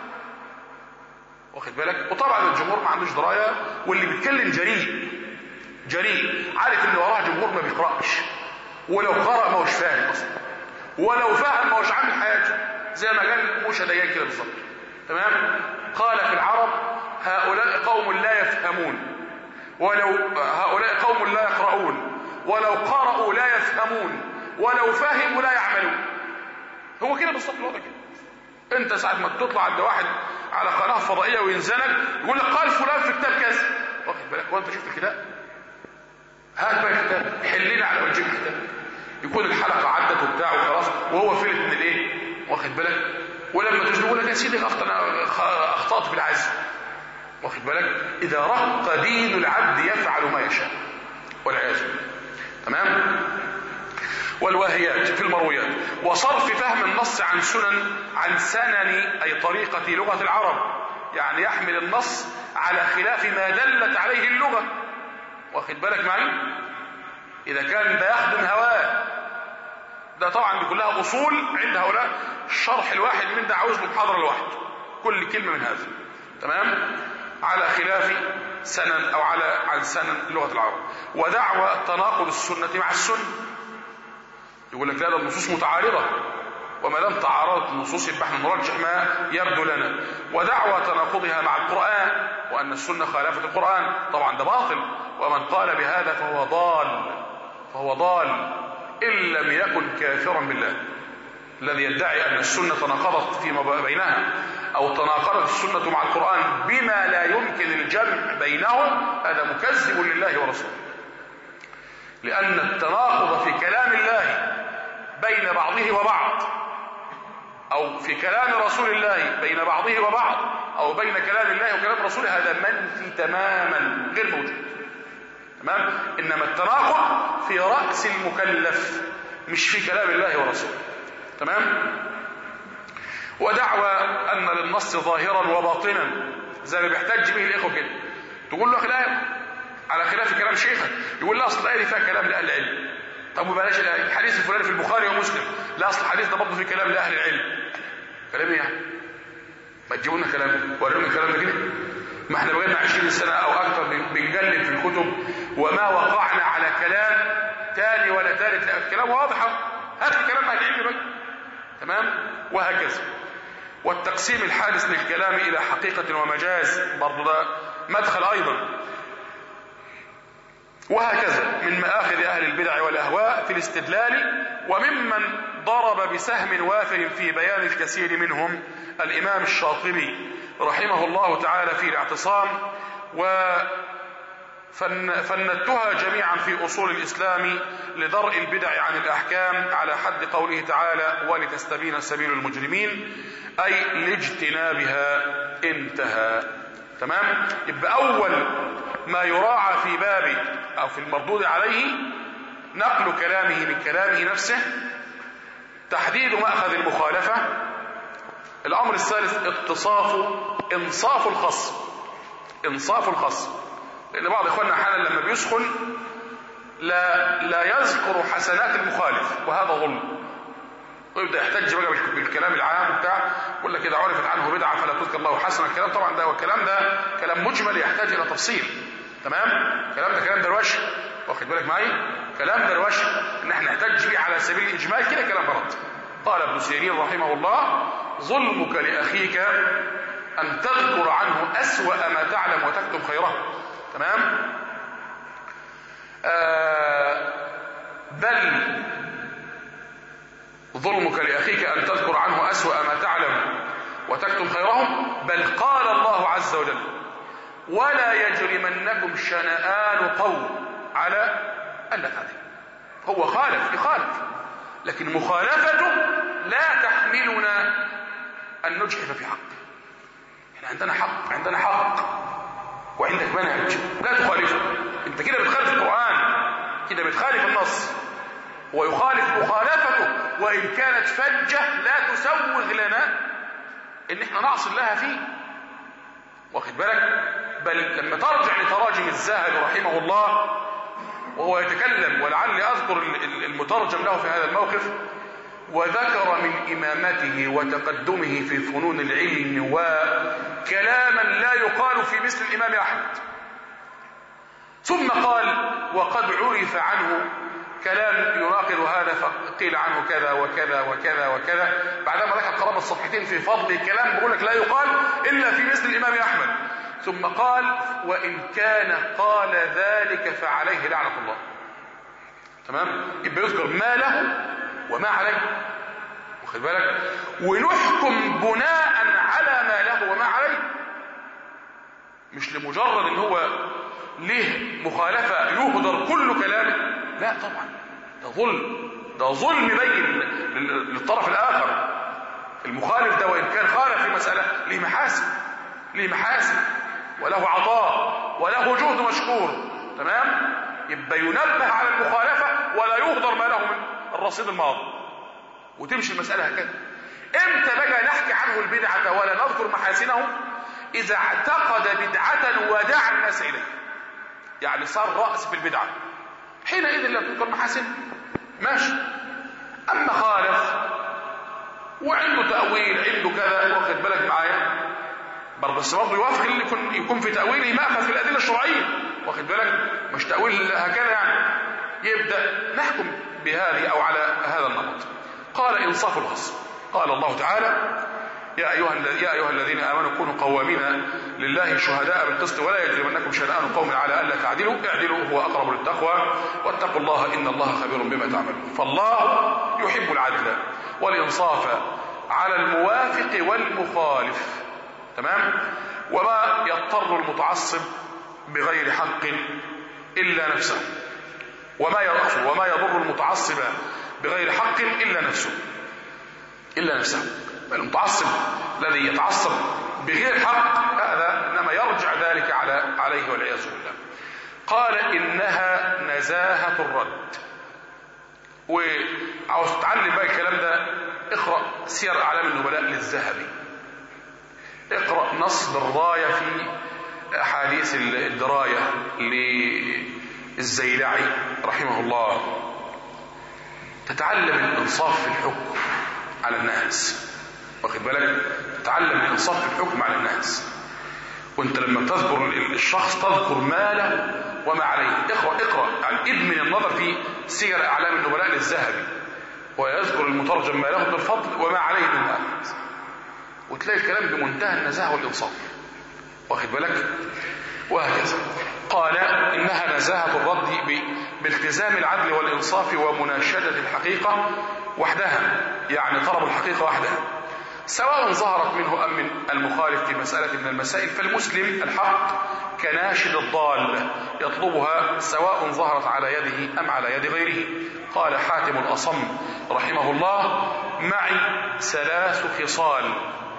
واخد بالك؟ وطبعا الجمهور ما عندوش دراية، واللي بيتكلم جريء جريء عارف ان وراه جمهور ما بيقرأش، ولو قرأ ما هوش فاهم أصلا، ولو فاهم ما هوش عامل حاجة، زي ما قال موسى ديان كده بالظبط. تمام؟ قال في العرب هؤلاء قوم لا يفهمون، ولو هؤلاء قوم لا يقرؤون، ولو قرأوا لا يفهمون، ولو فهموا لا يعملون. هو كده بالظبط الوضع كده. انت ساعة ما تطلع عند واحد على قناة فضائية وينزلك يقول لك قال فلان في كتاب كذا، واخد بالك؟ وانت شفت الكتاب؟ هات بقى الكتاب حلنا على وجه الكتاب، يكون الحلقة عدت وبتاع وخلاص وهو فلت من الايه، واخد بالك؟ ولما تجي يقول لك يا سيدي اخطأت في العزم، واخد بالك؟ إذا رق دين العبد يفعل ما يشاء والعياذ بالله. تمام؟ والواهيات في المرويات، وصرف فهم النص عن سنن عن سنن أي طريقة لغة العرب، يعني يحمل النص على خلاف ما دلت عليه اللغة، واخد بالك معي؟ إذا كان ده يخدم هواه، ده طبعا دي كلها أصول عند هؤلاء، الشرح الواحد من ده عاوز له محاضرة لوحده كل كلمة من هذا، تمام؟ على خلاف سنن أو على عن سنن لغة العرب. ودعوى تناقض السنة مع السنة، يقول لك لا ده النصوص متعارضة، وما دام تعارضت النصوص يبقى احنا نرجح ما يبدو لنا. ودعوى تناقضها مع القرآن، وأن السنة خالفت القرآن، طبعا ده باطل، ومن قال بهذا فهو ضال فهو ضال إن لم يكن كافرا بالله. الذي يدعي أن السنة تناقضت فيما بينها أو تناقضت السنة مع القرآن بما لا يمكن الجمع بينهم، هذا مكذب لله ورسوله، لأن التناقض في كلام الله بين بعضه وبعض، أو في كلام رسول الله بين بعضه وبعض، أو بين كلام الله وكلام رسوله، هذا منفي تماما غير موجود. تمام؟ إنما التناقض في رأس المكلف مش في كلام الله ورسوله. تمام؟ ودعوى أن للنص ظاهرا وباطنا زي ما بيحتج به الإخوة كده، تقول له أخي الآية على خلاف كلام شيخك، يقول لا أصل الآية دي فيها كلام لأهل العلم. طب وبلاش الآية، الحديث الفلاني في البخاري ومسلم، لا أصل الحديث ده برضه فيه كلام لأهل العلم. كلام إيه يعني؟ ما تجيبوا لنا كلام، ورينا الكلام ده كده. ما احنا بقينا عشرين سنة أو أكثر بنجلد في الكتب وما وقعنا على كلام تاني ولا ثالث، لا الكلام واضحة، هات الكلام أهل العلم بقى. تمام؟ وهكذا. والتقسيم الحادث للكلام إلى حقيقة ومجاز برضه ده مدخل أيضا. وهكذا من مآخذ أهل البدع والأهواء في الاستدلال، وممن ضرب بسهم وافر في بيان الكثير منهم الإمام الشاطبي رحمه الله تعالى في الاعتصام، وفندتها جميعا في أصول الإسلام لدرء البدع عن الأحكام على حد قوله تعالى ولتستبين سبيل المجرمين، أي لاجتنابها. انتهى. تمام؟ يبقى أول ما يراعى في باب أو في المردود عليه نقل كلامه من كلامه نفسه، تحديد مأخذ المخالفة. الأمر الثالث اتصاف انصاف الخصم، انصاف الخصم، لأن بعض إخواننا أحيانا لما بيسخن لا لا يذكر حسنات المخالف، وهذا ظلم، ويبدأ يحتج بقى بالكلام العام بتاع يقول لك إذا عرفت عنه بدعة فلا تذكر له حسنة. الكلام طبعا ده والكلام ده كلام مجمل يحتاج إلى تفصيل. تمام؟ الكلام ده كلام دروش، واخد بالك معي؟ كلام دروش إن احنا نحتاج بيه على سبيل الإجمال كده كلام غلط. قال ابن سيرين رحمه الله: ظلمك لأخيك أن تذكر عنه أسوأ ما تعلم وتكتم خيره. تمام؟ آه بل ظلمك لأخيك أن تذكر عنه أسوأ ما تعلم وتكتم خيره، بل قال الله عز وجل: ولا يجرمنكم شنآن قوم على ألا تعدلوا. هو خالف يخالف، لكن مخالفته لا تحملنا أن نجحف في حق. احنا عندنا حق، عندنا حق وعندك منهج، لا تخالفه. انت كده بتخالف القرآن، كده بتخالف النص، ويخالف مخالفته وإن كانت فجة لا تسوغ لنا ان احنا نعصي الله فيه، واخد بالك؟ بل لما ترجع لتراجم الزاهد رحمه الله وهو يتكلم، ولعلي أذكر المترجم له في هذا الموقف، وذكر من إمامته وتقدمه في فنون العلم وكلاما لا يقال في مثل الإمام أحمد، ثم قال: وقد عرف عنه كلام يناقض هذا فقيل عنه كذا وكذا وكذا وكذا، بعدما ذكر قرابة الصفحتين في فضل الكلام بيقول لك لا يقال إلا في مثل الإمام أحمد، ثم قال: وإن كان قال ذلك فعليه لعنة الله. تمام؟ يبقى يذكر ما له وما عليه، واخد بالك؟ ونحكم بناء على ما له وما عليه، مش لمجرد ان هو ليه مخالفة يهدر كل كلامه، لا طبعا، ده ظلم، ده ظلم بين للطرف الآخر. المخالف ده وإن كان خالف في مسألة ليه محاسن، ليه محاسن وله عطاء وله جهد مشكور. تمام؟ يبقى ينبه على المخالفة ولا يهدر ما له من الرصيد الماضي، وتمشي المسألة هكذا. امتى بقى نحكي عنه البدعة ولا نذكر محاسنه؟ إذا اعتقد بدعة ودعا الناس إليه، يعني صار رأس في البدعة، حينئذ لا تذكر محاسن، ماشي. أما خالف وعنده تأويل، عنده كذا، واخد بالك معايا، برضه بس برضه يوافق اللي يكون يكون في تأويله مأخذ في الأدلة الشرعية، واخد بالك، مش تأويل هكذا يعني، يبدأ نحكم بهذه أو على هذا النمط. قال: إنصاف الخصم. قال الله تعالى: يا أيها, يا أيها الذين آمنوا كونوا قوامين لله شهداء بالقسط ولا يجرمنكم شنآن قوم على ألا تعدلوا اعدلوا هو أقرب للتقوى واتقوا الله إن الله خبير بما تعملون. فالله يحب العدل والإنصاف على الموافق والمخالف. تمام؟ وما يضطر المتعصب بغير حق إلا نفسه، وما يضر وما يضر المتعصب بغير حق إلا نفسه إلا نفسه. المتعصب الذي يتعصب بغير حق هذا إنما يرجع ذلك على عليه والعياذ بالله. قال إنها نزاهة الرد. وعاوز تتعلم بقى الكلام ده، اقرأ سير أعلام النبلاء للذهبي، اقرأ نصب الراية في أحاديث الدراية للزيلعي رحمه الله، تتعلم الإنصاف في الحكم على الناس. واخد بالك؟ تتعلم الإنصاف في الحكم على الناس. وانت لما تذكر الشخص تذكر ما له وما عليه. اقرأ اقرأ يعني ادمن النظر في سير أعلام النبلاء للذهبي، ويذكر المترجم ما له من الفضل وما عليه من الأخذ، وتلاقي الكلام بمنتهى النزاهة والإنصاف. واخد بالك؟ وهكذا. قال إنها نزاهة الرد بالتزام العدل والإنصاف ومناشدة الحقيقة وحدها، يعني طلب الحقيقة وحدها، سواء ظهرت منه أم من المخالف في مسألة من المسائل. فالمسلم الحق كناشد الضال يطلبها سواء ظهرت على يده أم على يد غيره. قال حاتم الأصم رحمه الله: معي ثلاث خصال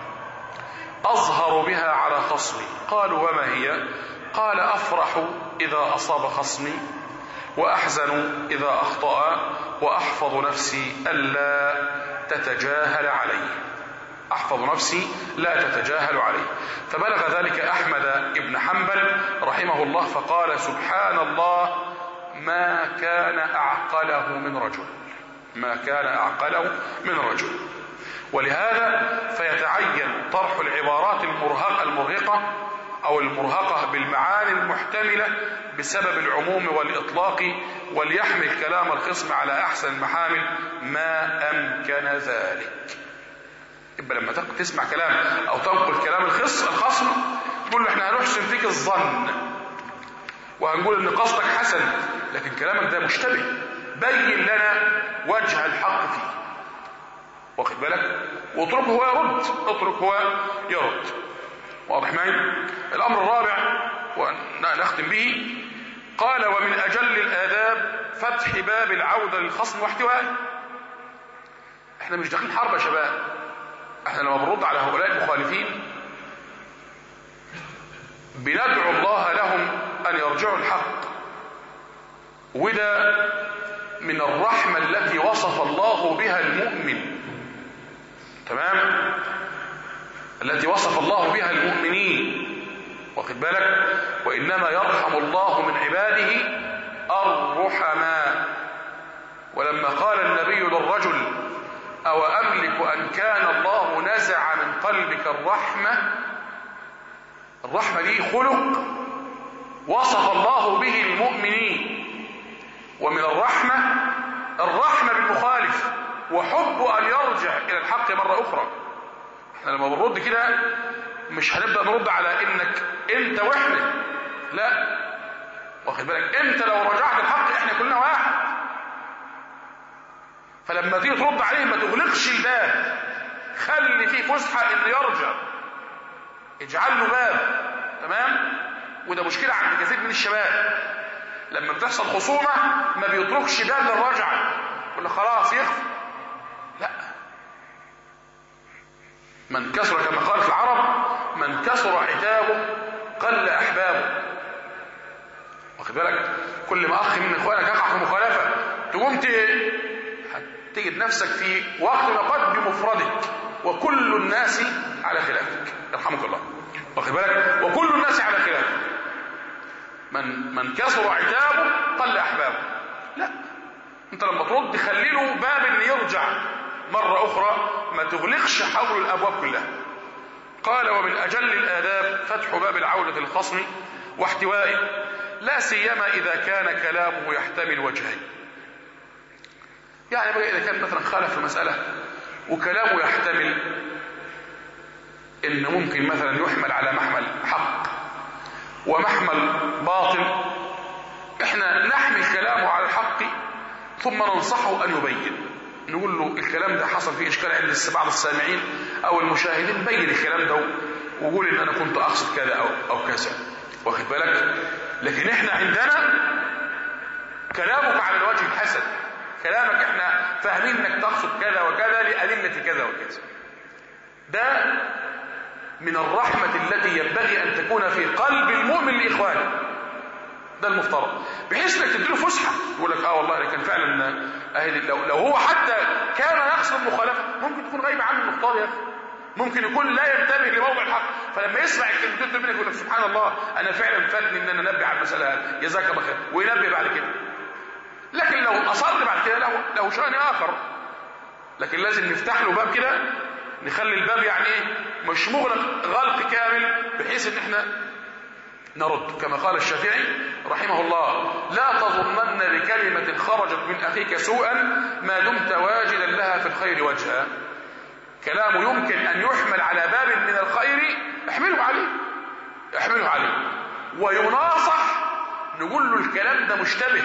أظهر بها على خصمي. قالوا: وما هي؟ قال: أفرح إذا أصاب خصمي، وأحزن إذا أخطأ، وأحفظ نفسي ألا تتجاهل عليه. أحفظ نفسي لا تتجاهل عليه. فبلغ ذلك أحمد بن حنبل رحمه الله فقال: سبحان الله ما كان أعقله من رجل، ما كان أعقله من رجل. ولهذا فيتعين طرح العبارات المرهقة المرهقة أو المرهقة بالمعاني المحتملة بسبب العموم والإطلاق، وليحمل كلام الخصم على أحسن المحامل ما أمكن ذلك. يبقى لما تسمع كلام أو تنقل كلام الخصم الخصم تقول له احنا هنحسن فيك الظن وهنقول ان قصدك حسن، لكن كلامك ده مشتبه، بين لنا وجه الحق فيه. واخد بالك؟ واتركه هو يرد، اترك هو يرد. واضح معي؟ الامر الرابع ونختم به، قال: ومن اجل الاداب فتح باب العودة للخصم واحتوائه. احنا مش داخلين حرب يا شباب، احنا لما بنرد على هؤلاء المخالفين بندعو الله لهم ان يرجعوا الحق، وده من الرحمة التي وصف الله بها المؤمن، تمام؟ التي وصف الله بها المؤمنين. واخد بالك؟ وإنما يرحم الله من عباده الرحماء. ولما قال النبي للرجل: أو أملك أن كان الله نزع من قلبك الرحمة، الرحمة دي خلق وصف الله به المؤمنين. ومن الرحمة الرحمة بالمخالف وحب أن يرجع إلى الحق مرة أخرى. احنا لما بنرد كده مش هنبدأ نرد على إنك أنت وإحنا، لا. واخد بالك؟ أنت لو رجعت الحق إحنا كلنا واحد. فلما تيجي ترد عليه ما تغلقش الباب، خلي فيه فسحة إنه يرجع، اجعل له باب، تمام؟ وده مشكلة عند كثير من الشباب، لما بتحصل خصومة ما بيتركش باب للرجعة، يقول لك خلاص يخفى. لا، من كسر كما قالت العرب: من كسر عتابه قل أحبابه. واخد بالك؟ كل ما أخ من إخوانك يقع في مخالفة تقوم تجد نفسك في وقت وقت بمفردك، وكل الناس على خلافك، يرحمك الله. واخد بالك؟ وكل الناس على خلافك. من من كسر عتابه قل أحبابه. لا، انت لما ترد خلي له باب ان يرجع مرة اخرى، ما تغلقش حول الابواب كلها. قال: ومن اجل الاداب فتح باب العودة للخصم واحتوائه، لا سيما اذا كان كلامه يحتمل وجهين. يعني بقى اذا كان مثلا خالف في مسألة وكلامه يحتمل ان ممكن مثلا يحمل على محمل حق ومحمل باطل، احنا نحمل كلامه على الحق ثم ننصحه ان يبين، نقول له الكلام ده حصل فيه اشكال عند بعض السامعين او المشاهدين، بين الكلام ده وقول ان انا كنت اقصد كذا او او كذا. واخد بالك؟ لكن احنا عندنا كلامك على الوجه الحسن، كلامك احنا فاهمين انك تقصد كذا وكذا لأدلة كذا وكذا. ده من الرحمة التي ينبغي ان تكون في قلب المؤمن لاخوانه. ده المفترض، بحيث انك تديله فسحه يقول لك اه والله ده كان فعلا اهل. لو, لو هو حتى كان يقصد المخالفه ممكن تكون غايبه عنه المختار يا اخي، ممكن يكون لا ينتبه لموضع الحق، فلما يسمع الكلمتين دول منك يقول لك سبحان الله انا فعلا فاتني ان انا انبه على المساله هذه، جزاك الله خير، وينبه بعد كده. لكن لو اصر بعد كده له له شأن اخر، لكن لازم نفتح له باب كده، نخلي الباب يعني ايه مش مغلق غلق كامل، بحيث ان احنا نرد. كما قال الشافعي رحمه الله: لا تظنن بكلمة خرجت من أخيك سوءا ما دمت واجدا لها في الخير وجها. كلام يمكن أن يحمل على باب من الخير احمله عليه، احمله عليه ويناصح، نقول له الكلام ده مشتبه،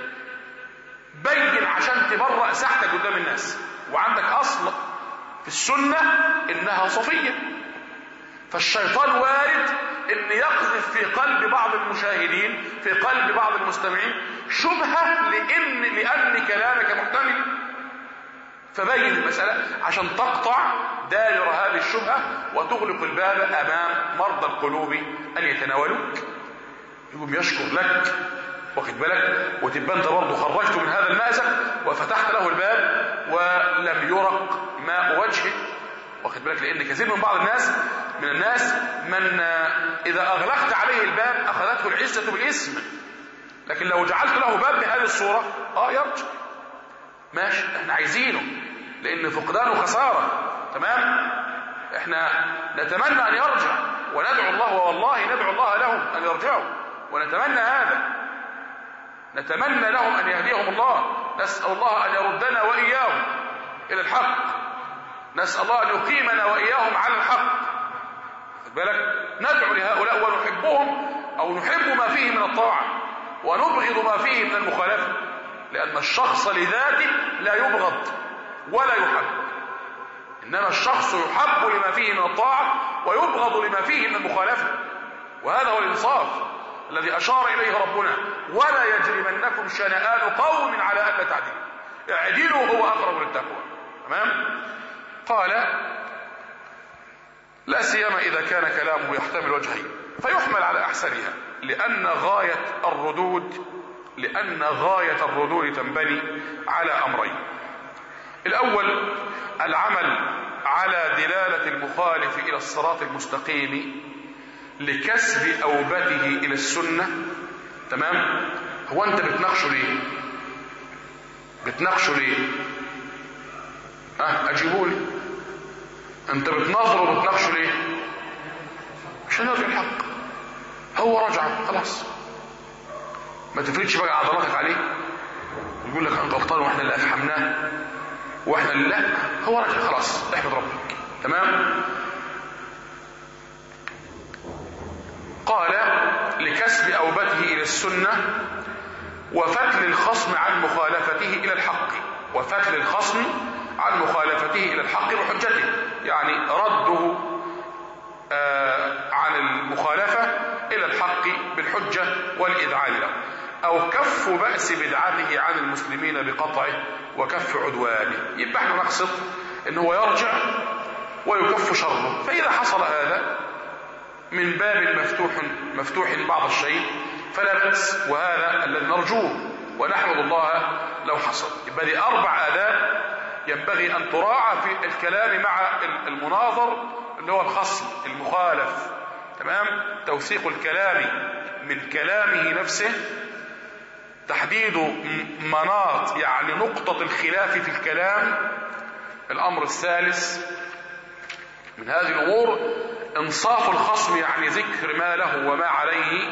بين عشان تبرأ ساحتك قدام الناس، وعندك أصل في السنة إنها صفية، فالشيطان وارد ان يقذف في قلب بعض المشاهدين، في قلب بعض المستمعين شبهة لان لان كلامك محتمل، فبين المسألة عشان تقطع دائرة هذه الشبهة وتغلق الباب امام مرضى القلوب ان يتناولوك، يقوم يشكر لك، واخد بالك، وتبقى انت برضه خرجت من هذا المأزق وفتحت له الباب ولم يرق ماء وجهه، واخد بالك، لان كثير من بعض الناس من الناس من اذا اغلقت عليه الباب اخذته العزة بالاسم، لكن لو جعلت له باب بهذه الصورة اه يرجع ماشي، احنا عايزينه لان فقدانه خسارة، تمام، احنا نتمنى ان يرجع وندعو الله، والله ندعو الله لهم ان يرجعوا ونتمنى هذا، نتمنى لهم ان يهديهم الله، نسأل الله ان يردنا واياهم الى الحق، نسأل الله ان يقيمنا واياهم على الحق، خد بالك، ندعو لهؤلاء ونحبهم او نحب ما فيه من الطاعة ونبغض ما فيه من المخالفة، لان الشخص لذاته لا يبغض ولا يحب، انما الشخص يحب لما فيه من الطاعة ويبغض لما فيه من المخالفة، وهذا هو الانصاف الذي اشار اليه ربنا: ولا يجرمنكم شنآن قوم على الا تعدلوا اعدلوا هو اقرب للتقوى، تمام. قال: لا سيما اذا كان كلامه يحتمل وجهين فيحمل على احسنها، لان غاية الردود لان غاية الردود تنبني على امرين: الاول العمل على دلالة المخالف الى الصراط المستقيم لكسب اوبته الى السنة، تمام. هو انت بتناقشه ليه؟ بتناقشه ليه؟ اه اجيبولي، انت بتناظره وبتناقشه ليه؟ عشان يرجع الحق، هو رجع خلاص، ما تفرضش بقى عضلاتك عليه ويقول لك انت غلطان واحنا اللي افهمناه واحنا اللي لا، هو رجع خلاص، احمد ربك، تمام. قال: لكسب اوبته الى السنة وفتل الخصم عن مخالفته الى الحق، وفتل الخصم عن مخالفته الى الحق بحجته، يعني رده آه عن المخالفة الى الحق بالحجة والاذعان له، او كف بأس بدعته عن المسلمين بقطعه وكف عدوانه. يبقى احنا نقصد ان هو يرجع ويكف شره، فاذا حصل هذا من باب مفتوح مفتوح بعض الشيء فلا بأس، وهذا الذي نرجوه ونحمد الله لو حصل. يبقى دي اربع آداب ينبغي ان تراعى في الكلام مع المناظر اللي هو الخصم المخالف، تمام. توثيق الكلام من كلامه نفسه، تحديد مناط يعني نقطة الخلاف في الكلام. الامر الثالث من هذه الامور انصاف الخصم، يعني ذكر ما له وما عليه،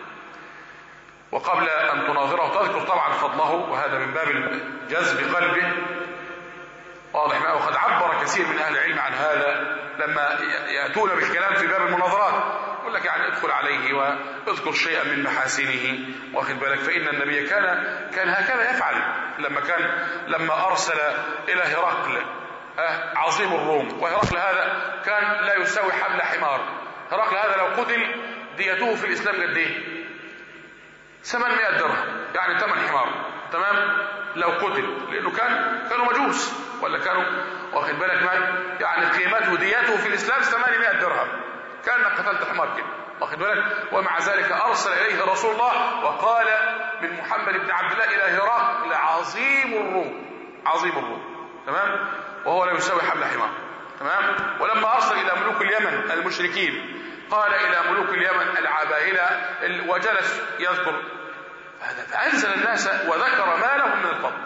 وقبل ان تناظره تذكر طبعا فضله، وهذا من باب جذب قلبه، واضح معه. وقد عبر كثير من اهل العلم عن هذا لما ياتون بالكلام في باب المناظرات، يقول لك يعني ادخل عليه واذكر شيئا من محاسنه، واخد بالك، فان النبي كان كان هكذا يفعل لما كان لما ارسل الى هرقل عظيم الروم، وهرقل هذا كان لا يساوي حمل حمار. هرقل هذا لو قتل ديته في الاسلام قد ايه؟ ثمانمائة درهم، يعني ثمن حمار، تمام، لو قتل، لانه كان كانوا مجوس ولا كانوا، واخد بالك معي، يعني قيمته ديته في الاسلام ثمانمائة درهم، كانك قتلت حمار كده، واخد بالك؟ ومع ذلك أرسل إليه رسول الله وقال من محمد بن عبد الله إلى هرقل عظيم الروم، عظيم الروم، تمام؟ وهو لا يساوي حمل حمار، تمام؟ ولما أرسل إلى ملوك اليمن المشركين قال إلى ملوك اليمن العباهلة، وجلس يذكر هذا، فأنزل الناس وذكر ما لهم من الفضل،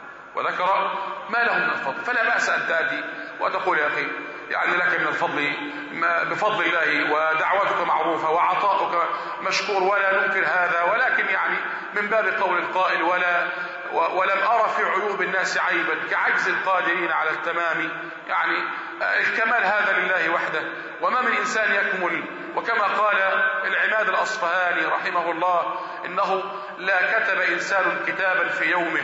وذكر ما لهم من الفضل. فلا بأس أن تأتي وتقول يا أخي يعني لك من الفضل بفضل الله، ودعوتك معروفة وعطاؤك مشكور ولا ننكر هذا، ولكن يعني من باب قول القائل ولا ولم أرى في عيوب الناس عيبا كعجز القادرين على التمام. يعني الكمال هذا لله وحده، وما من إنسان يكمل. وكما قال العماد الأصفهاني رحمه الله إنه لا كتب إنسان كتابا في يومه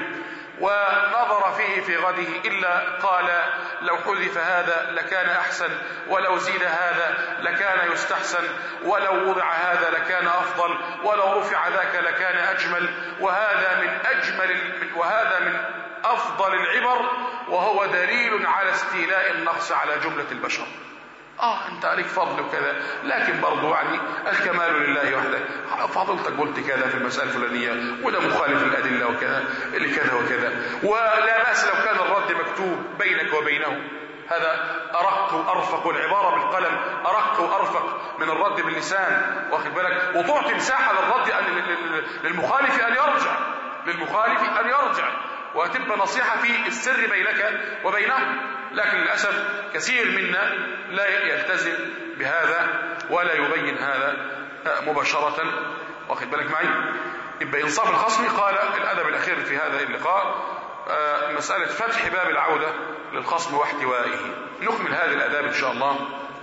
ونظر فيه في غده إلا قال لو حذف هذا لكان أحسن، ولو زيد هذا لكان يستحسن، ولو وضع هذا لكان أفضل، ولو رفع ذاك لكان أجمل. وهذا من أجمل وهذا من أفضل العبر، وهو دليل على استيلاء النقص على جملة البشر. اه انت عليك فضل وكذا، لكن برضو يعني الكمال لله وحده. فضلتك قلت كذا في المسألة الفلانية وده مخالف الأدلة وكذا لكذا وكذا، ولا بأس لو كان الرد مكتوب بينك وبينه. هذا أرق وأرفق، والعبارة بالقلم أرق وأرفق من الرد باللسان، واخد بالك؟ وتعطي مساحة للرد للمخالف أن يرجع، للمخالف أن يرجع، وتبقى نصيحة في السر بينك وبينه. لكن للأسف كثير منا لا يلتزم بهذا ولا يبين هذا مباشرة، واخد بالك معي؟ يبقى إنصاف الخصم. قال الأدب الأخير في هذا اللقاء مسألة فتح باب العودة للخصم واحتوائه. نكمل هذه الأداب إن شاء الله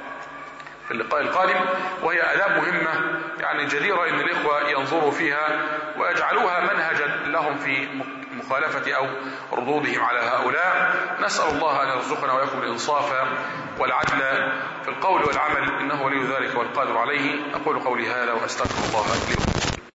في اللقاء القادم، وهي آداب مهمة يعني جديرة إن الإخوة ينظروا فيها ويجعلوها منهجا لهم في مخالفة أو ردودهم على هؤلاء. نسأل الله أن يرزقنا ويكم الإنصاف والعدل في القول والعمل، إنه ولي ذلك والقادر عليه. أقول قولي هذا وأستغفر الله لي.